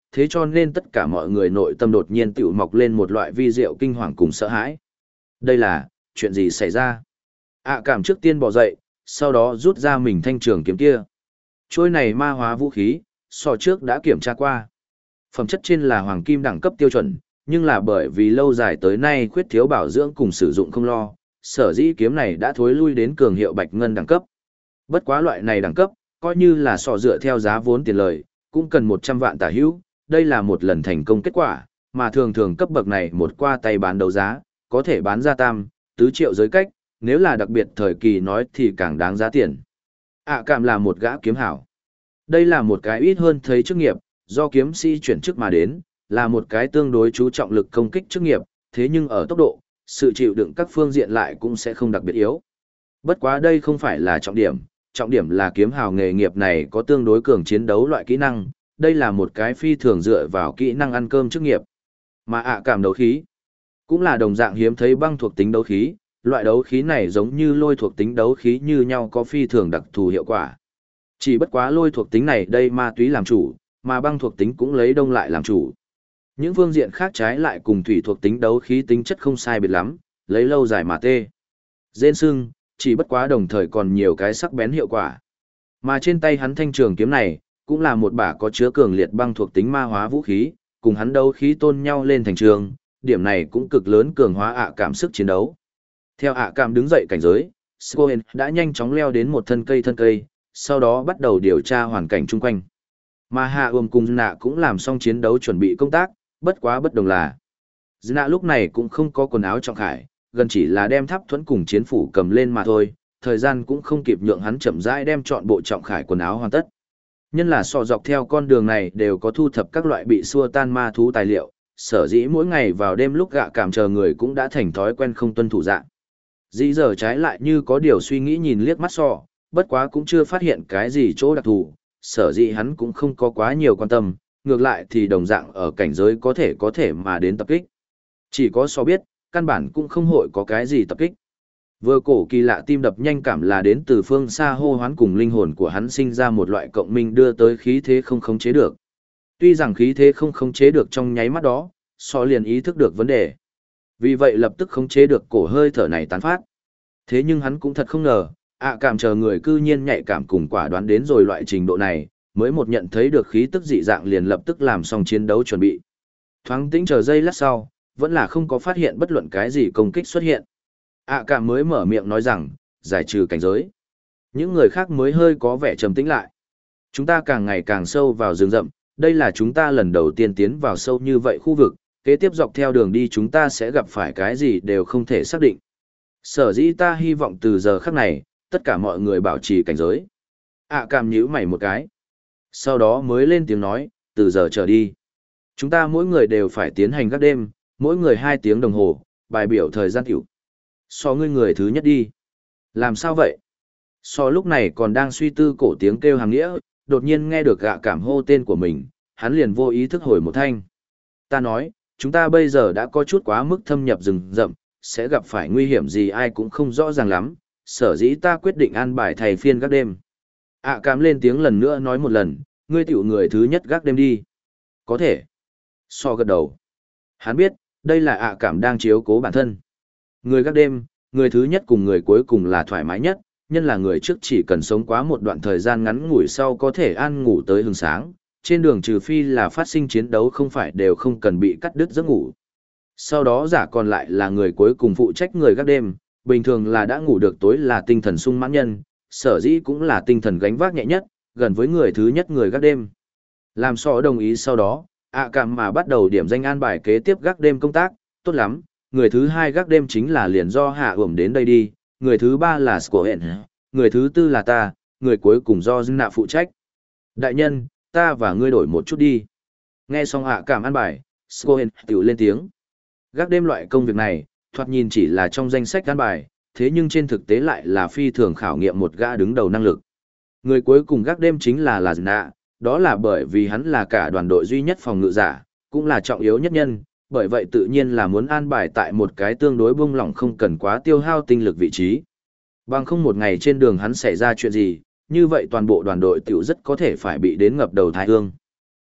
thế cho nên tất cả mọi người nội tâm đột nhiên tự mọc lên một loại vi diệu kinh hoàng cùng sợ hãi. Đây là, chuyện gì xảy ra? Cảm trước tiên bỏ dậy, sau đó rút ra mình thanh trường kiếm kia. Trôi này ma hóa vũ khí, so trước đã kiểm tra qua. Phẩm chất trên là hoàng kim đẳng cấp tiêu chuẩn, nhưng là bởi vì lâu dài tới nay khuyết thiếu bảo dưỡng cùng sử dụng không lo, sở dĩ kiếm này đã thối lui đến cường hiệu bạch ngân đẳng cấp. Bất quá loại này đẳng cấp, coi như là so dựa theo giá vốn tiền lời, cũng cần 100 vạn tả hữu, đây là một lần thành công kết quả, mà thường thường cấp bậc này một qua tay bán đấu giá, có thể bán ra tứ triệu giới cách, nếu là đặc biệt thời kỳ nói thì càng đáng giá tiền. Cảm là một gã kiếm hảo. Đây là một cái ít hơn thấy chức nghiệp, do kiếm sĩ chuyển chức mà đến, là một cái tương đối chú trọng lực công kích chức nghiệp, thế nhưng ở tốc độ, sự chịu đựng các phương diện lại cũng sẽ không đặc biệt yếu. Bất quá đây không phải là trọng điểm là kiếm hào nghề nghiệp này có tương đối cường chiến đấu loại kỹ năng, đây là một cái phi thường dựa vào kỹ năng ăn cơm chức nghiệp. Mà cảm đấu khí, cũng là đồng dạng hiếm thấy băng thuộc tính đấu khí, loại đấu khí này giống như lôi thuộc tính đấu khí như nhau có phi thường đặc thù hiệu quả. Chỉ bất quá lôi thuộc tính này đây ma túy làm chủ, mà băng thuộc tính cũng lấy đông lại làm chủ. Những phương diện khác trái lại cùng thủy thuộc tính đấu khí tính chất không sai biệt lắm, lấy lâu dài mà tê. Dên sưng, chỉ bất quá đồng thời còn nhiều cái sắc bén hiệu quả. Mà trên tay hắn thanh trường kiếm này, cũng là một bả có chứa cường liệt băng thuộc tính ma hóa vũ khí, cùng hắn đấu khí tôn nhau lên thành trường, điểm này cũng cực lớn cường hóa cảm sức chiến đấu. Theo cảm đứng dậy cảnh giới, Scohen đã nhanh chóng leo đến một thân cây, sau đó bắt đầu điều tra hoàn cảnh chung quanh. Mà Hạ cùng Nạ cũng làm xong chiến đấu chuẩn bị công tác, bất quá bất đồng là Nạ lúc này cũng không có quần áo trọng khải, gần chỉ là đem tháp thuẫn cùng chiến phủ cầm lên mà thôi, thời gian cũng không kịp nhượng hắn chậm rãi đem chọn bộ trọng khải quần áo hoàn tất. Nhân là dọc theo con đường này đều có thu thập các loại bị xua tan ma thú tài liệu, sở dĩ mỗi ngày vào đêm lúc cảm chờ người cũng đã thành thói quen không tuân thủ dạng. Dĩ giờ trái lại như có điều suy nghĩ nhìn liếc mắt bất quá cũng chưa phát hiện cái gì chỗ đặc thù, sở dĩ hắn cũng không có quá nhiều quan tâm, ngược lại thì đồng dạng ở cảnh giới có thể mà đến tập kích. Chỉ có biết, căn bản cũng không hội có cái gì tập kích. Vừa cổ kỳ lạ tim đập nhanh cảm là đến từ phương xa hô hoán cùng linh hồn của hắn sinh ra một loại cộng minh đưa tới khí thế không khống chế được. Tuy rằng khí thế không khống chế được trong nháy mắt đó, liền ý thức được vấn đề. Vì vậy lập tức khống chế được cổ hơi thở này tán phát. Thế nhưng hắn cũng thật không ngờ, cảm chờ người cư nhiên nhạy cảm cùng quả đoán đến rồi loại trình độ này, mới một nhận thấy được khí tức dị dạng liền lập tức làm xong chiến đấu chuẩn bị. Thoáng tĩnh chờ giây lát sau, vẫn là không có phát hiện bất luận cái gì công kích xuất hiện. Cảm mới mở miệng nói rằng, giải trừ cảnh giới. Những người khác mới hơi có vẻ trầm tĩnh lại. Chúng ta càng ngày càng sâu vào rừng rậm, đây là chúng ta lần đầu tiên tiến vào sâu như vậy khu vực, kế tiếp dọc theo đường đi chúng ta sẽ gặp phải cái gì đều không thể xác định. Sở dĩ ta hy vọng từ giờ khắc này, tất cả mọi người bảo trì cảnh giới. Cảm nhíu mày một cái. Sau đó mới lên tiếng nói, từ giờ trở đi. Chúng ta mỗi người đều phải tiến hành gác đêm, mỗi người 2 tiếng đồng hồ, bài biểu thời gian tiểu. Ngươi người thứ nhất đi. Làm sao vậy? Lúc này còn đang suy tư cổ tiếng kêu hàng nghĩa, đột nhiên nghe được cảm hô tên của mình, hắn liền vô ý thức hồi một thanh. Ta nói, chúng ta bây giờ đã có chút quá mức thâm nhập rừng rậm, sẽ gặp phải nguy hiểm gì ai cũng không rõ ràng lắm, sở dĩ ta quyết định an bài thầy phiên gác đêm. Cảm lên tiếng lần nữa nói một lần, ngươi tiểu người thứ nhất gác đêm đi. Có thể. Gật đầu. Hắn biết, đây là cảm đang chiếu cố bản thân. Người gác đêm, người thứ nhất cùng người cuối cùng là thoải mái nhất, nhân là người trước chỉ cần sống quá một đoạn thời gian ngắn ngủi sau có thể an ngủ tới hừng sáng, trên đường trừ phi là phát sinh chiến đấu không phải đều không cần bị cắt đứt giấc ngủ. Sau đó giả còn lại là người cuối cùng phụ trách người gác đêm, bình thường là đã ngủ được tối là tinh thần sung mãn nhân, sở dĩ cũng là tinh thần gánh vác nhẹ nhất, gần với người thứ nhất người gác đêm. Làm đồng ý sau đó, cảm mà bắt đầu điểm danh an bài kế tiếp gác đêm công tác, tốt lắm, người thứ 2 gác đêm chính là liền do Hạ đến đây đi, người thứ 3 là Scohen, người thứ 4 là ta, người cuối cùng do Nạ phụ trách. Đại nhân, ta và ngươi đổi một chút đi. Nghe xong cảm an bài, Scohen tiểu lên tiếng. Gác đêm loại công việc này, thoạt nhìn chỉ là trong danh sách an bài, thế nhưng trên thực tế lại là phi thường khảo nghiệm một gã đứng đầu năng lực. Người cuối cùng gác đêm chính là Nạ, đó là bởi vì hắn là cả đoàn đội duy nhất phòng ngự giả, cũng là trọng yếu nhất nhân, bởi vậy tự nhiên là muốn an bài tại một cái tương đối bung lỏng không cần quá tiêu hao tinh lực vị trí. Bằng không một ngày trên đường hắn xảy ra chuyện gì, như vậy toàn bộ đoàn đội tiểu rất có thể phải bị đến ngập đầu thái hương.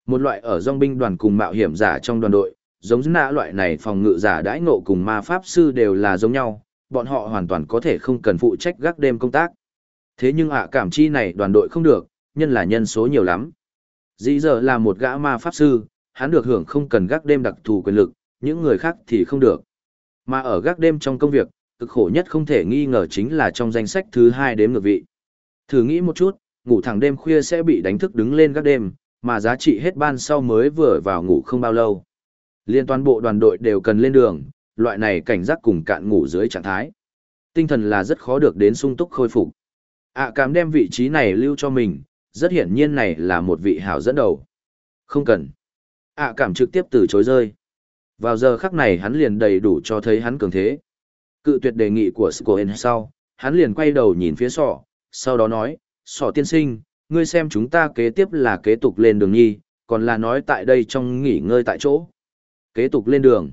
Một loại ở dòng binh đoàn cùng mạo hiểm giả trong đoàn đội, giống nạ loại này phòng ngự giả đãi ngộ cùng ma pháp sư đều là giống nhau, bọn họ hoàn toàn có thể không cần phụ trách gác đêm công tác. Thế nhưng cảm chi này đoàn đội không được, nhân là nhân số nhiều lắm. Dĩ giờ là một gã ma pháp sư, hắn được hưởng không cần gác đêm đặc thù quyền lực, những người khác thì không được. Mà ở gác đêm trong công việc, cực khổ nhất không thể nghi ngờ chính là trong danh sách thứ 2 đếm ngược vị. Thử nghĩ một chút, ngủ thẳng đêm khuya sẽ bị đánh thức đứng lên gác đêm, mà giá trị hết ban sau mới vừa vào ngủ không bao lâu. Liên toàn bộ đoàn đội đều cần lên đường, loại này cảnh giác cùng cạn ngủ dưới trạng thái. Tinh thần là rất khó được đến sung túc khôi phục. Cảm đem vị trí này lưu cho mình, rất hiển nhiên này là một vị hảo dẫn đầu. Không cần. Cảm trực tiếp từ chối rơi. Vào giờ khắc này hắn liền đầy đủ cho thấy hắn cường thế. Cự tuyệt đề nghị của Scoen sau, hắn liền quay đầu nhìn phía sọ, sau đó nói, sọ tiên sinh, ngươi xem chúng ta kế tiếp là kế tục lên đường nhi, còn là nói tại đây trong nghỉ ngơi tại chỗ. Kế tục lên đường.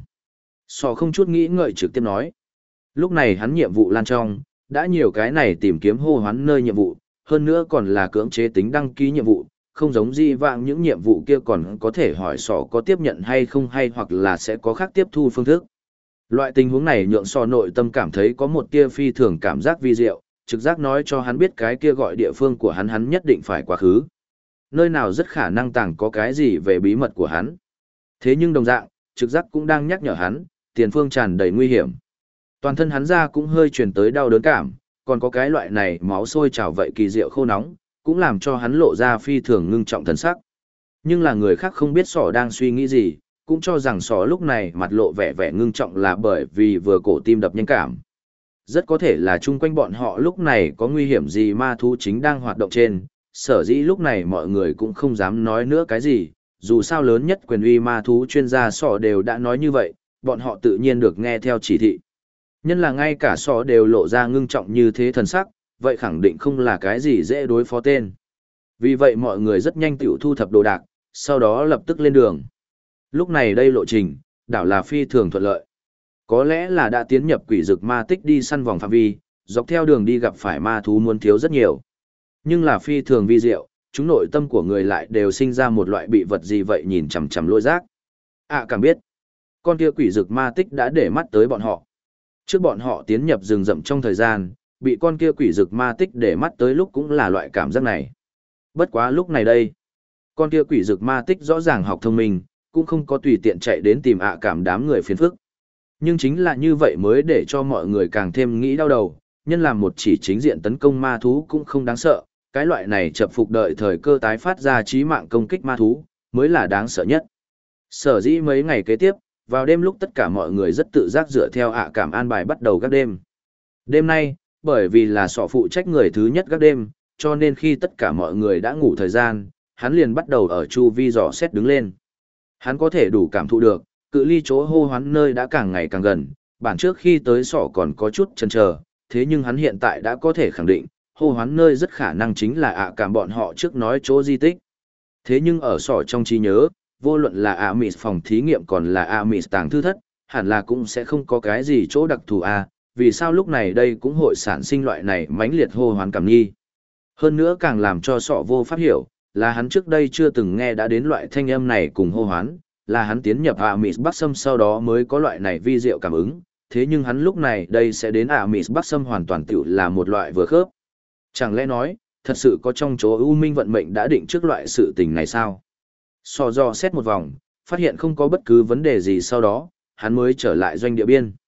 Sọ không chút nghĩ ngợi trực tiếp nói. Lúc này hắn nhiệm vụ lan trong, đã nhiều cái này tìm kiếm hô hoán nơi nhiệm vụ, hơn nữa còn là cưỡng chế tính đăng ký nhiệm vụ, không giống di vãng những nhiệm vụ kia còn có thể hỏi sọ có tiếp nhận hay không hay hoặc là sẽ có khác tiếp thu phương thức. Loại tình huống này nhượng sọ nội tâm cảm thấy có một tia phi thường cảm giác vi diệu, trực giác nói cho hắn biết cái kia gọi địa phương của hắn nhất định phải quá khứ. Nơi nào rất khả năng tàng có cái gì về bí mật của hắn. Thế nhưng đồng dạng, trực giác cũng đang nhắc nhở hắn, tiền phương tràn đầy nguy hiểm. Toàn thân hắn ra cũng hơi truyền tới đau đớn cảm, còn có cái loại này máu sôi trào vậy kỳ diệu khô nóng, cũng làm cho hắn lộ ra phi thường ngưng trọng thần sắc. Nhưng là người khác không biết sỏ đang suy nghĩ gì, cũng cho rằng sỏ lúc này mặt lộ vẻ vẻ ngưng trọng là bởi vì vừa cổ tim đập nhanh cảm. Rất có thể là chung quanh bọn họ lúc này có nguy hiểm gì ma thú chính đang hoạt động trên, sở dĩ lúc này mọi người cũng không dám nói nữa cái gì, dù sao lớn nhất quyền uy ma thú chuyên gia sỏ đều đã nói như vậy, bọn họ tự nhiên được nghe theo chỉ thị. Nhân là ngay cả sỏ đều lộ ra ngưng trọng như thế thần sắc, vậy khẳng định không là cái gì dễ đối phó tên. Vì vậy mọi người rất nhanh tiểu thu thập đồ đạc, sau đó lập tức lên đường. Lúc này đây lộ trình, đảo là phi thường thuận lợi. Có lẽ là đã tiến nhập quỷ dực ma tích đi săn vòng phạm vi, dọc theo đường đi gặp phải ma thú muốn thiếu rất nhiều. Nhưng là phi thường vi diệu, chúng nội tâm của người lại đều sinh ra một loại bị vật gì vậy nhìn chằm chằm lôi giác. Cảm biết, con kia quỷ dực ma tích đã để mắt tới bọn họ. Trước bọn họ tiến nhập rừng rậm trong thời gian, bị con kia quỷ dực ma tích để mắt tới lúc cũng là loại cảm giác này. Bất quá lúc này đây, con kia quỷ dực ma tích rõ ràng học thông minh, cũng không có tùy tiện chạy đến tìm cảm đám người phiền phức. Nhưng chính là như vậy mới để cho mọi người càng thêm nghĩ đau đầu, nhân làm một chỉ chính diện tấn công ma thú cũng không đáng sợ, cái loại này chập phục đợi thời cơ tái phát ra chí mạng công kích ma thú, mới là đáng sợ nhất. Sở dĩ mấy ngày kế tiếp, vào đêm lúc tất cả mọi người rất tự giác dựa theo cảm an bài bắt đầu gác đêm. Đêm nay, bởi vì là sọ phụ trách người thứ nhất gác đêm, cho nên khi tất cả mọi người đã ngủ thời gian, hắn liền bắt đầu ở chu vi dò xét đứng lên. Hắn có thể đủ cảm thụ được, cự ly chỗ hô hoán nơi đã càng ngày càng gần, bản trước khi tới sọ còn có chút chần chờ, thế nhưng hắn hiện tại đã có thể khẳng định, hô hoán nơi rất khả năng chính là cảm bọn họ trước nói chỗ di tích. Thế nhưng ở sọ trong trí nhớ, vô luận là Amis phòng thí nghiệm còn là Amis tàng thư thất, hẳn là cũng sẽ không có cái gì chỗ đặc thù vì sao lúc này đây cũng hội sản sinh loại này mãnh liệt hô hoán cảm nghi. Hơn nữa càng làm cho sọ vô pháp hiểu, là hắn trước đây chưa từng nghe đã đến loại thanh âm này cùng hô hoán, là hắn tiến nhập Amis Bắc Sâm sau đó mới có loại này vi diệu cảm ứng, thế nhưng hắn lúc này đây sẽ đến Amis Bắc Sâm hoàn toàn tiểu là một loại vừa khớp. Chẳng lẽ nói, thật sự có trong chỗ U Minh vận mệnh đã định trước loại sự tình này sao? Sò dò xét một vòng, phát hiện không có bất cứ vấn đề gì sau đó, hắn mới trở lại doanh địa biên.